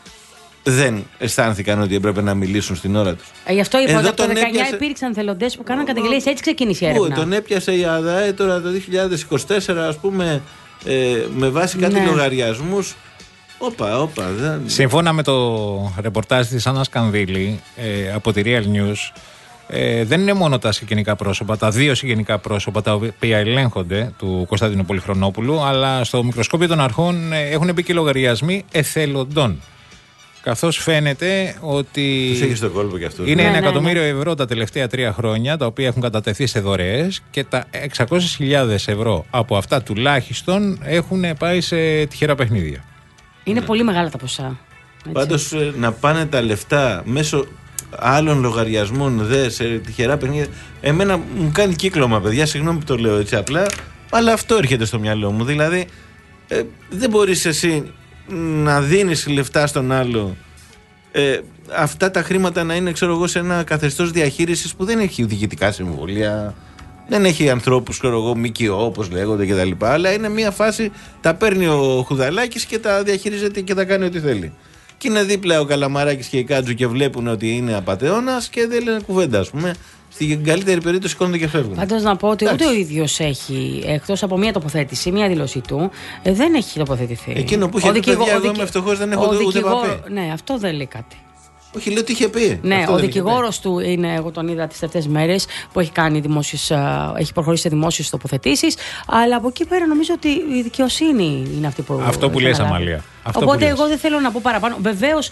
δεν αισθάνθηκαν ότι έπρεπε να μιλήσουν στην ώρα τους. Ε, γι' αυτό είπα ότι από το δεκαεννιά έπιασε... υπήρξαν θελοντές που κάναν καταγγελίες, έτσι ξεκίνησε η έρευνα. Πού, τον έπιασε η ΑΔΑΕ τώρα το δύο χιλιάδες είκοσι τέσσερα, ας πούμε, ε, με βάση κάτι ναι. λογαριασμούς. Όπα, όπα. Δεν... Σύμφωνα με το ρεπορτάζ της Άννας Κανδύλη ε, από τη Real News, ε, δεν είναι μόνο τα συγγενικά πρόσωπα, τα δύο συγγενικά πρόσωπα τα οποία ελέγχονται του Κωνσταντίνου Πολυχρονόπουλου, αλλά στο μικροσκόπιο των αρχών ε, έχουν μπει και λογαριασμοί εθελοντών. Καθώς φαίνεται ότι αυτό, είναι ναι, ένα ναι, εκατομμύριο ναι. ευρώ τα τελευταία τρία χρόνια, τα οποία έχουν κατατεθεί σε δωρεές, και τα εξακόσιες χιλιάδες ευρώ από αυτά τουλάχιστον έχουν πάει σε τυχερά παιχνίδια. Είναι ναι. πολύ μεγάλα τα ποσά. Πάντως να πάνε τα λεφτά μέσω άλλων λογαριασμών δε σε τυχερά παιχνίδια, εμένα μου κάνει κύκλωμα, παιδιά, συγγνώμη που το λέω έτσι απλά, αλλά αυτό έρχεται στο μυαλό μου. Δηλαδή ε, δεν μπορείς εσύ να δίνεις λεφτά στον άλλο, ε, αυτά τα χρήματα να είναι ξέρω εγώ σε ένα καθεστώς διαχείρισης που δεν έχει διοικητικά συμβούλια, δεν έχει ανθρώπους ξέρω εγώ ΜΚΟ όπως λέγονται κτλ, αλλά είναι μια φάση, τα παίρνει ο Χουδαλάκης και τα διαχειρίζεται και τα κάνει ό,τι θέλει. Και είναι δίπλα ο Καλαμαράκης και η Κάτζου και βλέπουν ότι είναι απατεώνας και δεν λένε κουβέντα, ας πούμε. Στην καλύτερη περίπτωση σηκώνονται και φεύγουν. Πάντως να πω ότι εντάξει, ούτε ο ίδιος έχει, εκτός από μία τοποθέτηση, μία δήλωσή του, δεν έχει τοποθετηθεί. Εκείνο που είχε πει, παιδιά, εγώ είμαι φτωχός, δεν έχω ούτε παπέ. Ναι, αυτό δεν λέει κάτι. Όχι, λέω τι είχε πει. Ναι, αυτό ο δικηγόρος του είναι, εγώ τον είδα τις τελευταίες μέρες, που έχει, κάνει δημόσιες, έχει προχωρήσει σε δημόσιες τοποθετήσεις. Αλλά από εκεί πέρα νομίζω ότι η δικαιοσύνη είναι αυτή που. Αυτό που λες, Αμαλία. Αυτό Οπότε εγώ δεν θέλω να πω παραπάνω. Βεβαίως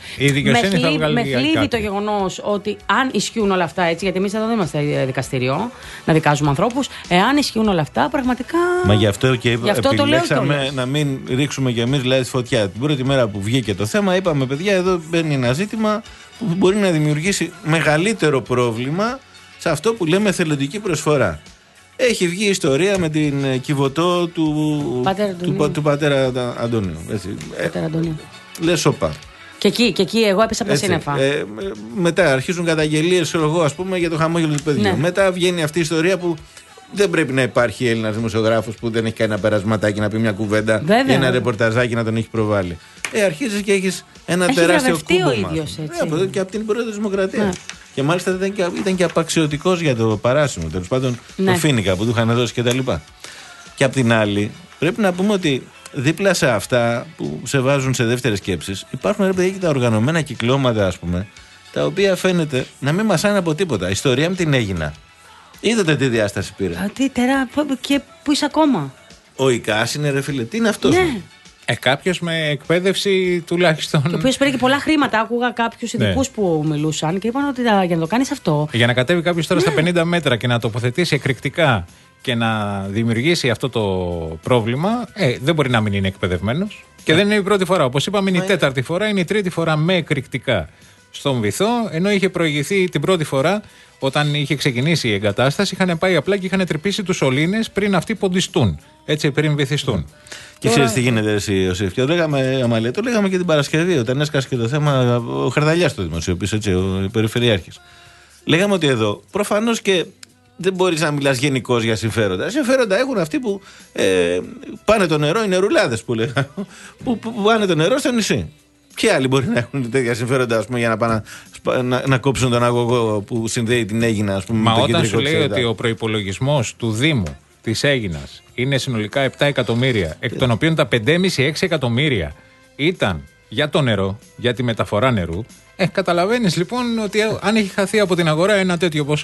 με θλίβει το γεγονός ότι αν ισχύουν όλα αυτά, έτσι, γιατί εμείς εδώ δεν είμαστε δικαστήριο να δικάζουμε ανθρώπους, εάν ισχύουν όλα αυτά, πραγματικά. Μα γι' αυτό και γι αυτό επιλέξαμε να μην ρίξουμε κι εμείς δηλαδή φωτιά. Την πρώτη μέρα που βγήκε το θέμα, είπαμε, παιδιά, εδώ μπαίνει ένα ζήτημα που μπορεί να δημιουργήσει μεγαλύτερο πρόβλημα σε αυτό που λέμε εθελοντική προσφορά. Έχει βγει η ιστορία με την κυβωτό του πατέρα, του, του, του πατέρα Αντώνιου. Έτσι. Πατέρα Αντώνιου. Ε, λες όπα. Και εκεί, και εκεί εγώ έπεσα από τα σύννεφα. Ε, μετά αρχίζουν καταγγελίες εγώ, ας πούμε, για το χαμόγελο του παιδιού. Ναι. Μετά βγαίνει αυτή η ιστορία που δεν πρέπει να υπάρχει Έλληνας δημοσιογράφος που δεν έχει κάνει ένα περασματάκι να πει μια κουβέντα ή ένα ρεπορταζάκι να τον έχει προβάλει. Ε, αρχίζεις και έχεις ένα έχει τεράστιο κούμπομα. Ε, και από την πρώτη Δημοκρατία. Ναι. Και μάλιστα ήταν και, ήταν και απαξιωτικός για το παράσημο, τέλος πάντων, ναι, το Φίνικα που του είχαν δώσει κτλ. Και, και απ' την άλλη, πρέπει να πούμε ότι δίπλα σε αυτά που σε βάζουν σε δεύτερες σκέψεις, υπάρχουν ρε παιδιά και τα οργανωμένα κυκλώματα, ας πούμε, τα οποία φαίνεται να μην μασάνε από τίποτα. Η ιστορία με την Έγινα. Είδατε τι διάσταση πήρε. Α, τι τερά, και πού είσαι ακόμα. Ο Ικάς είναι ρε φίλε, τι είναι αυτός. Ναι. Ε, κάποιος με εκπαίδευση τουλάχιστον. Και ο οποίος πήρε και πολλά χρήματα. Άκουγα κάποιους ειδικούς, ναι, που μιλούσαν και είπαν ότι για να το κάνεις αυτό. Για να κατέβει κάποιος τώρα, ναι, στα πενήντα μέτρα και να τοποθετήσει εκρηκτικά και να δημιουργήσει αυτό το πρόβλημα, ε, δεν μπορεί να μην είναι εκπαιδευμένος. Και yeah. δεν είναι η πρώτη φορά. Όπως είπαμε, είναι η τέταρτη φορά, είναι η τρίτη φορά με εκρηκτικά στον βυθό, ενώ είχε προηγηθεί την πρώτη φορά όταν είχε ξεκινήσει η εγκατάσταση. Είχαν πάει απλά και είχαν τρυπήσει τους σωλήνες πριν αυτοί ποντιστούν. Έτσι, πριν βυθιστούν. Mm. Και ξέρεις τι γίνεται εσύ, Ιωσήφ. Και το λέγαμε, Αμαλία, το λέγαμε και την Παρασκευή, όταν έσκασε και το θέμα ο Χαρδαλιάς το δημοσιοποίησε, έτσι, ο Περιφερειάρχης. Λέγαμε ότι εδώ προφανώς και δεν μπορείς να μιλάς γενικώς για συμφέροντα. Συμφέροντα έχουν αυτοί που ε, πάνε το νερό, οι νερουλάδες που λέγαμε, που, που πάνε το νερό στο νησί. Ποιοι άλλοι μπορεί να έχουν τέτοια συμφέροντα, ας πούμε, για να πάνε να, να, να κόψουν τον αγωγό που συνδέει την Έγινα, ας πούμε. Μα με το όταν σου λέει ξεδά. ότι ο προϋπολογισμός του Δήμου της Έγινας είναι συνολικά επτά εκατομμύρια, εκ των οποίων τα πέντε κόμμα πέντε έξι εκατομμύρια ήταν για το νερό, για τη μεταφορά νερού, ε, καταλαβαίνεις λοιπόν ότι αν έχει χαθεί από την αγορά ένα τέτοιο ποσό,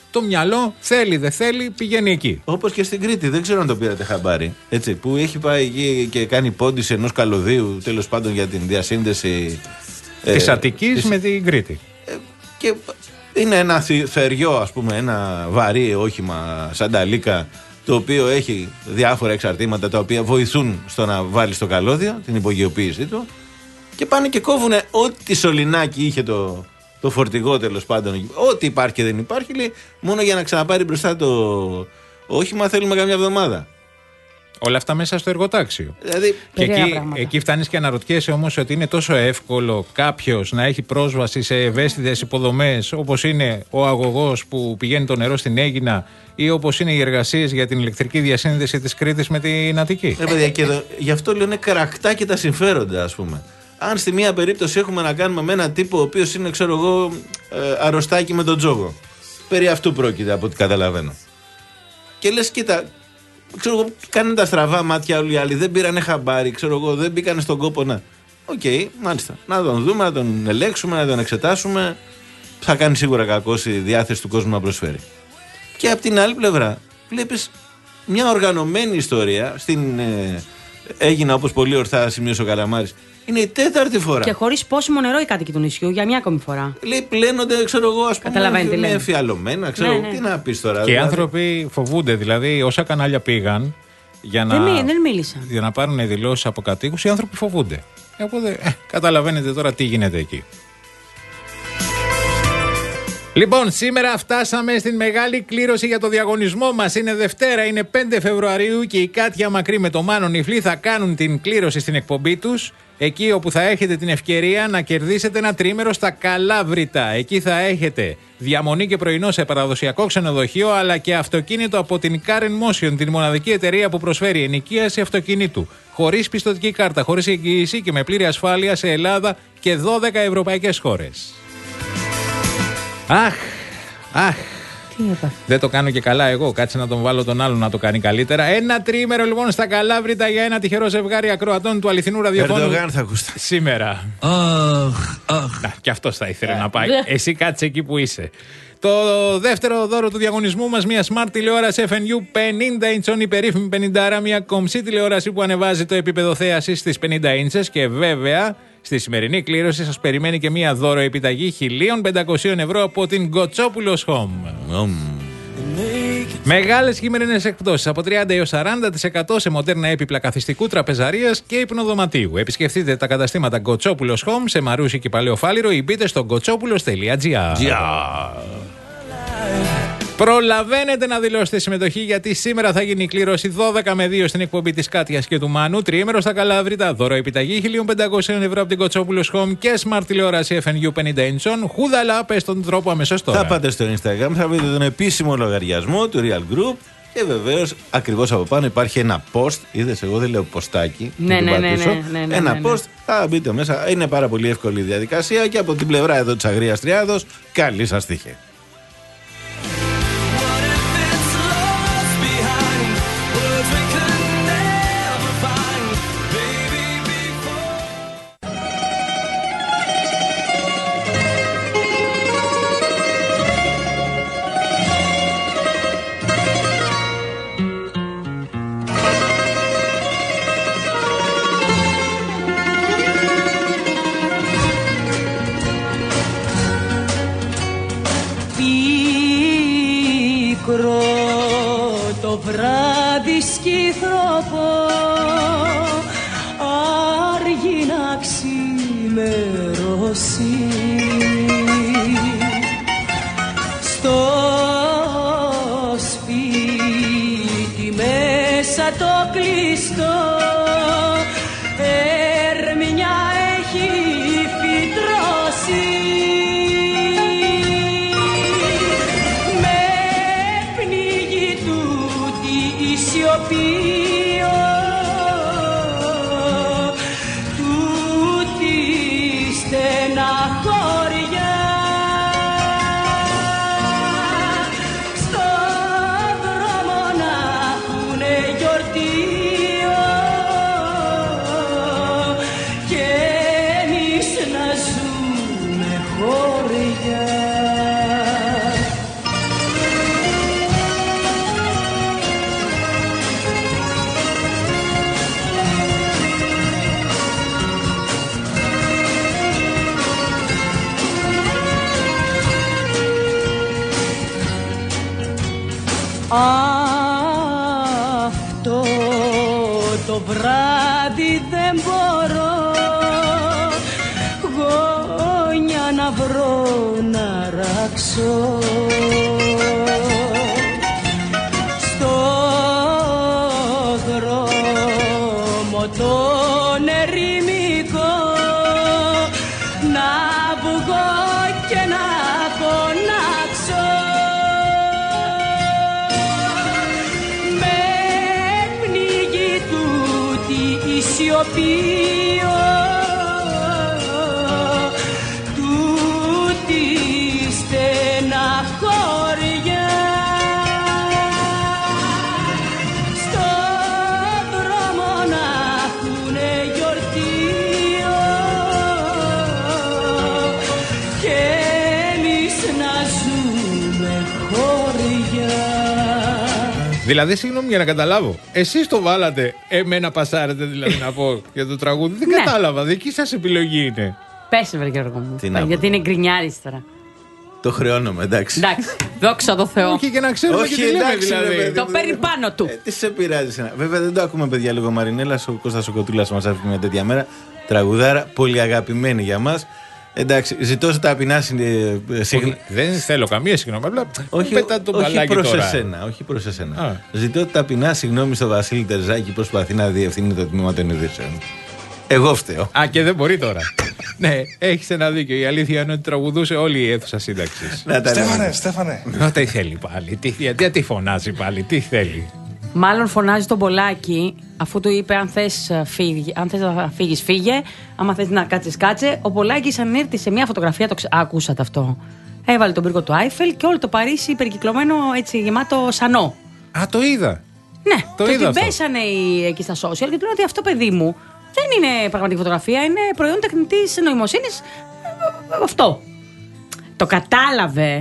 το μυαλό θέλει, δεν θέλει, πηγαίνει εκεί. Όπως και στην Κρήτη, δεν ξέρω αν το πήρατε χαμπάρι. Έτσι, που έχει πάει εκεί και κάνει πόντιση ενός καλωδίου, τέλος πάντων για την διασύνδεση της ε, Αττικής της... με την Κρήτη. Ε, και είναι ένα θεριό, ας πούμε, ένα βαρύ όχημα σαν τα Λίκα, το οποίο έχει διάφορα εξαρτήματα τα οποία βοηθούν στο να βάλει στο καλώδιο, την υπογειοποίησή του, και πάνε και κόβουν ό,τι σωληνάκι είχε το, το φορτηγό, τέλος πάντων. Ό,τι υπάρχει και δεν υπάρχει, λέει, μόνο για να ξαναπάρει μπροστά το όχημα θέλουμε καμιά εβδομάδα. Όλα αυτά μέσα στο εργοτάξιο. Δηλαδή, και εκεί, εκεί φτάνεις και αναρωτιέσαι όμως ότι είναι τόσο εύκολο κάποιος να έχει πρόσβαση σε ευαίσθητες υποδομές, όπως είναι ο αγωγός που πηγαίνει το νερό στην Αίγινα, ή όπως είναι οι εργασίες για την ηλεκτρική διασύνδεση της Κρήτης με την Αττική. Ε, παιδιά, και εδώ, γι' αυτό λέω είναι καρακτά και τα συμφέροντα, ας πούμε. Αν στη μία περίπτωση έχουμε να κάνουμε με έναν τύπο ο οποίος είναι, ξέρω εγώ, ε, αρρωστάκι με τον τζόγο. Περί αυτού πρόκειται από ό,τι καταλαβαίνω. Και λες, κοίτα, ξέρω εγώ, κάνουν τα στραβά μάτια όλοι οι άλλοι, δεν πήρανε χαμπάρι, ξέρω εγώ, δεν μπήκανε στον κόπο να. Οκ, okay, μάλιστα. Να τον δούμε, να τον ελέγξουμε, να τον εξετάσουμε. Θα κάνει σίγουρα κακώς η διάθεση του κόσμου να προσφέρει. Και από την άλλη πλευρά, βλέπεις μια οργανωμένη ιστορία. Στην ε, Αίγινα, όπως πολύ ορθά σημείωσε ο Καλαμάρης, είναι η τέταρτη φορά. Και χωρίς πόσιμο νερό οι κάτοικοι του νησιού, για μια ακόμη φορά. Λέει, πλένονται, ξέρω εγώ, ας πούμε, με εφιαλωμένα, ξέρω ναι, ναι. τι να πεις τώρα. Και δηλαδή, οι άνθρωποι φοβούνται, δηλαδή, όσα κανάλια πήγαν για να, δεν, δεν μίλησαν. Για να πάρουν δηλώσεις από κατοίκους, οι άνθρωποι φοβούνται. Οπότε, ε, καταλαβαίνετε τώρα τι γίνεται εκεί. Λοιπόν, σήμερα φτάσαμε στην μεγάλη κλήρωση για το διαγωνισμό μας. Είναι Δευτέρα, είναι πέντε Φεβρουαρίου και η Κάτια Μακρύ με το Μάνο Νιφλή θα κάνουν την κλήρωση στην εκπομπή τους. Εκεί όπου θα έχετε την ευκαιρία να κερδίσετε ένα τρίμερο στα Καλάβρητα. Εκεί θα έχετε διαμονή και πρωινό σε παραδοσιακό ξενοδοχείο, αλλά και αυτοκίνητο από την Car and Motion, την μοναδική εταιρεία που προσφέρει ενοικίαση αυτοκινήτου. Χωρίς πιστωτική κάρτα, χωρίς εγγύηση και με πλήρη ασφάλεια σε Ελλάδα και δώδεκα ευρωπαϊκές χώρες. Αχ, αχ. Δεν το κάνω και καλά εγώ. Κάτσε να τον βάλω τον άλλον να το κάνει καλύτερα. Ένα τρίμερο λοιπόν στα Καλάβρητα για ένα τυχερό ζευγάρι ακροατών του αληθινού ραδιοφώνου. Ερντογάν θα ακούσετε. Σήμερα. Αχ, αχ. Να, και αυτός θα ήθελε να πάει. Εσύ κάτσε εκεί που είσαι. Το δεύτερο δώρο του διαγωνισμού μας, μια smart τηλεόραση εφ εν γιου πενήντα ίντσων, η περίφημη πενήντα, μια κομψή τηλεόραση που ανεβάζει το επίπεδο θέασης στις πενήντα ίντσες και βέβαια στη σημερινή κλήρωση σας περιμένει και μια δώρο επιταγή χίλια πεντακόσια ευρώ από την Γκοτσόπουλος Home. Mm. Μεγάλες χειμερινές εκπτώσεις από τριάντα έως σαράντα τοις εκατό σε μοντέρνα έπιπλα καθιστικού, τραπεζαρίας και υπνοδωματίου. Επισκεφτείτε τα καταστήματα Γκοτσόπουλος Home σε Μαρούσι και Παλαιό Φάληρο ή μπείτε στο γκοτσόπουλος τελεία τζι άρ. Προλαβαίνετε να δηλώσετε συμμετοχή γιατί σήμερα θα γίνει η κλήρωση δώδεκα με δύο στην εκπομπή της Κάτιας και του Μάνου. Τριήμερο στα Καλάβρητα, δώρο επιταγή χίλια πεντακόσια ευρώ από την Κοτσόπουλος Home και smart τηλεόραση εφ εν γιου πενήντα ίντσων. Χούδαλα, πες τον τρόπο αμέσως τώρα. Θα πάτε στο Instagram, θα βρείτε τον επίσημο λογαριασμό του Real Group και βεβαίως ακριβώς από πάνω υπάρχει ένα post. Είδες, εγώ δεν λέω ποστάκι. Ναι, ναι, ναι, ναι, ναι, ναι, ένα ναι, ναι. post, θα μπείτε μέσα. Είναι πάρα πολύ εύκολη η διαδικασία και από την πλευρά εδώ της Αγρίας Τριάδος, καλή σας τύχη. Το βράδυ σκυθροπό άργη να ξημερώσει στο σπίτι μέσα το κλειστό ερμηνιά έχει φυτρώσει. Σιωπείο τούτη στεναχώρια στο δρόμο να έχουνε γιορτίο και εμείς να ζούμε χώρια. αυτό το βράδυ δεν μπορώ γόνια να βρω να ράξω. Στο δρόμο τον ερημικό να βγω και να φωνάξω. Με πνίγει τούτη η σιωπή, Δηλαδή, συγγνώμη για να καταλάβω, εσείς το βάλατε, εμένα πασάρετε δηλαδή να πω για το τραγούδι. Δεν Ναι. κατάλαβα, δική σας επιλογή είναι. Πες βρε Γιώργο μου, Τι να γιατί πω. είναι γκρινιάρης τώρα. Το χρεώνομαι, εντάξει. Εντάξει, δόξα τω Θεώ. Όχι και να ξέρουμε Όχι, και τι λέμε εντάξει, δηλαδή. ρε παιδί. Το παίρνει πάνω του. Ε, τι σε πειράζει εσένα. Βέβαια δεν το ακούμε, παιδιά, λίγο Μαρινέλα. Ο Κώστας ο Κοτούλας μας άφησε μια τέτοια μέρα. Τραγουδάρα, πολύ αγαπημένη για μας. Εντάξει, ζητώ σε ταπεινά συγγνώμη. Δεν θέλω καμία συγγνώμη. Απλά Όχι, πετά το όχι μπαλάκι προς τώρα. εσένα, όχι προς εσένα. Α. Ζητώ ταπεινά συγγνώμη στο Βασίλη Τερζάκη που προσπαθεί να διευθύνει το τμήμα των ειδήσεων. Εγώ φταίω. Α, και δεν μπορεί τώρα. Ναι, έχεις ένα δίκιο. Η αλήθεια είναι ότι τραγουδούσε όλη η αίθουσα σύνταξης. Στέφανε, Στέφανε. Μα τι θέλει πάλι, τι, γιατί τι φωνάζει πάλι, τι θέλει. Μάλλον φωνάζει τον Πολάκη, αφού του είπε: Αν θες, φύγει, αν θες να φύγεις, φύγε. Άμα θες να κάτσεις, κάτσε. Ο Πολάκης ανήρθη σε μια φωτογραφία. Το ξε... Α, ακούσατε αυτό. Έβαλε τον πύργο του Άιφελ και όλο το Παρίσι περικυκλωμένο έτσι γεμάτο σανό. Α, το είδα. Ναι, Το και είδα την αυτό. πέσανε οι- εκεί στα social και του λένε ότι αυτό, παιδί μου, δεν είναι πραγματική φωτογραφία, είναι προϊόν τεχνητής νοημοσύνης. Ε, Αυτό. Το κατάλαβε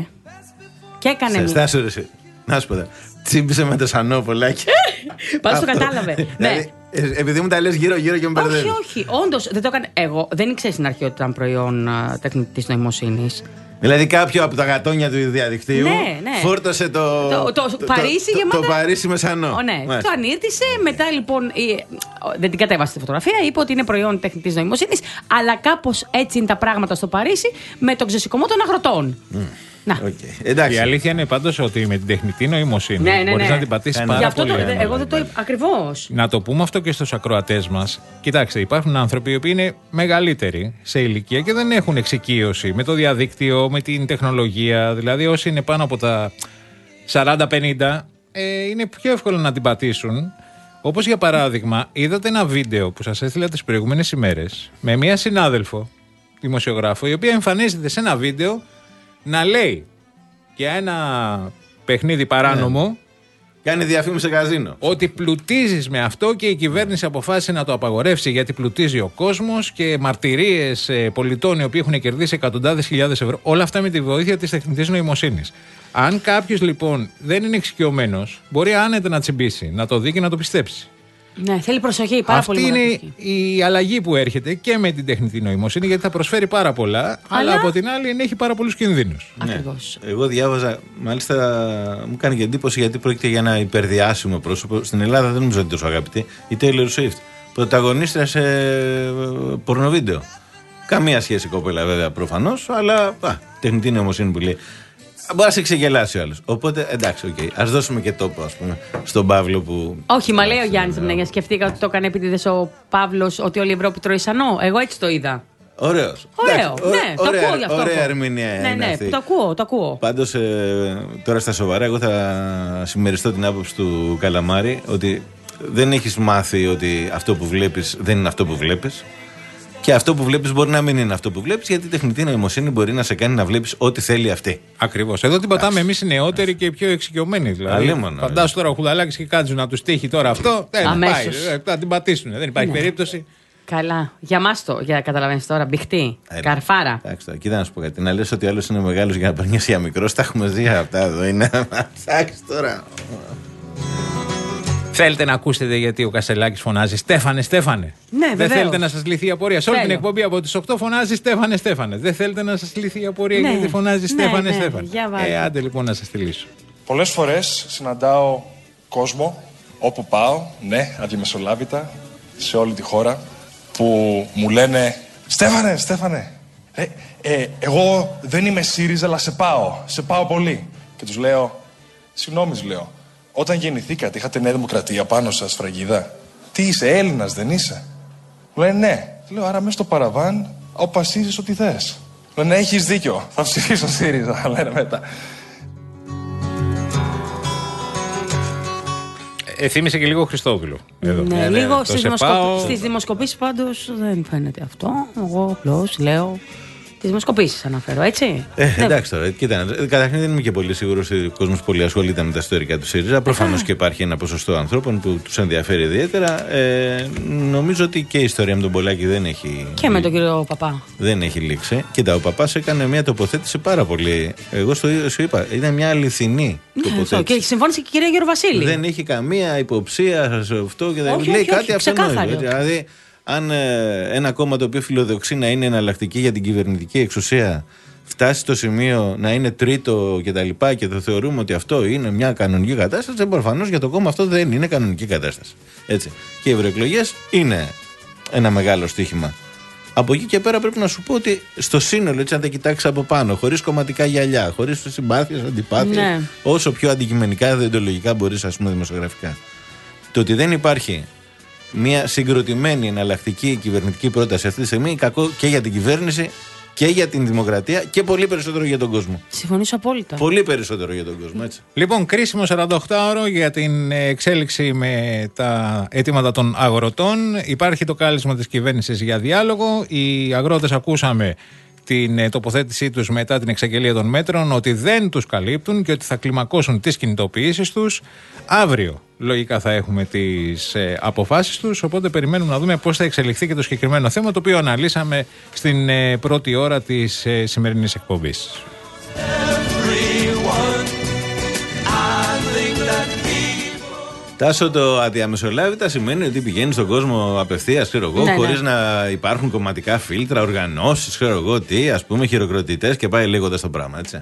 και έκανε. Σε μια- στάσου ρε εσύ. Να σου πω τώρα. Τσίμπησε με το σανό πολλάκι. Πάντως το Αυτό. κατάλαβε. Ναι. Δηλαδή, ε, επειδή μου τα λες γύρω-γύρω και με Όχι, μπερδεύει. όχι. Όντως δεν το έκανε. Εγώ δεν ήξερα στην αρχή ότι ήταν προϊόν τεχνητής νοημοσύνης. Δηλαδή κάποιο από τα γατόνια του διαδικτύου Ναι, ναι. φόρτωσε το, Το- το Παρίσι το, γεμάτα- το Παρίσι με σανό. Ω, ναι, Μάλιστα. το ανήρτησε. Μετά λοιπόν. η- Δεν την κατέβασε τη φωτογραφία. Είπε ότι είναι προϊόν τεχνητής νοημοσύνης. Αλλά κάπως έτσι είναι τα πράγματα στο Παρίσι με τον ξεσηκωμό των αγροτών. Να. Εντάξει. Η αλήθεια είναι πάντως ότι με την τεχνητή νοημοσύνη Ναι, ναι, μπορείς ναι. να την πατήσεις Ένα. πάρα Γι' αυτό πολύ. το, εύκολα. εγώ δεν το είπα. Ακριβώς. Να το πούμε αυτό και στους ακροατές μας. Κοιτάξτε, υπάρχουν άνθρωποι οι οποίοι είναι μεγαλύτεροι σε ηλικία και δεν έχουν εξοικείωση με το διαδίκτυο, με την τεχνολογία. Δηλαδή, όσοι είναι πάνω από τα σαράντα πενήντα, ε, είναι πιο εύκολο να την πατήσουν. Όπως για παράδειγμα, είδατε ένα βίντεο που σας έστειλα τις προηγούμενες ημέρες με μία συνάδελφο, δημοσιογράφο, η οποία εμφανίζεται σε ένα βίντεο να λέει για ένα παιχνίδι παράνομο. Κάνει διαφήμιση σε καζίνο. Ότι πλουτίζεις με αυτό και η κυβέρνηση αποφάσισε να το απαγορεύσει γιατί πλουτίζει ο κόσμος και μαρτυρίες ε, πολιτών οι οποίοι έχουν κερδίσει εκατοντάδες χιλιάδες ευρώ. Όλα αυτά με τη βοήθεια της τεχνητής νοημοσύνης. Αν κάποιος λοιπόν δεν είναι εξοικειωμένος, μπορεί άνετα να τσιμπήσει, να το δει και να το πιστέψει. Ναι, θέλει προσοχή. Πάρα Αυτή πολύ είναι προσοχή. η αλλαγή που έρχεται και με την τεχνητή νοημοσύνη, γιατί θα προσφέρει πάρα πολλά, αλλά, από την άλλη έχει πάρα πολλούς κινδύνους. Ακριβώς. Ναι. Εγώ διάβαζα, μάλιστα μου κάνει και εντύπωση γιατί πρόκειται για ένα υπερδιάσημο πρόσωπο. Στην Ελλάδα δεν νομίζω ότι είναι τόσο αγαπητή. Η Taylor Swift. Πρωταγωνίστρια σε πορνοβίντεο. Καμία σχέση κοπέλα βέβαια προφανώς, αλλά α, τεχνητή νοημοσύνη που λέει. Μπορεί να σε ξεγελάσει ο άλλος. Οπότε εντάξει, οκ. Okay. Ας δώσουμε και τόπο, ας πούμε, στον Παύλο που. Όχι, μα λέει ο Γιάννης ναι. Σκεφτήκα ότι το έκανε επίτηδες ο Παύλος ότι όλη η Ευρώπη τρώει σανό. Εγώ έτσι το είδα. Ωραίος. Ωραίο. Εντάξει, ωραία, ναι, το ωραία, ακούω γι' αυτό. ωραία ακούω. ερμηνεία Ναι, είναι ναι, αυτή. το ακούω, το ακούω. Πάντως ε, τώρα στα σοβαρά, εγώ θα συμμεριστώ την άποψη του Καλαμάρη ότι δεν έχεις μάθει ότι αυτό που βλέπεις δεν είναι αυτό που βλέπεις. Και αυτό που βλέπεις μπορεί να μην είναι αυτό που βλέπεις, γιατί η τεχνητή νοημοσύνη μπορεί να σε κάνει να βλέπεις ό,τι θέλει αυτή. Ακριβώς. Εδώ την πατάμε εμείς οι νεότεροι και οι πιο εξοικειωμένοι. Δηλαδή. Αλίμονο, Φαντάσου τώρα ο Χουδαλάκης και κάτζουν να του τύχει τώρα αυτό. Δεν Αμέσως. πάει. ε, Θα την πατήσουν. Δεν υπάρχει Ναι. περίπτωση. Καλά. Για μας το, για καταλαβαίνεις τώρα, μπιχτή, καρφάρα. Εντάξει, τώρα, κοίτα να σου πω κάτι. Να λες ότι άλλος είναι μεγάλος για να περνιέσαι για μικρός, τα έχουμε δει αυτά εδώ. Είναι. Εντάξει τώρα. Θέλετε να ακούσετε γιατί ο Κασελάκης φωνάζει Στέφανε, Στέφανε. Ναι, Δεν βεβαίως. θέλετε να σας λυθεί η απορία. Σε όλη την Θέλω. εκπομπή από τις οκτώ φωνάζει Στέφανε, Στέφανε. Δεν θέλετε να σας λυθεί η απορία Ναι. γιατί φωνάζει Ναι, Στέφανε, ναι. Στέφανε. Για βάλτε. Ε, άντε λοιπόν να σας τη λύσω. Πολλές φορές συναντάω κόσμο όπου πάω, ναι, αδιαμεσολάβητα, σε όλη τη χώρα, που μου λένε «Στέφανε, Στέφανε, ε, ε, εγώ δεν είμαι ΣΥΡΙΖΑ, αλλά σε πάω, σε πάω πολύ». Και τους λέω «Συγγνώμη», τους λέω, «όταν γεννηθήκατε είχατε Νέα Δημοκρατία πάνω σας, φραγίδα? Τι είσαι, Έλληνας δεν είσαι?» Μου λένε «Ναι». Λέω «Άρα μέσα στο παραβάν αποφασίζεις ό,τι θες». Λένε «Έχεις δίκιο, θα ψηφίσω ΣΥΡΙΖΑ», λένε μετά. Ε, θύμισε και λίγο Χριστόπουλο. Εδώ. Ναι, ναι, λίγο στις, δημοσκοπ... στις δημοσκοπήσεις πάντως δεν φαίνεται αυτό. Εγώ απλώς λέω τις δημοσκοπήσεις αναφέρω, έτσι. Ε, εντάξει τώρα, κοίτα, καταρχήν δεν είμαι και πολύ σίγουρος ότι ο κόσμος πολύ ασχολείται με τα ιστορικά του ΣΥΡΙΖΑ. Προφανώς και υπάρχει ένα ποσοστό ανθρώπων που τους ενδιαφέρει ιδιαίτερα. Ε, νομίζω ότι και η ιστορία με τον Πολάκη δεν έχει. Και με τον κύριο Παπά. Δεν έχει λήξει. Κοίτα, ο Παπάς έκανε μια τοποθέτηση πάρα πολύ. Εγώ στο, σου είπα, είναι μια αληθινή τοποθέτηση. Και συμφώνησε και η κυρία Γεροβασίλη. Δεν έχει καμία υποψία σε αυτό και δεν όχι, λέει όχι, κάτι αυτονόητο. Δηλαδή, αν ε, ένα κόμμα το οποίο φιλοδοξεί να είναι εναλλακτική για την κυβερνητική εξουσία φτάσει στο σημείο να είναι τρίτο και τα λοιπά και το θεωρούμε ότι αυτό είναι μια κανονική κατάσταση, προφανώς για το κόμμα αυτό δεν είναι κανονική κατάσταση. Έτσι. Και οι ευρωεκλογές είναι ένα μεγάλο στοίχημα. Από εκεί και πέρα πρέπει να σου πω ότι στο σύνολο, έτσι, αν τα κοιτάξεις από πάνω, χωρίς κομματικά γυαλιά, χωρίς συμπάθειες, αντιπάθειες, ναι, όσο πιο αντικειμενικά, διοντολογικά μπορείς, ας πούμε, δημοσιογραφικά, το ότι δεν υπάρχει μια συγκροτημένη εναλλακτική κυβερνητική πρόταση αυτή τη στιγμή, κακό και για την κυβέρνηση και για την δημοκρατία και πολύ περισσότερο για τον κόσμο. Συμφωνήσω απόλυτα. Πολύ περισσότερο για τον κόσμο, έτσι. Λοιπόν, κρίσιμο σαρανταοκτάωρο για την εξέλιξη με τα αιτήματα των αγροτών. Υπάρχει το κάλεσμα της κυβέρνησης για διάλογο. Οι αγρότες ακούσαμε την τοποθέτησή τους μετά την εξαγγελία των μέτρων ότι δεν τους καλύπτουν και ότι θα κλιμακώσουν τις κινητοποιήσεις τους. Αύριο λογικά θα έχουμε τις ε, αποφάσεις τους, οπότε περιμένουμε να δούμε πώς θα εξελιχθεί και το συγκεκριμένο θέμα, το οποίο αναλύσαμε στην ε, πρώτη ώρα της ε, σημερινής εκπομπής. Τάσο, το αδιαμεσολάβητα σημαίνει ότι πηγαίνει στον κόσμο απευθείας, ξέρω εγώ, ναι, χωρίς ναι. να υπάρχουν κομματικά φίλτρα, οργανώσεις, ξέρω εγώ τι, ας πούμε, χειροκροτητές και πάει λέγοντας το πράγμα, έτσι.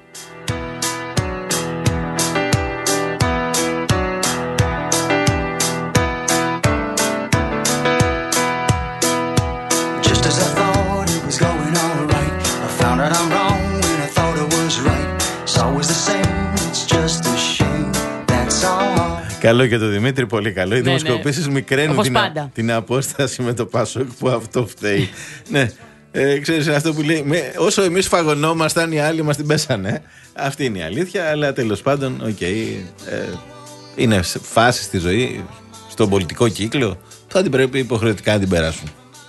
Καλό και το Δημήτρη, πολύ καλό. Οι ναι, δημοσκοπήσεις ναι. μικραίνουν την, α, την απόσταση με το Πασόκ, που αυτό φταίει. Ναι, ε, ξέρεις αυτό που λέει, με, όσο εμείς φαγωνόμασταν, οι άλλοι μας την πέσανε. Αυτή είναι η αλήθεια, αλλά τέλος πάντων, οκ, okay, ε, είναι φάση στη ζωή, στον πολιτικό κύκλο, θα την πρέπει υποχρεωτικά να την περάσουν.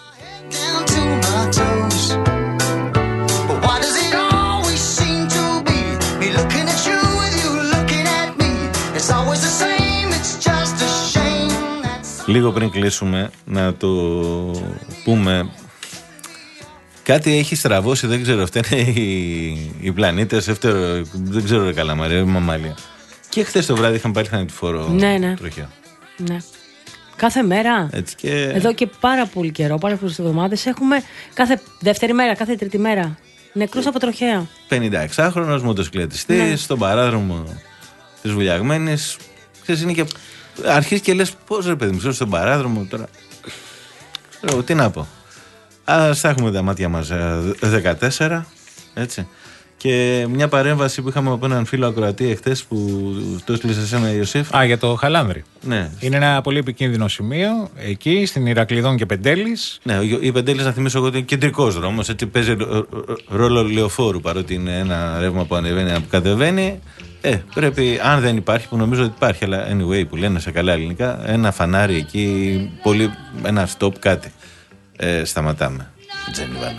Λίγο πριν κλείσουμε να το πούμε, κάτι έχει στραβώσει, δεν ξέρω, φταίνε οι, οι πλανήτες, ευτέρω, δεν ξέρω ρε καλά Μαρία, μαμάλια. Και χθες το βράδυ είχαμε πάλι θανατηφόρο ναι, ναι. τροχαίο. Ναι. Κάθε μέρα, έτσι και... εδώ και πάρα πολύ καιρό, πάρα πολλές εβδομάδες, έχουμε κάθε δεύτερη μέρα, κάθε τρίτη μέρα νεκρούς από τροχαία. πενηνταεξάχρονος μοτοσυκλετιστής, ναι. στον παράδρομο της Βουλιαγμένης, ξέρεις, είναι και... Αρχίζει και λες πώς ρε παιδί μου, στον παράδρομο τώρα. Ξέρω, τι να πω. Ας θα έχουμε τα μάτια μας δεκατέσσερα, έτσι. Και μια παρέμβαση που είχαμε από έναν φίλο ακροατή εχθές που το έστειλε σε εσένα, Ιωσήφ. Α, για το Χαλάνδρη. Ναι. Είναι ένα πολύ επικίνδυνο σημείο εκεί, στην Ηρακλειδών και Πεντέλης. Ναι, η Πεντέλης, να θυμίσω εγώ, ότι είναι κεντρικός δρόμος. Έτσι παίζει ρόλο λεωφόρου, παρότι είναι ένα ρεύμα που ανεβαίνει, που κατεβαίνει. Ε, πρέπει, αν δεν υπάρχει, που νομίζω ότι υπάρχει, αλλά anyway, που λένε σε καλά ελληνικά, ένα φανάρι εκεί, πολύ, ένα stop, κάτι. Ε, σταματάμε. Τζενιβάνα.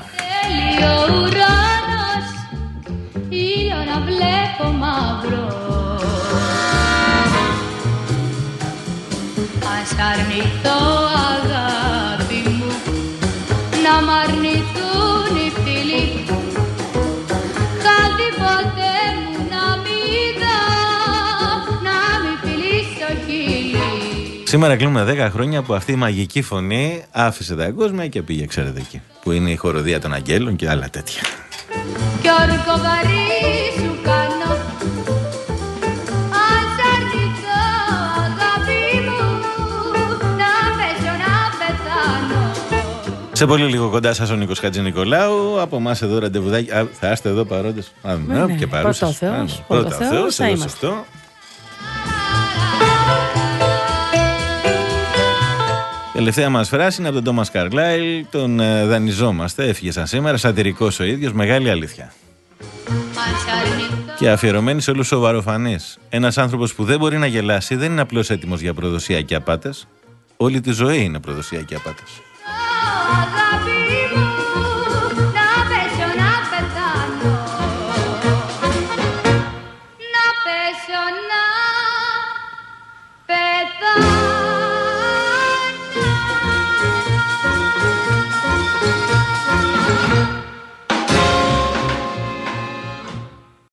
Η ώρα βλέπω μαύρο. Ας αρνηθώ αγάπη μου, να μ' αρνηθούν οι φίλοι, κάτι ποτέ μου να μην δω, να μην φιλείς το χείλη. Σήμερα κλείνουμε δέκα χρόνια που αυτή η μαγική φωνή άφησε τα εγκόσμια και πήγε, ξέρετε, εκεί που είναι η χοροδία των αγγέλων και άλλα τέτοια. Κι όρκο βαρύ σου κάνω, ας αρνηθώ αγάπη Σε πολύ λίγο κοντά σας ο Νίκος Χατζηνικολάου. Από εμάς εδώ ραντεβουδάκι. Α, θα είστε εδώ παρόντες. Α, ναι, ναι, και παρούσες. Πρώτα ο Θεός. Πρώτα ο Θεός, εδώ σωστό. Τελευταία μας φράση είναι από τον Τόμας Καρλάιλ. Τον ε, δανειζόμαστε. Έφυγε σαν σήμερα. Σατυρικός ο ίδιος. Μεγάλη αλήθεια. Και αφιερωμένη σε όλους τους σοβαροφανείς. Ένας άνθρωπος που δεν μπορεί να γελάσει δεν είναι απλώς έτοιμος για προδοσία και απάτες. Όλη τη ζωή είναι προδοσία και απάτες.